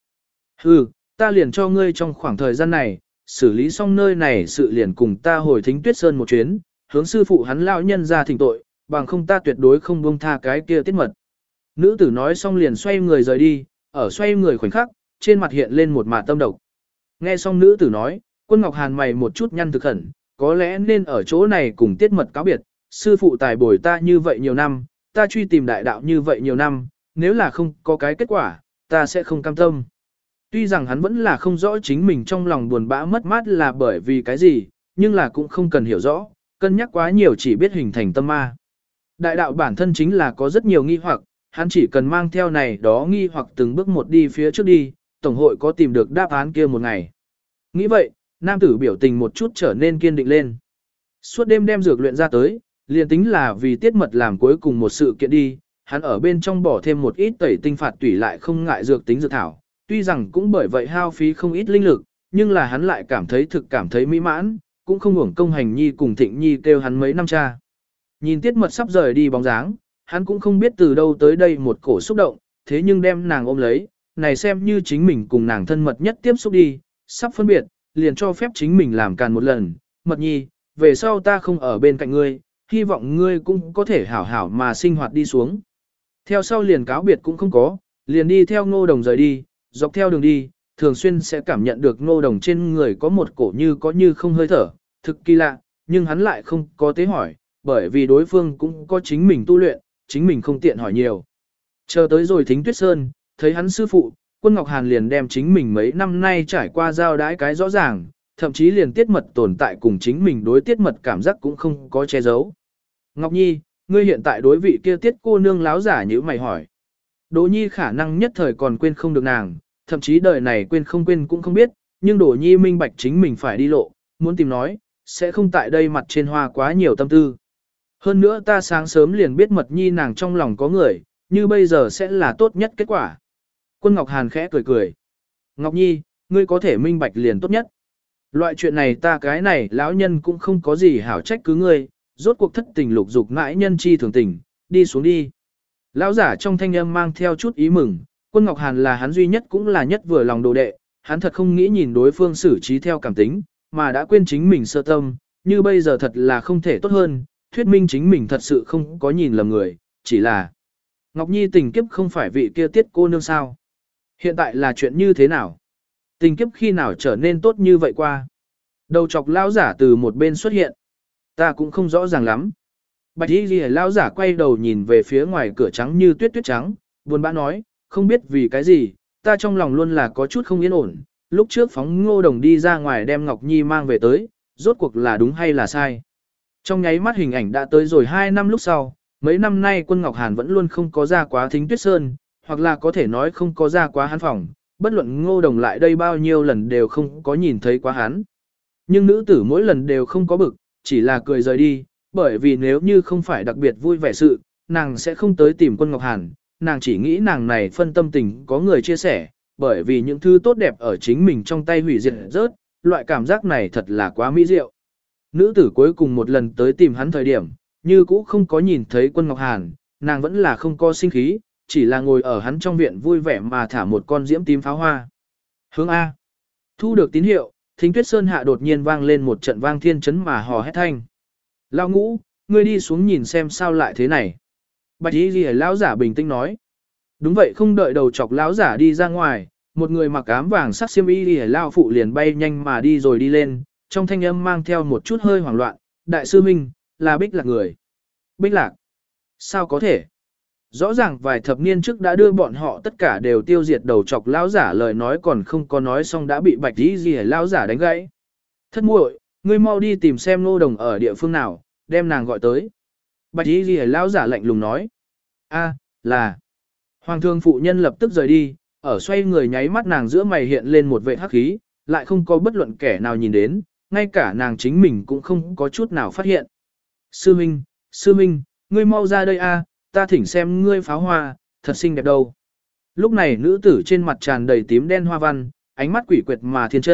Ta liền cho ngươi trong khoảng thời gian này, xử lý xong nơi này sự liền cùng ta hồi Thính Tuyết Sơn một chuyến, hướng sư phụ hắn lao nhân ra thỉnh tội, bằng không ta tuyệt đối không buông tha cái kia tiết mật. Nữ tử nói xong liền xoay người rời đi, ở xoay người khoảnh khắc, trên mặt hiện lên một mạt tâm độc. Nghe xong nữ tử nói, Quân Ngọc Hàn mày một chút nhăn thực khẩn, có lẽ nên ở chỗ này cùng tiết mật cáo biệt, sư phụ tài bồi ta như vậy nhiều năm, ta truy tìm đại đạo như vậy nhiều năm, nếu là không có cái kết quả, ta sẽ không cam tâm. Tuy rằng hắn vẫn là không rõ chính mình trong lòng buồn bã mất mát là bởi vì cái gì, nhưng là cũng không cần hiểu rõ, cân nhắc quá nhiều chỉ biết hình thành tâm ma. Đại đạo bản thân chính là có rất nhiều nghi hoặc, hắn chỉ cần mang theo này đó nghi hoặc từng bước một đi phía trước đi, tổng hội có tìm được đáp án kia một ngày. Nghĩ vậy, nam tử biểu tình một chút trở nên kiên định lên. Suốt đêm đem dược luyện ra tới, liền tính là vì tiết mật làm cuối cùng một sự kiện đi, hắn ở bên trong bỏ thêm một ít tẩy tinh phạt tủy lại không ngại dược tính dược thảo, tuy rằng cũng bởi vậy hao phí không ít linh lực, nhưng là hắn lại cảm thấy mỹ mãn, cũng không uổng công hành nhi cùng thịnh nhi kêu hắn mấy năm cha. Nhìn tiết mật sắp rời đi bóng dáng, hắn cũng không biết từ đâu tới đây một cổ xúc động, thế nhưng đem nàng ôm lấy, này xem như chính mình cùng nàng thân mật nhất tiếp xúc đi, sắp phân biệt, liền cho phép chính mình làm càn một lần, mật nhi, về sau ta không ở bên cạnh ngươi, hy vọng ngươi cũng có thể hảo hảo mà sinh hoạt đi xuống. Theo sau liền cáo biệt cũng không có, liền đi theo Ngô Đồng rời đi, dọc theo đường đi, thường xuyên sẽ cảm nhận được Ngô Đồng trên người có một cổ như không hơi thở, thực kỳ lạ, nhưng hắn lại không có tế hỏi, bởi vì đối phương cũng có chính mình tu luyện, chính mình không tiện hỏi nhiều. Chờ tới rồi Thính Tuyết Sơn, thấy hắn sư phụ, Quân Ngọc Hàn liền đem chính mình mấy năm nay trải qua giao đái cái rõ ràng, thậm chí liền tiết mật tồn tại cùng chính mình đối tiết mật cảm giác cũng không có che giấu. Ngọc Nhi, ngươi hiện tại đối vị kia tiết cô nương láo giả như mày hỏi. Đỗ Nhi khả năng nhất thời còn quên không được nàng, thậm chí đời này quên cũng không biết, nhưng Đỗ Nhi minh bạch chính mình phải đi lộ, muốn tìm nói, sẽ không tại đây mặt trên hoa quá nhiều tâm tư. Hơn nữa ta sáng sớm liền biết Mật Nhi nàng trong lòng có người, như bây giờ sẽ là tốt nhất kết quả. Quân Ngọc Hàn khẽ cười cười. Ngọc Nhi, ngươi có thể minh bạch liền tốt nhất. Loại chuyện này ta cái này lão nhân cũng không có gì hảo trách cứ ngươi, rốt cuộc thất tình lục dục mãi nhân chi thường tình, đi xuống đi. Lão giả trong thanh âm mang theo chút ý mừng, Quân Ngọc Hàn là hắn duy nhất cũng là nhất vừa lòng đồ đệ, hắn thật không nghĩ nhìn đối phương xử trí theo cảm tính, mà đã quên chính mình sơ tâm, như bây giờ thật là không thể tốt hơn, thuyết minh chính mình thật sự không có nhìn lầm người, chỉ là Ngọc Nhi tình kiếp không phải vị kia tiết cô nương sao. Hiện tại là chuyện như thế nào? Tình kiếp khi nào trở nên tốt như vậy qua? Đầu chọc lão giả từ một bên xuất hiện. Ta cũng không rõ ràng lắm. Bạch y ghi lão giả quay đầu nhìn về phía ngoài cửa trắng như tuyết trắng, buồn bã nói, không biết vì cái gì, ta trong lòng luôn là có chút không yên ổn. Lúc trước phóng Ngô Đồng đi ra ngoài đem Ngọc Nhi mang về tới, rốt cuộc là đúng hay là sai. Trong nháy mắt hình ảnh đã tới rồi 2 năm lúc sau, mấy năm nay Quân Ngọc Hàn vẫn luôn không có ra quá Thính Tuyết Sơn, hoặc là có thể nói không có ra quá hắn phòng, bất luận Ngô Đồng lại đây bao nhiêu lần đều không có nhìn thấy quá hắn. Nhưng nữ tử mỗi lần đều không có bực, chỉ là cười rời đi, bởi vì nếu như không phải đặc biệt vui vẻ sự, nàng sẽ không tới tìm Quân Ngọc Hàn, nàng chỉ nghĩ nàng này phân tâm tình có người chia sẻ, bởi vì những thứ tốt đẹp ở chính mình trong tay hủy diệt rớt, loại cảm giác này thật là quá mỹ diệu. Nữ tử cuối cùng một lần tới tìm hắn thời điểm, như cũ không có nhìn thấy Quân Ngọc Hàn, nàng vẫn là không có sinh khí, chỉ là ngồi ở hắn trong viện vui vẻ mà thả một con diễm tím pháo hoa. Hướng A. Thu được tín hiệu, Thính Tuyết Sơn hạ đột nhiên vang lên một trận vang thiên chấn mà hò hét thanh. Lão Ngũ, ngươi đi xuống nhìn xem sao lại thế này. Bạch y ghi lão giả bình tĩnh nói. Đúng vậy, không đợi đầu chọc lão giả đi ra ngoài, một người mặc ám vàng sắc xiêm y ghi lão phụ liền bay nhanh mà đi rồi đi lên, trong thanh âm mang theo một chút hơi hoảng loạn. Đại sư Minh, là Bích Lạc người. Bích Lạc? Sao có thể? Rõ ràng vài thập niên trước đã đưa bọn họ tất cả đều tiêu diệt đầu chọc lão giả, lời nói còn không có nói xong đã bị Bạch y ghi lão giả đánh gãy. Thất muội, ngươi mau đi tìm xem Ngô Đồng ở địa phương nào, đem nàng gọi tới. Bạch y ghi lão giả lạnh lùng nói. A, là. Hoàng thương phụ nhân lập tức rời đi, ở xoay người nháy mắt nàng giữa mày hiện lên một vệ hắc khí, lại không có bất luận kẻ nào nhìn đến, ngay cả nàng chính mình cũng không có chút nào phát hiện. Sư Minh, ngươi mau ra đây a, ta thỉnh xem ngươi pháo hoa, thật xinh đẹp đâu. Lúc này nữ tử trên mặt tràn đầy tím đen hoa văn, ánh mắt quỷ quyệt mà thiên chân,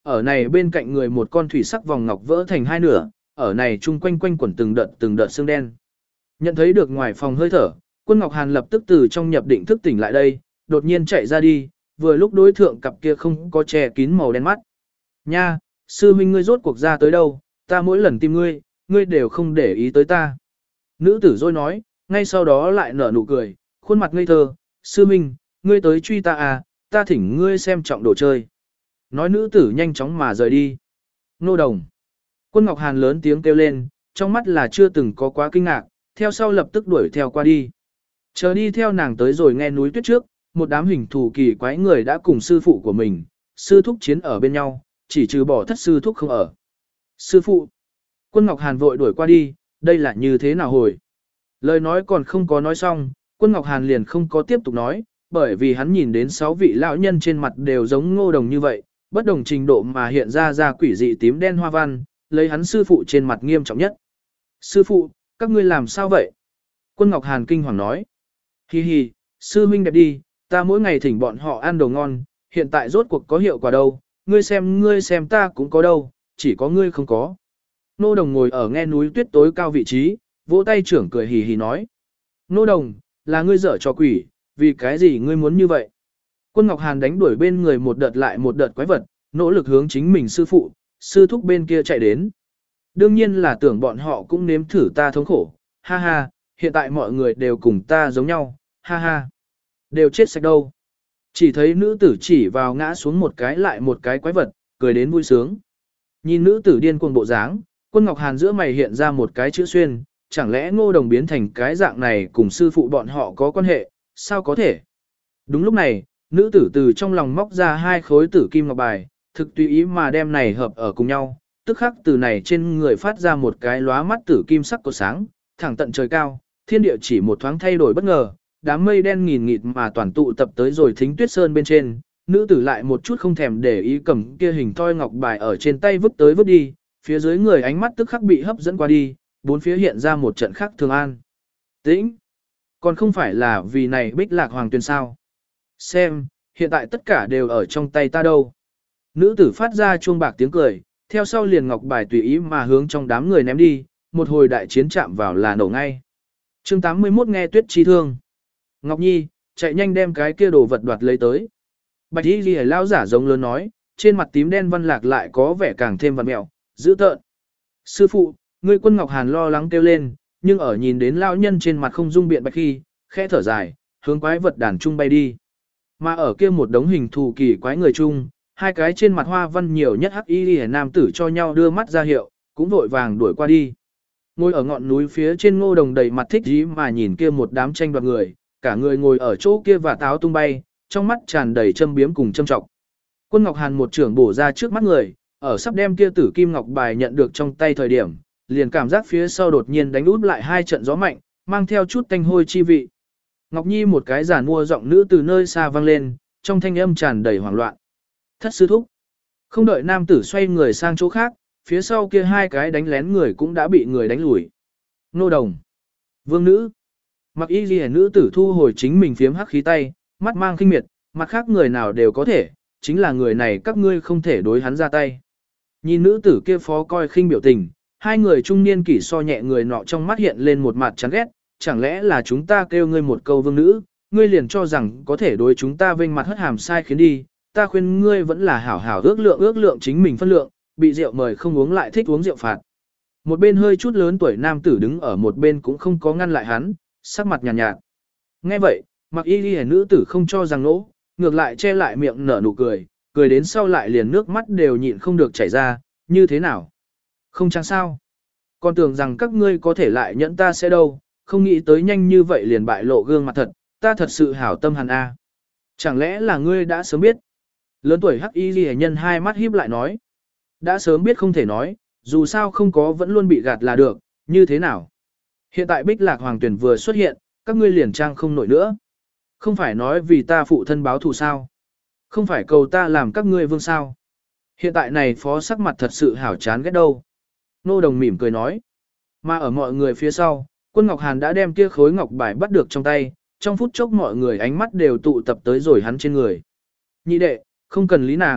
ở này bên cạnh người một con thủy sắc vòng ngọc vỡ thành hai nửa, ở này chung quanh quanh quẩn từng đợt xương đen. Nhận thấy được ngoài phòng hơi thở, Quân Ngọc Hàn lập tức từ trong nhập định thức tỉnh lại đây, đột nhiên chạy ra đi, vừa lúc đối thượng cặp kia không có che kín màu đen mắt. Nha, sư huynh ngươi rốt cuộc ra tới đâu, ta mỗi lần tìm ngươi, ngươi đều không để ý tới ta. Nữ tử rồi nói, ngay sau đó lại nở nụ cười, khuôn mặt ngây thơ, sư huynh, ngươi tới truy ta à, ta thỉnh ngươi xem trọng đồ chơi. Nói nữ tử nhanh chóng mà rời đi. Nô đồng. Quân Ngọc Hàn lớn tiếng kêu lên, trong mắt là chưa từng có quá kinh ngạc, theo sau lập tức đuổi theo qua đi. Chờ đi theo nàng tới rồi nghe núi tuyết trước, một đám hình thù kỳ quái người đã cùng sư phụ của mình, sư thúc chiến ở bên nhau, chỉ trừ bỏ thất sư thúc không ở. Sư phụ. Quân Ngọc Hàn vội đuổi qua đi, đây là như thế nào hồi? Lời nói còn không có nói xong, Quân Ngọc Hàn liền không có tiếp tục nói, bởi vì hắn nhìn đến 6 vị lão nhân trên mặt đều giống Ngô Đồng như vậy, bất đồng trình độ mà hiện ra quỷ dị tím đen hoa văn, lấy hắn sư phụ trên mặt nghiêm trọng nhất. Sư phụ, các ngươi làm sao vậy? Quân Ngọc Hàn kinh hoàng nói. Hi hi, sư huynh đẹp đi, ta mỗi ngày thỉnh bọn họ ăn đồ ngon, hiện tại rốt cuộc có hiệu quả đâu, ngươi xem ta cũng có đâu, chỉ có ngươi không có. Nô Đồng ngồi ở nghe núi tuyết tối cao vị trí, vỗ tay trưởng cười hì hì nói. Nô Đồng, là ngươi dở trò quỷ, vì cái gì ngươi muốn như vậy? Quân Ngọc Hàn đánh đuổi bên người một đợt lại một đợt quái vật, nỗ lực hướng chính mình sư phụ, sư thúc bên kia chạy đến. Đương nhiên là tưởng bọn họ cũng nếm thử ta thống khổ, ha ha, hiện tại mọi người đều cùng ta giống nhau, ha ha. Đều chết sạch đâu. Chỉ thấy nữ tử chỉ vào ngã xuống một cái lại một cái quái vật, cười đến vui sướng. Nhìn nữ tử điên cuồng bộ dáng, Quân Ngọc Hàn giữa mày hiện ra một cái chữ xuyên, chẳng lẽ Ngô Đồng biến thành cái dạng này cùng sư phụ bọn họ có quan hệ, sao có thể? Đúng lúc này, nữ tử từ trong lòng móc ra 2 khối tử kim ngọc bài, thực tùy ý mà đem này hợp ở cùng nhau, tức khắc từ này trên người phát ra một cái lóa mắt tử kim sắc của sáng, thẳng tận trời cao, thiên địa chỉ một thoáng thay đổi bất ngờ, đám mây đen nghìn nghịt mà toàn tụ tập tới rồi Thính Tuyết Sơn bên trên, nữ tử lại một chút không thèm để ý cầm kia hình thoi ngọc bài ở trên tay vứt tới vứt đi, phía dưới người ánh mắt tức khắc bị hấp dẫn qua đi, bốn phía hiện ra một trận khắc thường an. Tĩnh! Còn không phải là vì này Bích Lạc Hoàng Tuyền sao? Xem, hiện tại tất cả đều ở trong tay ta đâu. Nữ tử phát ra chuông bạc tiếng cười, theo sau liền ngọc bài tùy ý mà hướng trong đám người ném đi, một hồi đại chiến chạm vào là nổ ngay. Chương 81 nghe tuyết chi thương. Ngọc Nhi, chạy nhanh đem cái kia đồ vật đoạt lấy tới. Bạch Y Ghi lao giả giống lớn nói, trên mặt tím đen văn lạc lại có vẻ càng thêm vằn mẹo, dữ tợn. Sư phụ, người Quân Ngọc Hàn lo lắng kêu lên, nhưng ở nhìn đến lão nhân trên mặt không dung biện bạch khi, khẽ thở dài, hướng quái vật đàn trung bay đi. Mà ở kia một đống hình thù kỳ quái người chung, 2 cái trên mặt hoa văn nhiều nhất hắc y liễu nam tử cho nhau đưa mắt ra hiệu, cũng vội vàng đuổi qua đi. Ngồi ở ngọn núi phía trên Ngô Đồng đầy mặt thích ý mà nhìn kia một đám tranh đoạt người, cả người ngồi ở chỗ kia và táo tung bay, trong mắt tràn đầy châm biếm cùng châm trọng. Quân Ngọc Hàn một trưởng bổ ra trước mắt người, ở sắp đem kia tử kim ngọc bài nhận được trong tay thời điểm, liền cảm giác phía sau đột nhiên đánh út lại 2 trận gió mạnh, mang theo chút tanh hôi chi vị. Ngọc Nhi một cái giản mua giọng nữ từ nơi xa vang lên, trong thanh âm tràn đầy hoảng loạn. Thất sư thúc. Không đợi nam tử xoay người sang chỗ khác, phía sau kia 2 cái đánh lén người cũng đã bị người đánh lùi. Nô Đồng. Vương nữ. Mặc y ghi nữ tử thu hồi chính mình phiếm hắc khí tay, mắt mang khinh miệt, mặt khác người nào đều có thể, chính là người này các ngươi không thể đối hắn ra tay. Nhìn nữ tử kia phó coi khinh biểu tình, 2 người trung niên kỷ so nhẹ người nọ trong mắt hiện lên một mặt chán ghét, chẳng lẽ là chúng ta kêu ngươi một câu vương nữ, ngươi liền cho rằng có thể đối chúng ta vênh mặt hất hàm sai khiến đi, ta khuyên ngươi vẫn là hảo hảo ước lượng chính mình phân lượng, bị rượu mời không uống lại thích uống rượu phạt. Một bên hơi chút lớn tuổi nam tử đứng ở một bên cũng không có ngăn lại hắn, sắc mặt nhàn nhạt. Nghe vậy, Mặc y ghi nữ tử không cho rằng nỗ, ngược lại che lại miệng nở nụ cười, cười đến sau lại liền nước mắt đều nhịn không được chảy ra, như thế nào? Không chăng sao? Còn tưởng rằng các ngươi có thể lại nhẫn ta sẽ đâu, không nghĩ tới nhanh như vậy liền bại lộ gương mặt thật, ta thật sự hảo tâm hẳn a. Chẳng lẽ là ngươi đã sớm biết? Lớn tuổi hắc y ghi nhân 2 mắt híp lại nói. Đã sớm biết không thể nói, dù sao không có vẫn luôn bị gạt là được, như thế nào? Hiện tại Bích Lạc Hoàng Tuyển vừa xuất hiện, các ngươi liền trang không nổi nữa. Không phải nói vì ta phụ thân báo thù sao? Không phải cầu ta làm các ngươi vương sao? Hiện tại này phó sắc mặt thật sự hảo chán ghét đâu. Nô Đồng mỉm cười nói. Mà ở mọi người phía sau, Quân Ngọc Hàn đã đem kia khối ngọc bài bắt được trong tay, trong phút chốc mọi người ánh mắt đều tụ tập tới rồi hắn trên người. Nhị đệ, không cần lý nàng,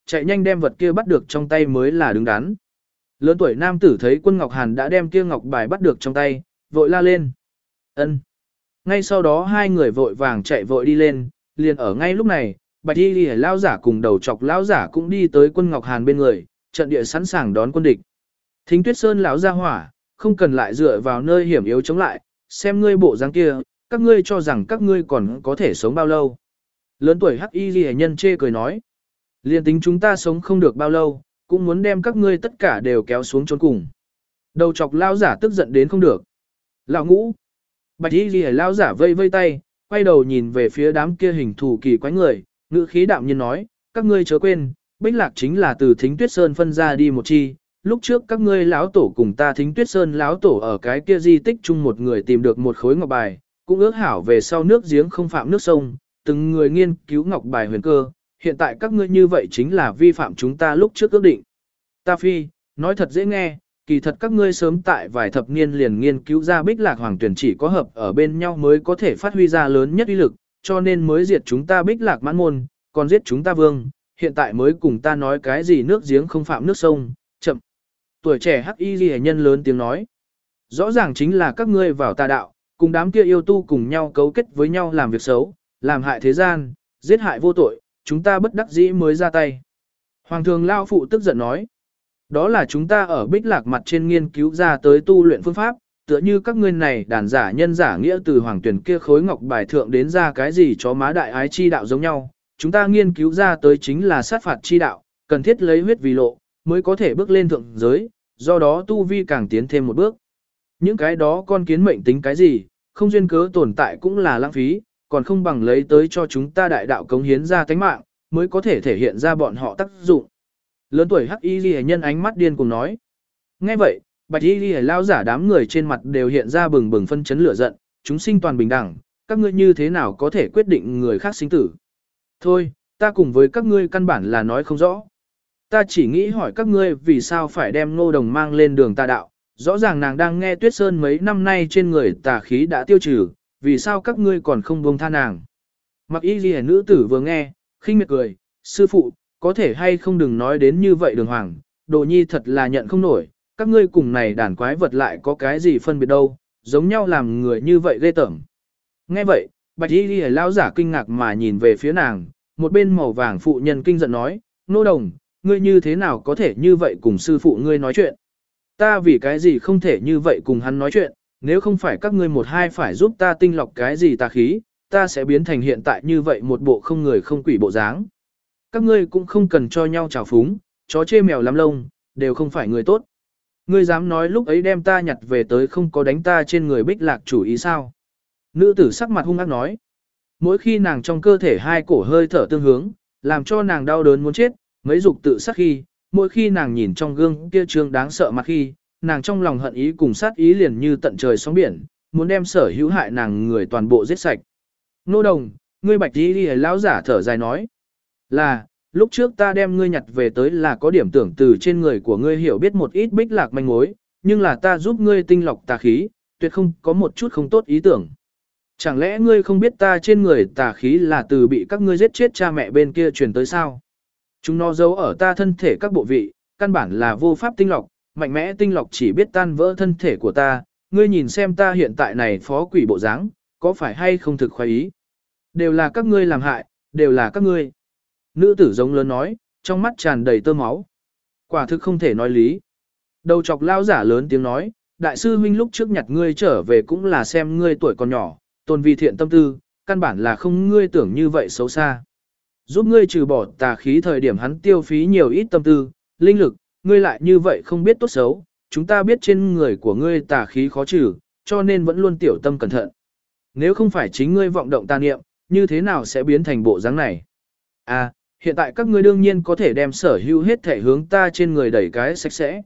chạy nhanh đem vật kia bắt được trong tay mới là đứng đắn. Lớn tuổi nam tử thấy Quân Ngọc Hàn đã đem kia ngọc bài bắt được trong tay, vội la lên. Ân. Ngay sau đó hai người vội vàng chạy vội đi lên, liền ở ngay lúc này, Bạch Y Liễu lão giả cùng đầu chọc lão giả cũng đi tới Quân Ngọc Hàn bên người, trận địa sẵn sàng đón quân địch. Thính Tuyết Sơn lão gia hỏa, không cần lại dựa vào nơi hiểm yếu chống lại, xem ngươi bộ dáng kia, các ngươi cho rằng các ngươi còn có thể sống bao lâu. Lớn tuổi Hắc Y Liễu nhân chê cười nói, liền tính chúng ta sống không được bao lâu, cũng muốn đem các ngươi tất cả đều kéo xuống chôn cùng. Đầu chọc lão giả tức giận đến không được. Lão Ngũ. Bạch Y Liễu lão giả vây vây tay, quay đầu nhìn về phía đám kia hình thù kỳ quái người, ngữ khí đạm nhiên nói, các ngươi chớ quên, Bích Lạc chính là từ Thính Tuyết Sơn phân ra đi một chi, lúc trước các ngươi lão tổ cùng ta Thính Tuyết Sơn lão tổ ở cái kia di tích chung một người tìm được một khối ngọc bài, cũng ước hảo về sau nước giếng không phạm nước sông, từng người nghiên cứu ngọc bài huyền cơ, hiện tại các ngươi như vậy chính là vi phạm chúng ta lúc trước ước định. Ta phi, nói thật dễ nghe, kỳ thật các ngươi sớm tại vài thập niên liền nghiên cứu ra Bích Lạc Hoàng Tuyển chỉ có hợp ở bên nhau mới có thể phát huy ra lớn nhất uy lực, cho nên mới diệt chúng ta Bích Lạc mãn môn, còn giết chúng ta vương, hiện tại mới cùng ta nói cái gì nước giếng không phạm nước sông, chậm. Tuổi trẻ Hắc Y Liễu nhân lớn tiếng nói, rõ ràng chính là các ngươi vào tà đạo, cùng đám kia yêu tu cùng nhau cấu kết với nhau làm việc xấu, làm hại thế gian, giết hại vô tội, chúng ta bất đắc dĩ mới ra tay. Hoàng thường lao phụ tức giận nói, đó là chúng ta ở Bích Lạc mặt trên nghiên cứu ra tới tu luyện phương pháp, tựa như các ngươi này đàn giả nhân giả nghĩa từ hoàng tuyển kia khối ngọc bài thượng đến ra cái gì chó má đại ái chi đạo giống nhau, chúng ta nghiên cứu ra tới chính là sát phạt chi đạo, cần thiết lấy huyết vì lộ, mới có thể bước lên thượng giới, do đó tu vi càng tiến thêm một bước. Những cái đó con kiến mệnh tính cái gì, không duyên cớ tồn tại cũng là lãng phí, còn không bằng lấy tới cho chúng ta đại đạo cống hiến ra tánh mạng, mới có thể thể hiện ra bọn họ tác dụng. Lớn tuổi Hắc Y Liễu nhân ánh mắt điên cùng nói. Nghe vậy, Bạch Y Liễu lão giả đám người trên mặt đều hiện ra bừng bừng phân chấn lửa giận, chúng sinh toàn bình đẳng, các ngươi như thế nào có thể quyết định người khác sinh tử? Thôi, ta cùng với các ngươi căn bản là nói không rõ. Ta chỉ nghĩ hỏi các ngươi vì sao phải đem Ngô Đồng mang lên đường tà đạo, rõ ràng nàng đang nghe Tuyết Sơn mấy năm nay trên người tà khí đã tiêu trừ, vì sao các ngươi còn không buông tha nàng? Mặc Y Liễu nữ tử vừa nghe, khinh miệt cười, sư phụ, có thể hay không đừng nói đến như vậy đường hoàng, đồ nhi thật là nhận không nổi, các ngươi cùng này đàn quái vật lại có cái gì phân biệt đâu, giống nhau làm người như vậy ghê tởm. Nghe vậy, Bạch Y Liễu lão giả kinh ngạc mà nhìn về phía nàng, một bên màu vàng phụ nhân kinh giận nói, Nô Đồng, ngươi như thế nào có thể như vậy cùng sư phụ ngươi nói chuyện? Ta vì cái gì không thể như vậy cùng hắn nói chuyện, nếu không phải các ngươi một hai phải giúp ta tinh lọc cái gì tà khí, ta sẽ biến thành hiện tại như vậy một bộ không người không quỷ bộ dáng. Các ngươi cũng không cần cho nhau trào phúng, chó chê mèo lắm lông, đều không phải người tốt. Ngươi dám nói lúc ấy đem ta nhặt về tới không có đánh ta trên người Bích Lạc chủ ý sao? Nữ tử sắc mặt hung ác nói. Mỗi khi nàng trong cơ thể hai cổ hơi thở tương hướng, làm cho nàng đau đớn muốn chết, mấy dục tự sát khi, mỗi khi nàng nhìn trong gương kia trương đáng sợ mặt khi, nàng trong lòng hận ý cùng sát ý liền như tận trời sóng biển, muốn đem sở hữu hại nàng người toàn bộ giết sạch. Nô Đồng, ngươi Bạch Y Liễu lão giả thở dài nói. Là, lúc trước ta đem ngươi nhặt về tới là có điểm tưởng từ trên người của ngươi hiểu biết một ít Bích Lạc manh mối, nhưng là ta giúp ngươi tinh lọc tà khí, tuyệt không có một chút không tốt ý tưởng. Chẳng lẽ ngươi không biết ta trên người tà khí là từ bị các ngươi giết chết cha mẹ bên kia truyền tới sao? Chúng nó giấu ở ta thân thể các bộ vị, căn bản là vô pháp tinh lọc, mạnh mẽ tinh lọc chỉ biết tan vỡ thân thể của ta, ngươi nhìn xem ta hiện tại này phó quỷ bộ dáng, có phải hay không thực khoái ý? Đều là các ngươi làm hại, đều là các ngươi. Nữ tử giống lớn nói, trong mắt tràn đầy tơ máu. Quả thực không thể nói lý. Đầu chọc lao giả lớn tiếng nói, đại sư huynh lúc trước nhặt ngươi trở về cũng là xem ngươi tuổi còn nhỏ, tôn vi thiện tâm tư, căn bản là không ngươi tưởng như vậy xấu xa. Giúp ngươi trừ bỏ tà khí thời điểm hắn tiêu phí nhiều ít tâm tư, linh lực, ngươi lại như vậy không biết tốt xấu, chúng ta biết trên người của ngươi tà khí khó trừ, cho nên vẫn luôn tiểu tâm cẩn thận. Nếu không phải chính ngươi vọng động tà niệm, như thế nào sẽ biến thành bộ dáng này? À, hiện tại các ngươi đương nhiên có thể đem sở hữu hết thể hướng ta trên người đẩy cái sạch sẽ,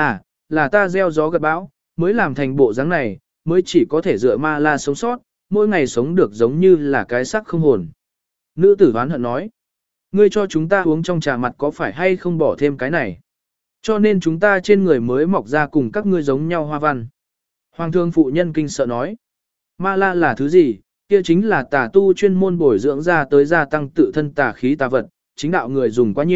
là ta gieo gió gặt bão, mới làm thành bộ dáng này, mới chỉ có thể dựa ma la sống sót, mỗi ngày sống được giống như là cái xác không hồn. Nữ tử oán hận nói, ngươi cho chúng ta uống trong trà mặt có phải hay không bỏ thêm cái này? Cho nên chúng ta trên người mới mọc ra cùng các ngươi giống nhau hoa văn. Hoàng thương phụ nhân kinh sợ nói, ma la là thứ gì? Kia chính là tà tu chuyên môn bồi dưỡng ra tới gia tăng tự thân tà khí tà vật, chính đạo người dùng quá nhiều,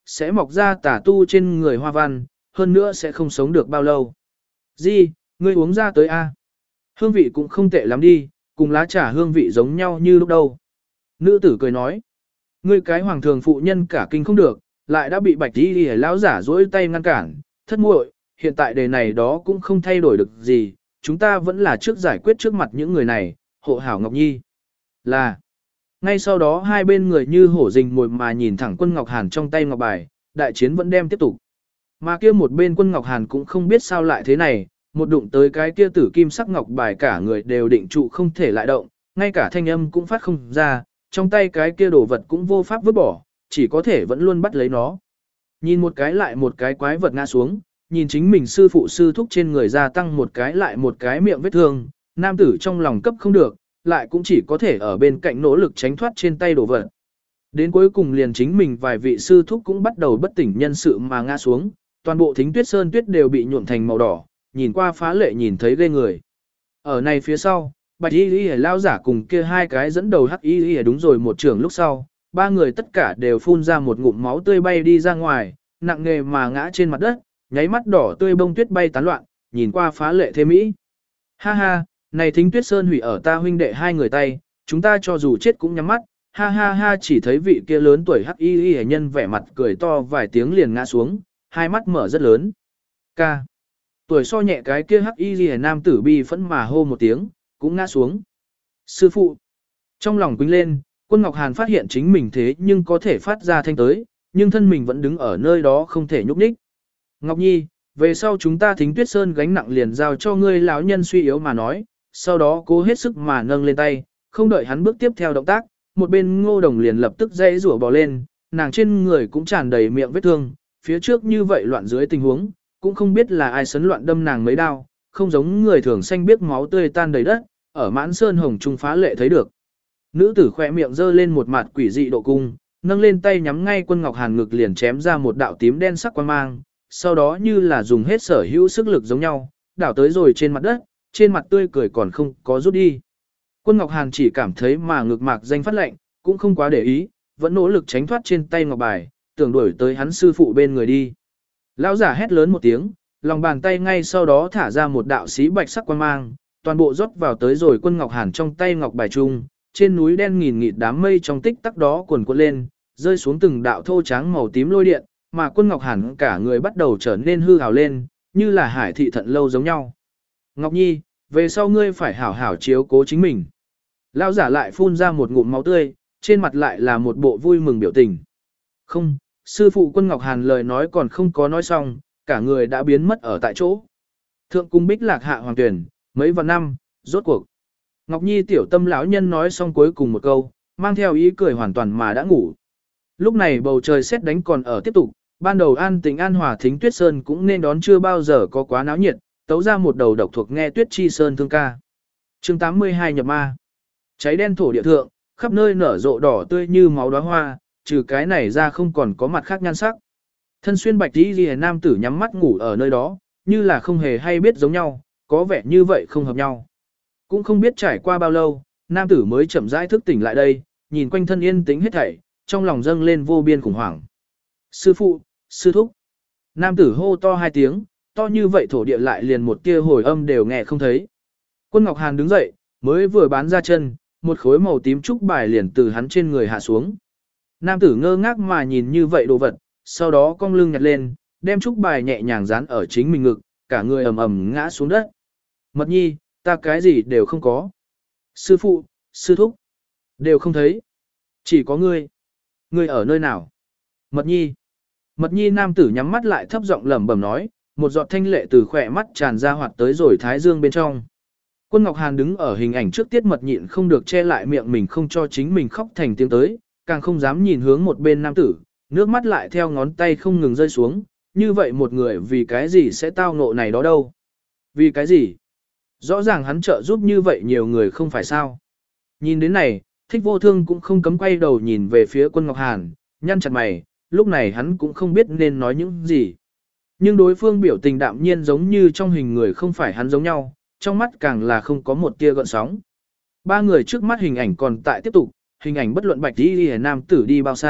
sẽ mọc ra tà tu trên người hoa văn, hơn nữa sẽ không sống được bao lâu. Di, ngươi uống ra tới a? Hương vị cũng không tệ lắm đi, cùng lá trà hương vị giống nhau như lúc đầu. Nữ tử cười nói, ngươi cái hoàng thường phụ nhân cả kinh không được, lại đã bị bạch y lão giả dỗi tay ngăn cản, thất muội, hiện tại đề này đó cũng không thay đổi được gì, chúng ta vẫn là trước giải quyết trước mặt những người này, hộ hảo Ngọc Nhi. Là, ngay sau đó hai bên người như hổ rình mồi mà nhìn thẳng quân Ngọc Hàn trong tay ngọc bài, đại chiến vẫn đem tiếp tục. Mà kia một bên quân Ngọc Hàn cũng không biết sao lại thế này, một đụng tới cái kia tử kim sắc ngọc bài cả người đều định trụ không thể lại động, ngay cả thanh âm cũng phát không ra, trong tay cái kia đồ vật cũng vô pháp vứt bỏ, chỉ có thể vẫn luôn bắt lấy nó. Nhìn một cái lại một cái quái vật ngã xuống, nhìn chính mình sư phụ sư thúc trên người gia tăng một cái lại một cái miệng vết thương, nam tử trong lòng cấp không được, lại cũng chỉ có thể ở bên cạnh nỗ lực tránh thoát trên tay đồ vật. Đến cuối cùng liền chính mình vài vị sư thúc cũng bắt đầu bất tỉnh nhân sự mà ngã xuống, toàn bộ thính tuyết sơn tuyết đều bị nhuộm thành màu đỏ, nhìn qua phá lệ nhìn thấy ghê người. Ở này phía sau, bạch y y lao giả cùng kia hai cái dẫn đầu hắc y y đúng rồi một trường lúc sau, ba người tất cả đều phun ra một ngụm máu tươi bay đi ra ngoài, nặng nề mà ngã trên mặt đất, nháy mắt đỏ tươi bông tuyết bay tán loạn, nhìn qua phá lệ thế mỹ. Ha ha, này thính tuyết sơn hủy ở ta huynh đệ hai người tay, chúng ta cho dù chết cũng nhắm mắt, ha ha ha, chỉ thấy vị kia lớn tuổi hắc y y nhân vẻ mặt cười to vài tiếng liền ngã xuống, hai mắt mở rất lớn. Ca. Tuổi so nhẹ cái kia hắc y y nam tử bi phẫn mà hô một tiếng, cũng ngã xuống. Sư phụ. Trong lòng quýnh lên, quân Ngọc Hàn phát hiện chính mình thế nhưng có thể phát ra thanh tới, nhưng thân mình vẫn đứng ở nơi đó không thể nhúc nhích. Ngọc Nhi, về sau chúng ta thính tuyết sơn gánh nặng liền giao cho ngươi lão nhân suy yếu mà nói, sau đó cố hết sức mà nâng lên tay, không đợi hắn bước tiếp theo động tác, một bên Ngô Đồng liền lập tức dãy rủa bò lên, nàng trên người cũng tràn đầy miệng vết thương, phía trước như vậy loạn dưới tình huống, cũng không biết là ai sấn loạn đâm nàng mấy đao, không giống người thường xanh biết máu tươi tan đầy đất, ở mãn sơn hồng trung phá lệ thấy được. Nữ tử khỏe miệng giơ lên một mặt quỷ dị độ cung, nâng lên tay nhắm ngay quân Ngọc Hàn ngực liền chém ra một đạo tím đen sắc quang mang, sau đó như là dùng hết sở hữu sức lực giống nhau, đảo tới rồi trên mặt đất, trên mặt tươi cười còn không có rút đi. Quân Ngọc Hàn chỉ cảm thấy mà ngực mạc danh phát lệnh, cũng không quá để ý, vẫn nỗ lực tránh thoát trên tay ngọc bài, tưởng đuổi tới hắn sư phụ bên người đi. Lão giả hét lớn một tiếng, lòng bàn tay ngay sau đó thả ra một đạo xí bạch sắc quang mang, toàn bộ rót vào tới rồi quân Ngọc Hàn trong tay ngọc bài trung, trên núi đen nghìn nghịt đám mây trong tích tắc đó cuồn cuộn lên, rơi xuống từng đạo thô tráng màu tím lôi điện, mà quân Ngọc Hàn cả người bắt đầu trở nên hư hào lên, như là hải thị thận lâu giống nhau. Ngọc Nhi, về sau ngươi phải hảo hảo chiếu cố chính mình. Lão giả lại phun ra một ngụm máu tươi, trên mặt lại là một bộ vui mừng biểu tình. Không, sư phụ quân Ngọc Hàn lời nói còn không có nói xong, cả người đã biến mất ở tại chỗ. Thượng cung bích lạc hạ hoàng tuyển, mấy vạn năm, rốt cuộc. Ngọc Nhi tiểu tâm lão nhân nói xong cuối cùng một câu, mang theo ý cười hoàn toàn mà đã ngủ. Lúc này bầu trời sét đánh còn ở tiếp tục, ban đầu an tình an hòa thính tuyết sơn cũng nên đón chưa bao giờ có quá náo nhiệt, tấu ra một đầu độc thuộc nghe tuyết chi sơn thương ca. Chương 82 nhập ma. Cháy đen thổ địa thượng, khắp nơi nở rộ đỏ tươi như máu đóa hoa, trừ cái này ra không còn có mặt khác nhan sắc. Thân xuyên bạch y liễu nam tử nhắm mắt ngủ ở nơi đó, như là không hề hay biết giống nhau, có vẻ như vậy không hợp nhau. Cũng không biết trải qua bao lâu, nam tử mới chậm rãi thức tỉnh lại đây, nhìn quanh thân yên tĩnh hết thảy, trong lòng dâng lên vô biên khủng hoảng. Sư phụ, sư thúc. Nam tử hô to hai tiếng, to như vậy thổ địa lại liền một tia hồi âm đều nghe không thấy. Quân Ngọc Hàn đứng dậy, mới vừa bán ra chân, một khối màu tím trúc bài liền từ hắn trên người hạ xuống. Nam tử ngơ ngác mà nhìn như vậy đồ vật, sau đó cong lưng nhặt lên, đem trúc bài nhẹ nhàng dán ở chính mình ngực, cả người ầm ầm ngã xuống đất. Mật nhi, ta cái gì đều không có. Sư phụ, sư thúc, đều không thấy. Chỉ có ngươi. Ngươi ở nơi nào? Mật nhi. Mật nhi nam tử nhắm mắt lại thấp giọng lẩm bẩm nói, một giọt thanh lệ từ khỏe mắt tràn ra hoạt tới rồi thái dương bên trong. Quân Ngọc Hàn đứng ở hình ảnh trước tiết mật nhịn không được che lại miệng mình không cho chính mình khóc thành tiếng tới, càng không dám nhìn hướng một bên nam tử, nước mắt lại theo ngón tay không ngừng rơi xuống, như vậy một người vì cái gì sẽ tao ngộ này đó đâu? Vì cái gì? Rõ ràng hắn trợ giúp như vậy nhiều người không phải sao? Nhìn đến này, Thích Vô Thương cũng không cấm quay đầu nhìn về phía Quân Ngọc Hàn, nhăn chặt mày, lúc này hắn cũng không biết nên nói những gì. Nhưng đối phương biểu tình đạm nhiên giống như trong hình người không phải hắn giống nhau, trong mắt càng là không có một tia gợn sóng. Ba người trước mắt hình ảnh còn tại tiếp tục, hình ảnh bất luận bạch đi nam tử đi bao xa,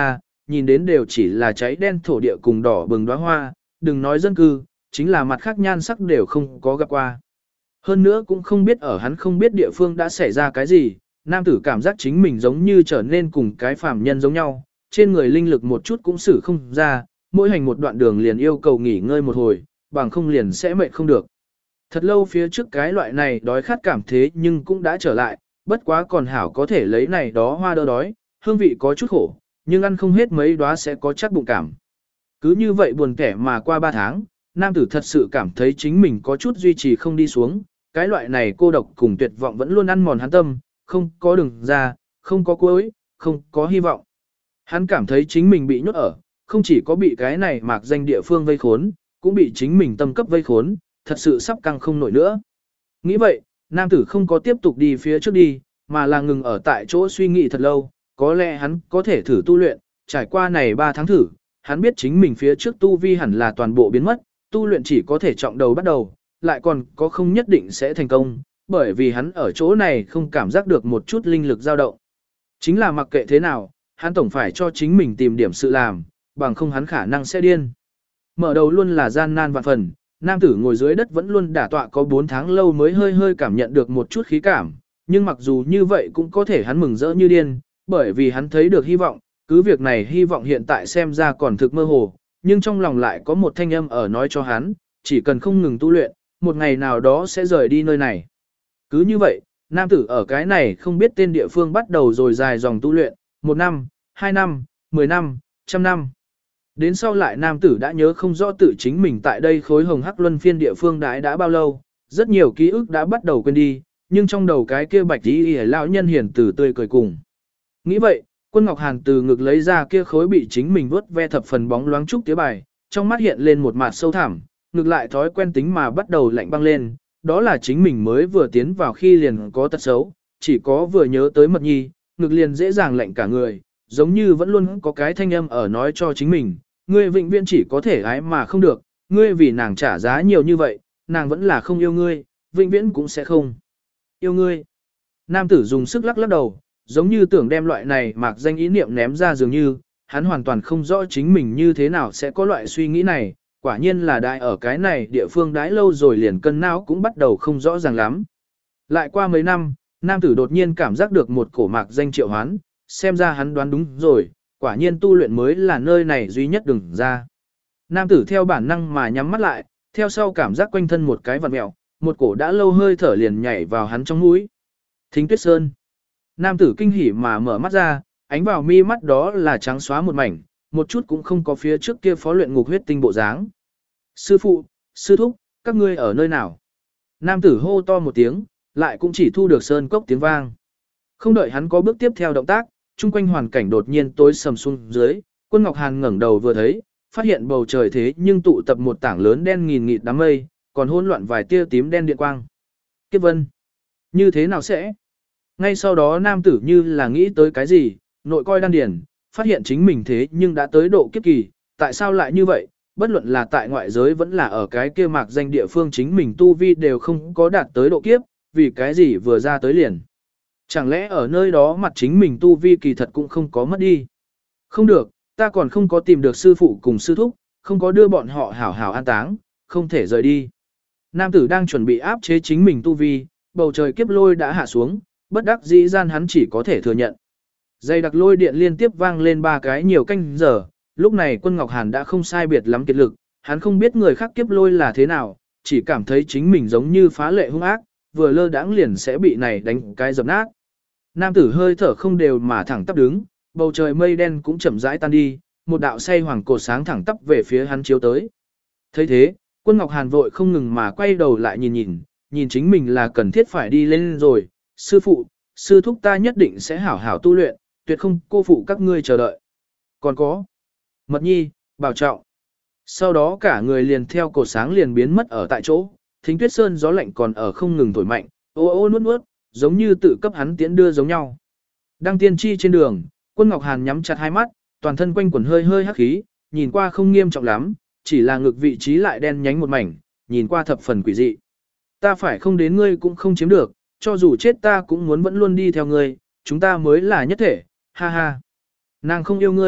nhìn đến đều chỉ là cháy đen thổ địa cùng đỏ bừng đóa hoa, đừng nói dân cư, chính là mặt khác nhan sắc đều không có gặp qua. Hơn nữa cũng không biết ở hắn không biết địa phương đã xảy ra cái gì, nam tử cảm giác chính mình giống như trở nên cùng cái phàm nhân giống nhau, trên người linh lực một chút cũng xử không ra, mỗi hành một đoạn đường liền yêu cầu nghỉ ngơi một hồi, bằng không liền sẽ mệt không được. Thật lâu phía trước cái loại này đói khát cảm thế nhưng cũng đã trở lại, bất quá còn hảo có thể lấy này đó hoa đỡ đói, hương vị có chút khổ, nhưng ăn không hết mấy đóa sẽ có chắc bụng cảm. Cứ như vậy buồn kẻ mà qua 3 tháng, nam tử thật sự cảm thấy chính mình có chút duy trì không đi xuống, cái loại này cô độc cùng tuyệt vọng vẫn luôn ăn mòn hắn tâm, không có đường ra, không có cuối, không có hy vọng. Hắn cảm thấy chính mình bị nhốt ở, không chỉ có bị cái này mạc danh địa phương vây khốn, cũng bị chính mình tâm cấp vây khốn, thật sự sắp căng không nổi nữa. Nghĩ vậy, nam tử không có tiếp tục đi phía trước đi, mà là ngừng ở tại chỗ suy nghĩ thật lâu, có lẽ hắn có thể thử tu luyện, trải qua này 3 tháng thử, hắn biết chính mình phía trước tu vi hẳn là toàn bộ biến mất, tu luyện chỉ có thể trọng đầu bắt đầu, lại còn có không nhất định sẽ thành công, bởi vì hắn ở chỗ này không cảm giác được một chút linh lực dao động. Chính là mặc kệ thế nào, hắn tổng phải cho chính mình tìm điểm sự làm, bằng không hắn khả năng sẽ điên. Mở đầu luôn là gian nan vạn phần, nam tử ngồi dưới đất vẫn luôn đả tọa có 4 tháng lâu mới hơi hơi cảm nhận được một chút khí cảm, nhưng mặc dù như vậy cũng có thể hắn mừng rỡ như điên, bởi vì hắn thấy được hy vọng, cứ việc này hy vọng hiện tại xem ra còn thực mơ hồ, nhưng trong lòng lại có một thanh âm ở nói cho hắn, chỉ cần không ngừng tu luyện, một ngày nào đó sẽ rời đi nơi này. Cứ như vậy, nam tử ở cái này không biết tên địa phương bắt đầu rồi dài dòng tu luyện, 1 năm, 2 năm, 10 năm, 100 năm. Đến sau lại nam tử đã nhớ không rõ tự chính mình tại đây khối hồng hắc luân phiên địa phương đã bao lâu, rất nhiều ký ức đã bắt đầu quên đi, nhưng trong đầu cái kia bạch y lão nhân hiền từ tươi cười cùng. Nghĩ vậy, Quân Ngọc Hàn từ ngực lấy ra kia khối bị chính mình vuốt ve thập phần bóng loáng trúc tía bài, trong mắt hiện lên một mặt sâu thẳm, ngược lại thói quen tính mà bắt đầu lạnh băng lên, đó là chính mình mới vừa tiến vào khi liền có tật xấu, chỉ có vừa nhớ tới mật nhi, ngực liền dễ dàng lạnh cả người, giống như vẫn luôn có cái thanh âm ở nói cho chính mình, ngươi vĩnh viễn chỉ có thể ái mà không được, ngươi vì nàng trả giá nhiều như vậy, nàng vẫn là không yêu ngươi, vĩnh viễn cũng sẽ không yêu ngươi. Nam tử dùng sức lắc lắc đầu, giống như tưởng đem loại này mạc danh ý niệm ném ra dường như, hắn hoàn toàn không rõ chính mình như thế nào sẽ có loại suy nghĩ này, quả nhiên là đại ở cái này địa phương đãi lâu rồi liền cân não cũng bắt đầu không rõ ràng lắm. Lại qua mấy năm, nam tử đột nhiên cảm giác được một cổ mạc danh triệu hoán, xem ra hắn đoán đúng rồi, quả nhiên tu luyện mới là nơi này duy nhất đừng ra. Nam tử theo bản năng mà nhắm mắt lại, theo sau cảm giác quanh thân một cái vặn mẹo, một cổ đã lâu hơi thở liền nhảy vào hắn trong mũi. Thính Tuyết Sơn. Nam tử kinh hỉ mà mở mắt ra, ánh vào mi mắt đó là trắng xóa một mảnh, một chút cũng không có phía trước kia phó luyện ngục huyết tinh bộ dáng. Sư phụ, sư thúc, các ngươi ở nơi nào? Nam tử hô to một tiếng, lại cũng chỉ thu được sơn cốc tiếng vang. Không đợi hắn có bước tiếp theo động tác, chung quanh hoàn cảnh đột nhiên tối sầm xuống dưới, Quân Ngọc Hàn ngẩng đầu vừa thấy, phát hiện bầu trời thế nhưng tụ tập một tảng lớn đen nghìn nghịt đám mây, còn hỗn loạn vài tia tím đen điện quang. Kiếp vân, như thế nào sẽ? Ngay sau đó nam tử như là nghĩ tới cái gì, nội coi đan điền, phát hiện chính mình thế nhưng đã tới độ kiếp kỳ, tại sao lại như vậy? Bất luận là tại ngoại giới vẫn là ở cái kia mạc danh địa phương chính mình tu vi đều không có đạt tới độ kiếp, vì cái gì vừa ra tới liền. Chẳng lẽ ở nơi đó mặt chính mình tu vi kỳ thật cũng không có mất đi. Không được, ta còn không có tìm được sư phụ cùng sư thúc, không có đưa bọn họ hảo hảo an táng, không thể rời đi. Nam tử đang chuẩn bị áp chế chính mình tu vi, bầu trời kiếp lôi đã hạ xuống, bất đắc dĩ gian hắn chỉ có thể thừa nhận. Dây đặc lôi điện liên tiếp vang lên 3 cái nhiều canh giờ, lúc này Quân Ngọc Hàn đã không sai biệt lắm kiệt lực, hắn không biết người khác kiếp lôi là thế nào, chỉ cảm thấy chính mình giống như phá lệ hung ác, vừa lơ đãng liền sẽ bị này đánh cái dập nát. Nam tử hơi thở không đều mà thẳng tắp đứng, bầu trời mây đen cũng chậm rãi tan đi, một đạo say hoàng cột sáng thẳng tắp về phía hắn chiếu tới. Thấy thế, Quân Ngọc Hàn vội không ngừng mà quay đầu lại nhìn chính mình là cần thiết phải đi lên rồi, sư phụ, sư thúc ta nhất định sẽ hảo hảo tu luyện, tuyệt không cô phụ các ngươi chờ đợi. Còn có, Mật Nhi, bảo trọng. Sau đó cả người liền theo cột sáng liền biến mất ở tại chỗ, Thính Tuyết Sơn gió lạnh còn ở không ngừng thổi mạnh, ô ô nuốt nuốt, giống như tự cấp hắn tiễn đưa giống nhau. Đang tiên tri trên đường, Quân Ngọc Hàn nhắm chặt hai mắt, toàn thân quanh quẩn hơi hơi hắc khí, nhìn qua không nghiêm trọng lắm, chỉ là ngực vị trí lại đen nhánh một mảnh, nhìn qua thập phần quỷ dị. Ta phải không đến ngươi cũng không chiếm được, cho dù chết ta cũng muốn vẫn luôn đi theo ngươi, chúng ta mới là nhất thể, ha ha. Nàng không yêu ngươi,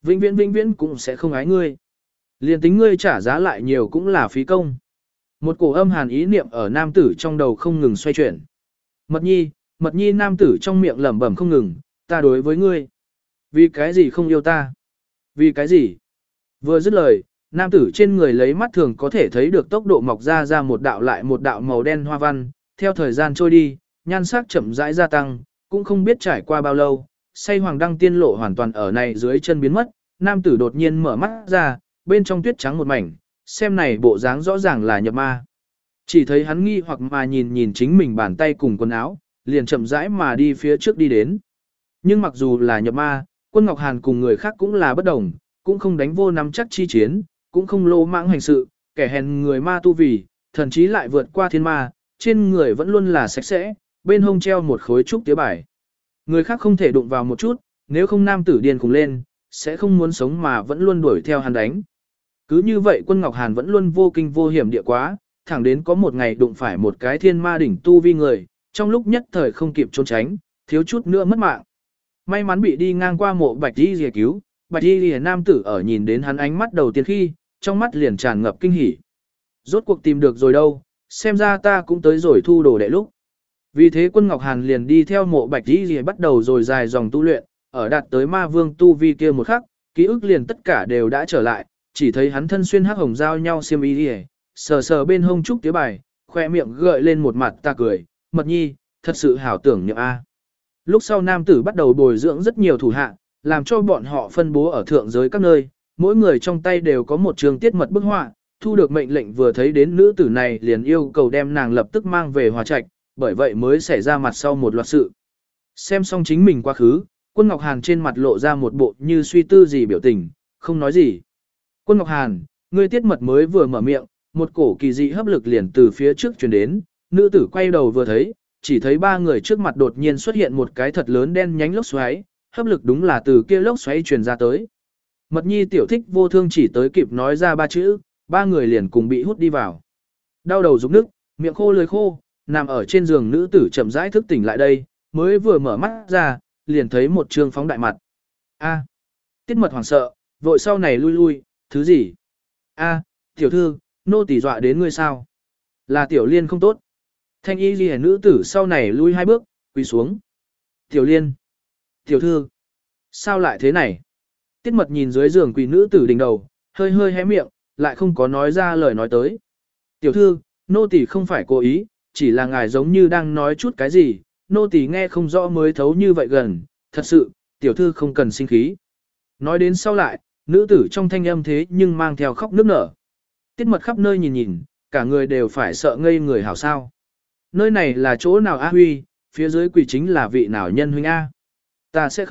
vĩnh viễn cũng sẽ không ái ngươi. Liền tính ngươi trả giá lại nhiều cũng là phí công. Một cổ âm hàn ý niệm ở nam tử trong đầu không ngừng xoay chuyển. Mật nhi nam tử trong miệng lẩm bẩm không ngừng, ta đối với ngươi. Vì cái gì không yêu ta? Vì cái gì? Vừa dứt lời, nam tử trên người lấy mắt thường có thể thấy được tốc độ mọc ra một đạo lại một đạo màu đen hoa văn, theo thời gian trôi đi, nhan sắc chậm rãi gia tăng, cũng không biết trải qua bao lâu, say hoàng đăng tiên lộ hoàn toàn ở này dưới chân biến mất, nam tử đột nhiên mở mắt ra, bên trong tuyết trắng một mảnh, xem này bộ dáng rõ ràng là nhập ma. Chỉ thấy hắn nghi hoặc mà nhìn chính mình bàn tay cùng quần áo, liền chậm rãi mà đi phía trước đi đến. Nhưng mặc dù là nhập ma, Quân Ngọc Hàn cùng người khác cũng là bất đồng, cũng không đánh vô nắm chắc chi chiến, cũng không lô mãng hành sự, kẻ hèn người ma tu vì, thần chí lại vượt qua thiên ma, trên người vẫn luôn là sạch sẽ, bên hông treo một khối trúc tía bài. Người khác không thể đụng vào một chút, nếu không nam tử điên cùng lên, sẽ không muốn sống mà vẫn luôn đuổi theo hắn đánh. Cứ như vậy Quân Ngọc Hàn vẫn luôn vô kinh vô hiểm địa quá, thẳng đến có một ngày đụng phải một cái thiên ma đỉnh tu vi người, trong lúc nhất thời không kịp trốn tránh, thiếu chút nữa mất mạng. May mắn bị đi ngang qua mộ Bạch Y Lìa cứu, Bạch Y Lìa nam tử ở nhìn đến hắn ánh mắt đầu tiên khi, trong mắt liền tràn ngập kinh hỉ. Rốt cuộc tìm được rồi đâu, xem ra ta cũng tới rồi thu đồ đệ lúc. Vì thế Quân Ngọc Hàn liền đi theo mộ Bạch Y Lìa bắt đầu rồi dài dòng tu luyện, ở đạt tới ma vương tu vi kia một khắc, ký ức liền tất cả đều đã trở lại, chỉ thấy hắn thân xuyên hắc hồng giao nhau xiêm y lìa, sờ sờ bên hông trúc tía bài, khoe miệng gợi lên một mặt ta cười, Mật nhi, thật sự hảo tưởng niệm a. Lúc sau nam tử bắt đầu bồi dưỡng rất nhiều thủ hạ, làm cho bọn họ phân bố ở thượng giới các nơi, mỗi người trong tay đều có một trường tiết mật bức họa, thu được mệnh lệnh vừa thấy đến nữ tử này liền yêu cầu đem nàng lập tức mang về Hòa Trạch, bởi vậy mới xảy ra mặt sau một loạt sự. Xem xong chính mình quá khứ, Quân Ngọc Hàn trên mặt lộ ra một bộ như suy tư gì biểu tình, không nói gì. Quân Ngọc Hàn, ngươi tiết mật mới vừa mở miệng, một cổ kỳ dị hấp lực liền từ phía trước truyền đến, nữ tử quay đầu vừa thấy, chỉ thấy ba người trước mặt đột nhiên xuất hiện một cái thật lớn đen nhánh lốc xoáy, hấp lực đúng là từ kia lốc xoáy truyền ra tới. Mật nhi tiểu thích vô thương chỉ tới kịp nói ra ba chữ, ba người liền cùng bị hút đi vào. Đau đầu rụng nức, miệng khô lưỡi khô, nằm ở trên giường nữ tử chậm rãi thức tỉnh lại đây, mới vừa mở mắt ra, liền thấy một trương phóng đại mặt. A, tiết mật hoảng sợ, vội sau này lui, thứ gì? A, tiểu thư, nô tỳ dọa đến ngươi sao? Là tiểu liên không tốt. Thanh y ghi nữ tử sau này lui hai bước, quỳ xuống. Tiểu liên, tiểu thư, sao lại thế này? Tiết mật nhìn dưới giường quỳ nữ tử đỉnh đầu, hơi hé miệng, lại không có nói ra lời nói tới. Tiểu thư, nô tỳ không phải cố ý, chỉ là ngài giống như đang nói chút cái gì, nô tỳ nghe không rõ mới thấu như vậy gần, thật sự, tiểu thư không cần sinh khí. Nói đến sau lại, nữ tử trong thanh âm thế nhưng mang theo khóc nức nở. Tiết mật khắp nơi nhìn, cả người đều phải sợ ngây người hảo sao. Nơi này là chỗ nào A Huy, phía dưới quỷ chính là vị nào nhân huynh A. Ta sẽ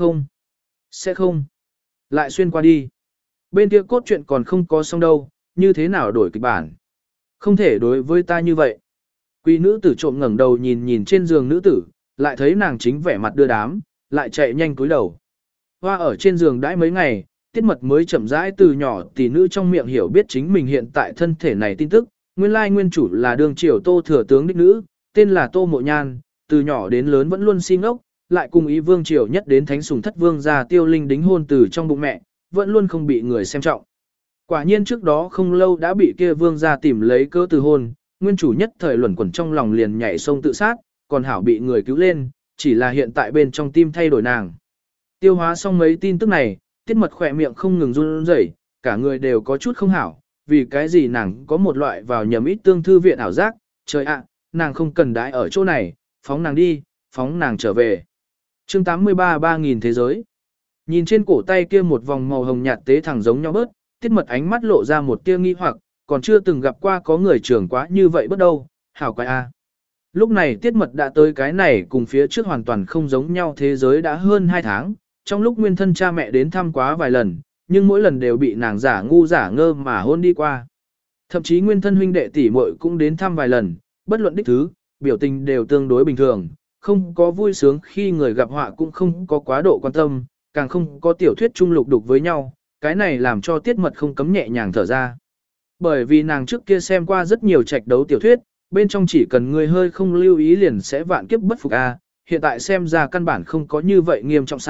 không. Lại xuyên qua đi. Bên kia cốt truyện còn không có xong đâu, như thế nào đổi kịch bản. Không thể đối với ta như vậy. Quỷ nữ tử trộm ngẩng đầu nhìn trên giường nữ tử, lại thấy nàng chính vẻ mặt đưa đám, lại chạy nhanh cúi đầu. Hoa ở trên giường đãi mấy ngày, tiết mật mới chậm rãi từ nhỏ tỷ nữ trong miệng hiểu biết chính mình hiện tại thân thể này tin tức, nguyên lai nguyên chủ là đường triều Tô thừa tướng đích nữ, tên là Tô Mộ Nhan, từ nhỏ đến lớn vẫn luôn si ngốc, lại cùng ý vương triều nhất đến thánh sủng thất vương gia Tiêu Linh đính hôn từ trong bụng mẹ, vẫn luôn không bị người xem trọng. Quả nhiên trước đó không lâu đã bị kia vương gia tìm lấy cơ từ hôn, nguyên chủ nhất thời luẩn quẩn trong lòng liền nhảy sông tự sát, còn hảo bị người cứu lên, chỉ là hiện tại bên trong tim thay đổi nàng. Tiêu hóa xong mấy tin tức này, tiết mật khỏe miệng không ngừng run rẩy, cả người đều có chút không hảo, vì cái gì nàng có một loại vào nhầm ít tương thư viện ảo giác, trời ạ, nàng không cần đãi ở chỗ này, phóng nàng đi, phóng nàng trở về. Chương 83 3000 thế giới. Nhìn trên cổ tay kia một vòng màu hồng nhạt tế thẳng giống nhau bớt, tiết mật ánh mắt lộ ra một tia nghi hoặc, còn chưa từng gặp qua có người trưởng quá như vậy bất đâu, hảo quái a. Lúc này tiết mật đã tới cái này cùng phía trước hoàn toàn không giống nhau thế giới đã hơn 2 tháng, trong lúc nguyên thân cha mẹ đến thăm quá vài lần, nhưng mỗi lần đều bị nàng giả ngu giả ngơ mà hôn đi qua. Thậm chí nguyên thân huynh đệ tỷ muội cũng đến thăm vài lần, bất luận đích thứ, biểu tình đều tương đối bình thường, không có vui sướng khi người gặp họa cũng không có quá độ quan tâm, càng không có tiểu thuyết chung lục đục với nhau, cái này làm cho tiết mật không cấm nhẹ nhàng thở ra. Bởi vì nàng trước kia xem qua rất nhiều trạch đấu tiểu thuyết, bên trong chỉ cần người hơi không lưu ý liền sẽ vạn kiếp bất phục a. Hiện tại xem ra căn bản không có như vậy nghiêm trọng sao,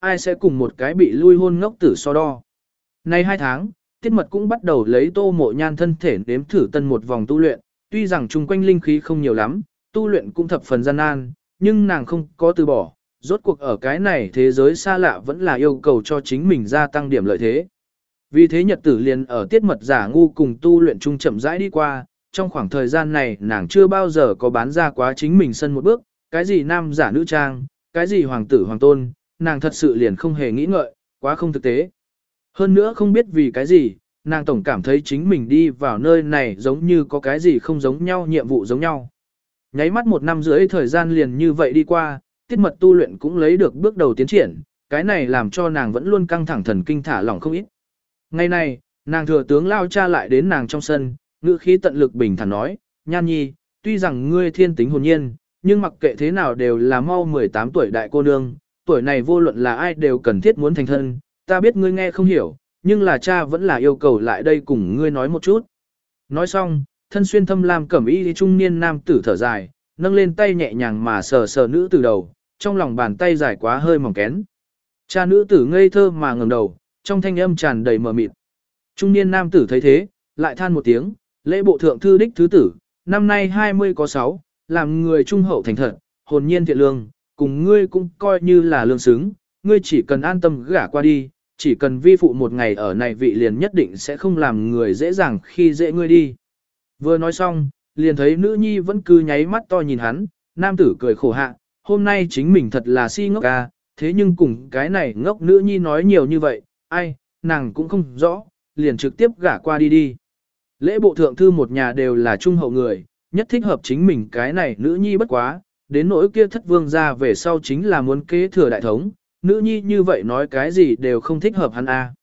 ai sẽ cùng một cái bị lui hôn ngốc tử so đo. Nay 2 tháng, Tiết Mật cũng bắt đầu lấy Tô Mộ Nhan thân thể nếm thử tân một vòng tu luyện, tuy rằng chung quanh linh khí không nhiều lắm, tu luyện cũng thập phần gian nan, nhưng nàng không có từ bỏ, rốt cuộc ở cái này thế giới xa lạ vẫn là yêu cầu cho chính mình gia tăng điểm lợi thế. Vì thế nhật tử liền ở Tiết Mật giả ngu cùng tu luyện chung chậm rãi đi qua, trong khoảng thời gian này nàng chưa bao giờ có bán ra quá chính mình sân một bước, cái gì nam giả nữ trang, cái gì hoàng tử hoàng tôn, nàng thật sự liền không hề nghĩ ngợi, quá không thực tế. Hơn nữa không biết vì cái gì, nàng tổng cảm thấy chính mình đi vào nơi này giống như có cái gì không giống nhau, nhiệm vụ giống nhau. Nháy mắt 1 năm rưỡi thời gian liền như vậy đi qua, Tiết Mật tu luyện cũng lấy được bước đầu tiến triển, cái này làm cho nàng vẫn luôn căng thẳng thần kinh thả lỏng không ít. Ngày này, nàng thừa tướng lao cha lại đến nàng trong sân, ngữ khí tận lực bình thản nói, Nhan Nhi, tuy rằng ngươi thiên tính hồn nhiên, nhưng mặc kệ thế nào đều là mau 18 tuổi đại cô nương, tuổi này vô luận là ai đều cần thiết muốn thành thân, ta biết ngươi nghe không hiểu, nhưng là cha vẫn là yêu cầu lại đây cùng ngươi nói một chút. Nói xong, thân xuyên thâm lam cẩm y trung niên nam tử thở dài, nâng lên tay nhẹ nhàng mà sờ sờ nữ tử đầu, trong lòng bàn tay dài quá hơi mỏng kén. Cha nữ tử ngây thơ mà ngẩng đầu, trong thanh âm tràn đầy mờ mịt. Trung niên nam tử thấy thế, lại than một tiếng, lễ bộ thượng thư đích thứ tử, năm nay 20 có 6, làm người trung hậu thành thật, hồn nhiên thiện lương, cùng ngươi cũng coi như là lương xứng, ngươi chỉ cần an tâm gả qua đi, chỉ cần vi phụ một ngày ở này vị liền nhất định sẽ không làm người dễ dàng khi dễ ngươi đi. Vừa nói xong, liền thấy nữ nhi vẫn cứ nháy mắt to nhìn hắn, nam tử cười khổ hạ, hôm nay chính mình thật là si ngốc ca, thế nhưng cùng cái này ngốc nữ nhi nói nhiều như vậy, ai, nàng cũng không rõ, liền trực tiếp gả qua đi đi. Lễ bộ thượng thư một nhà đều là trung hậu người, nhất thích hợp chính mình cái này nữ nhi bất quá, đến nỗi kia thất vương ra về sau chính là muốn kế thừa đại thống, nữ nhi như vậy nói cái gì đều không thích hợp hắn a.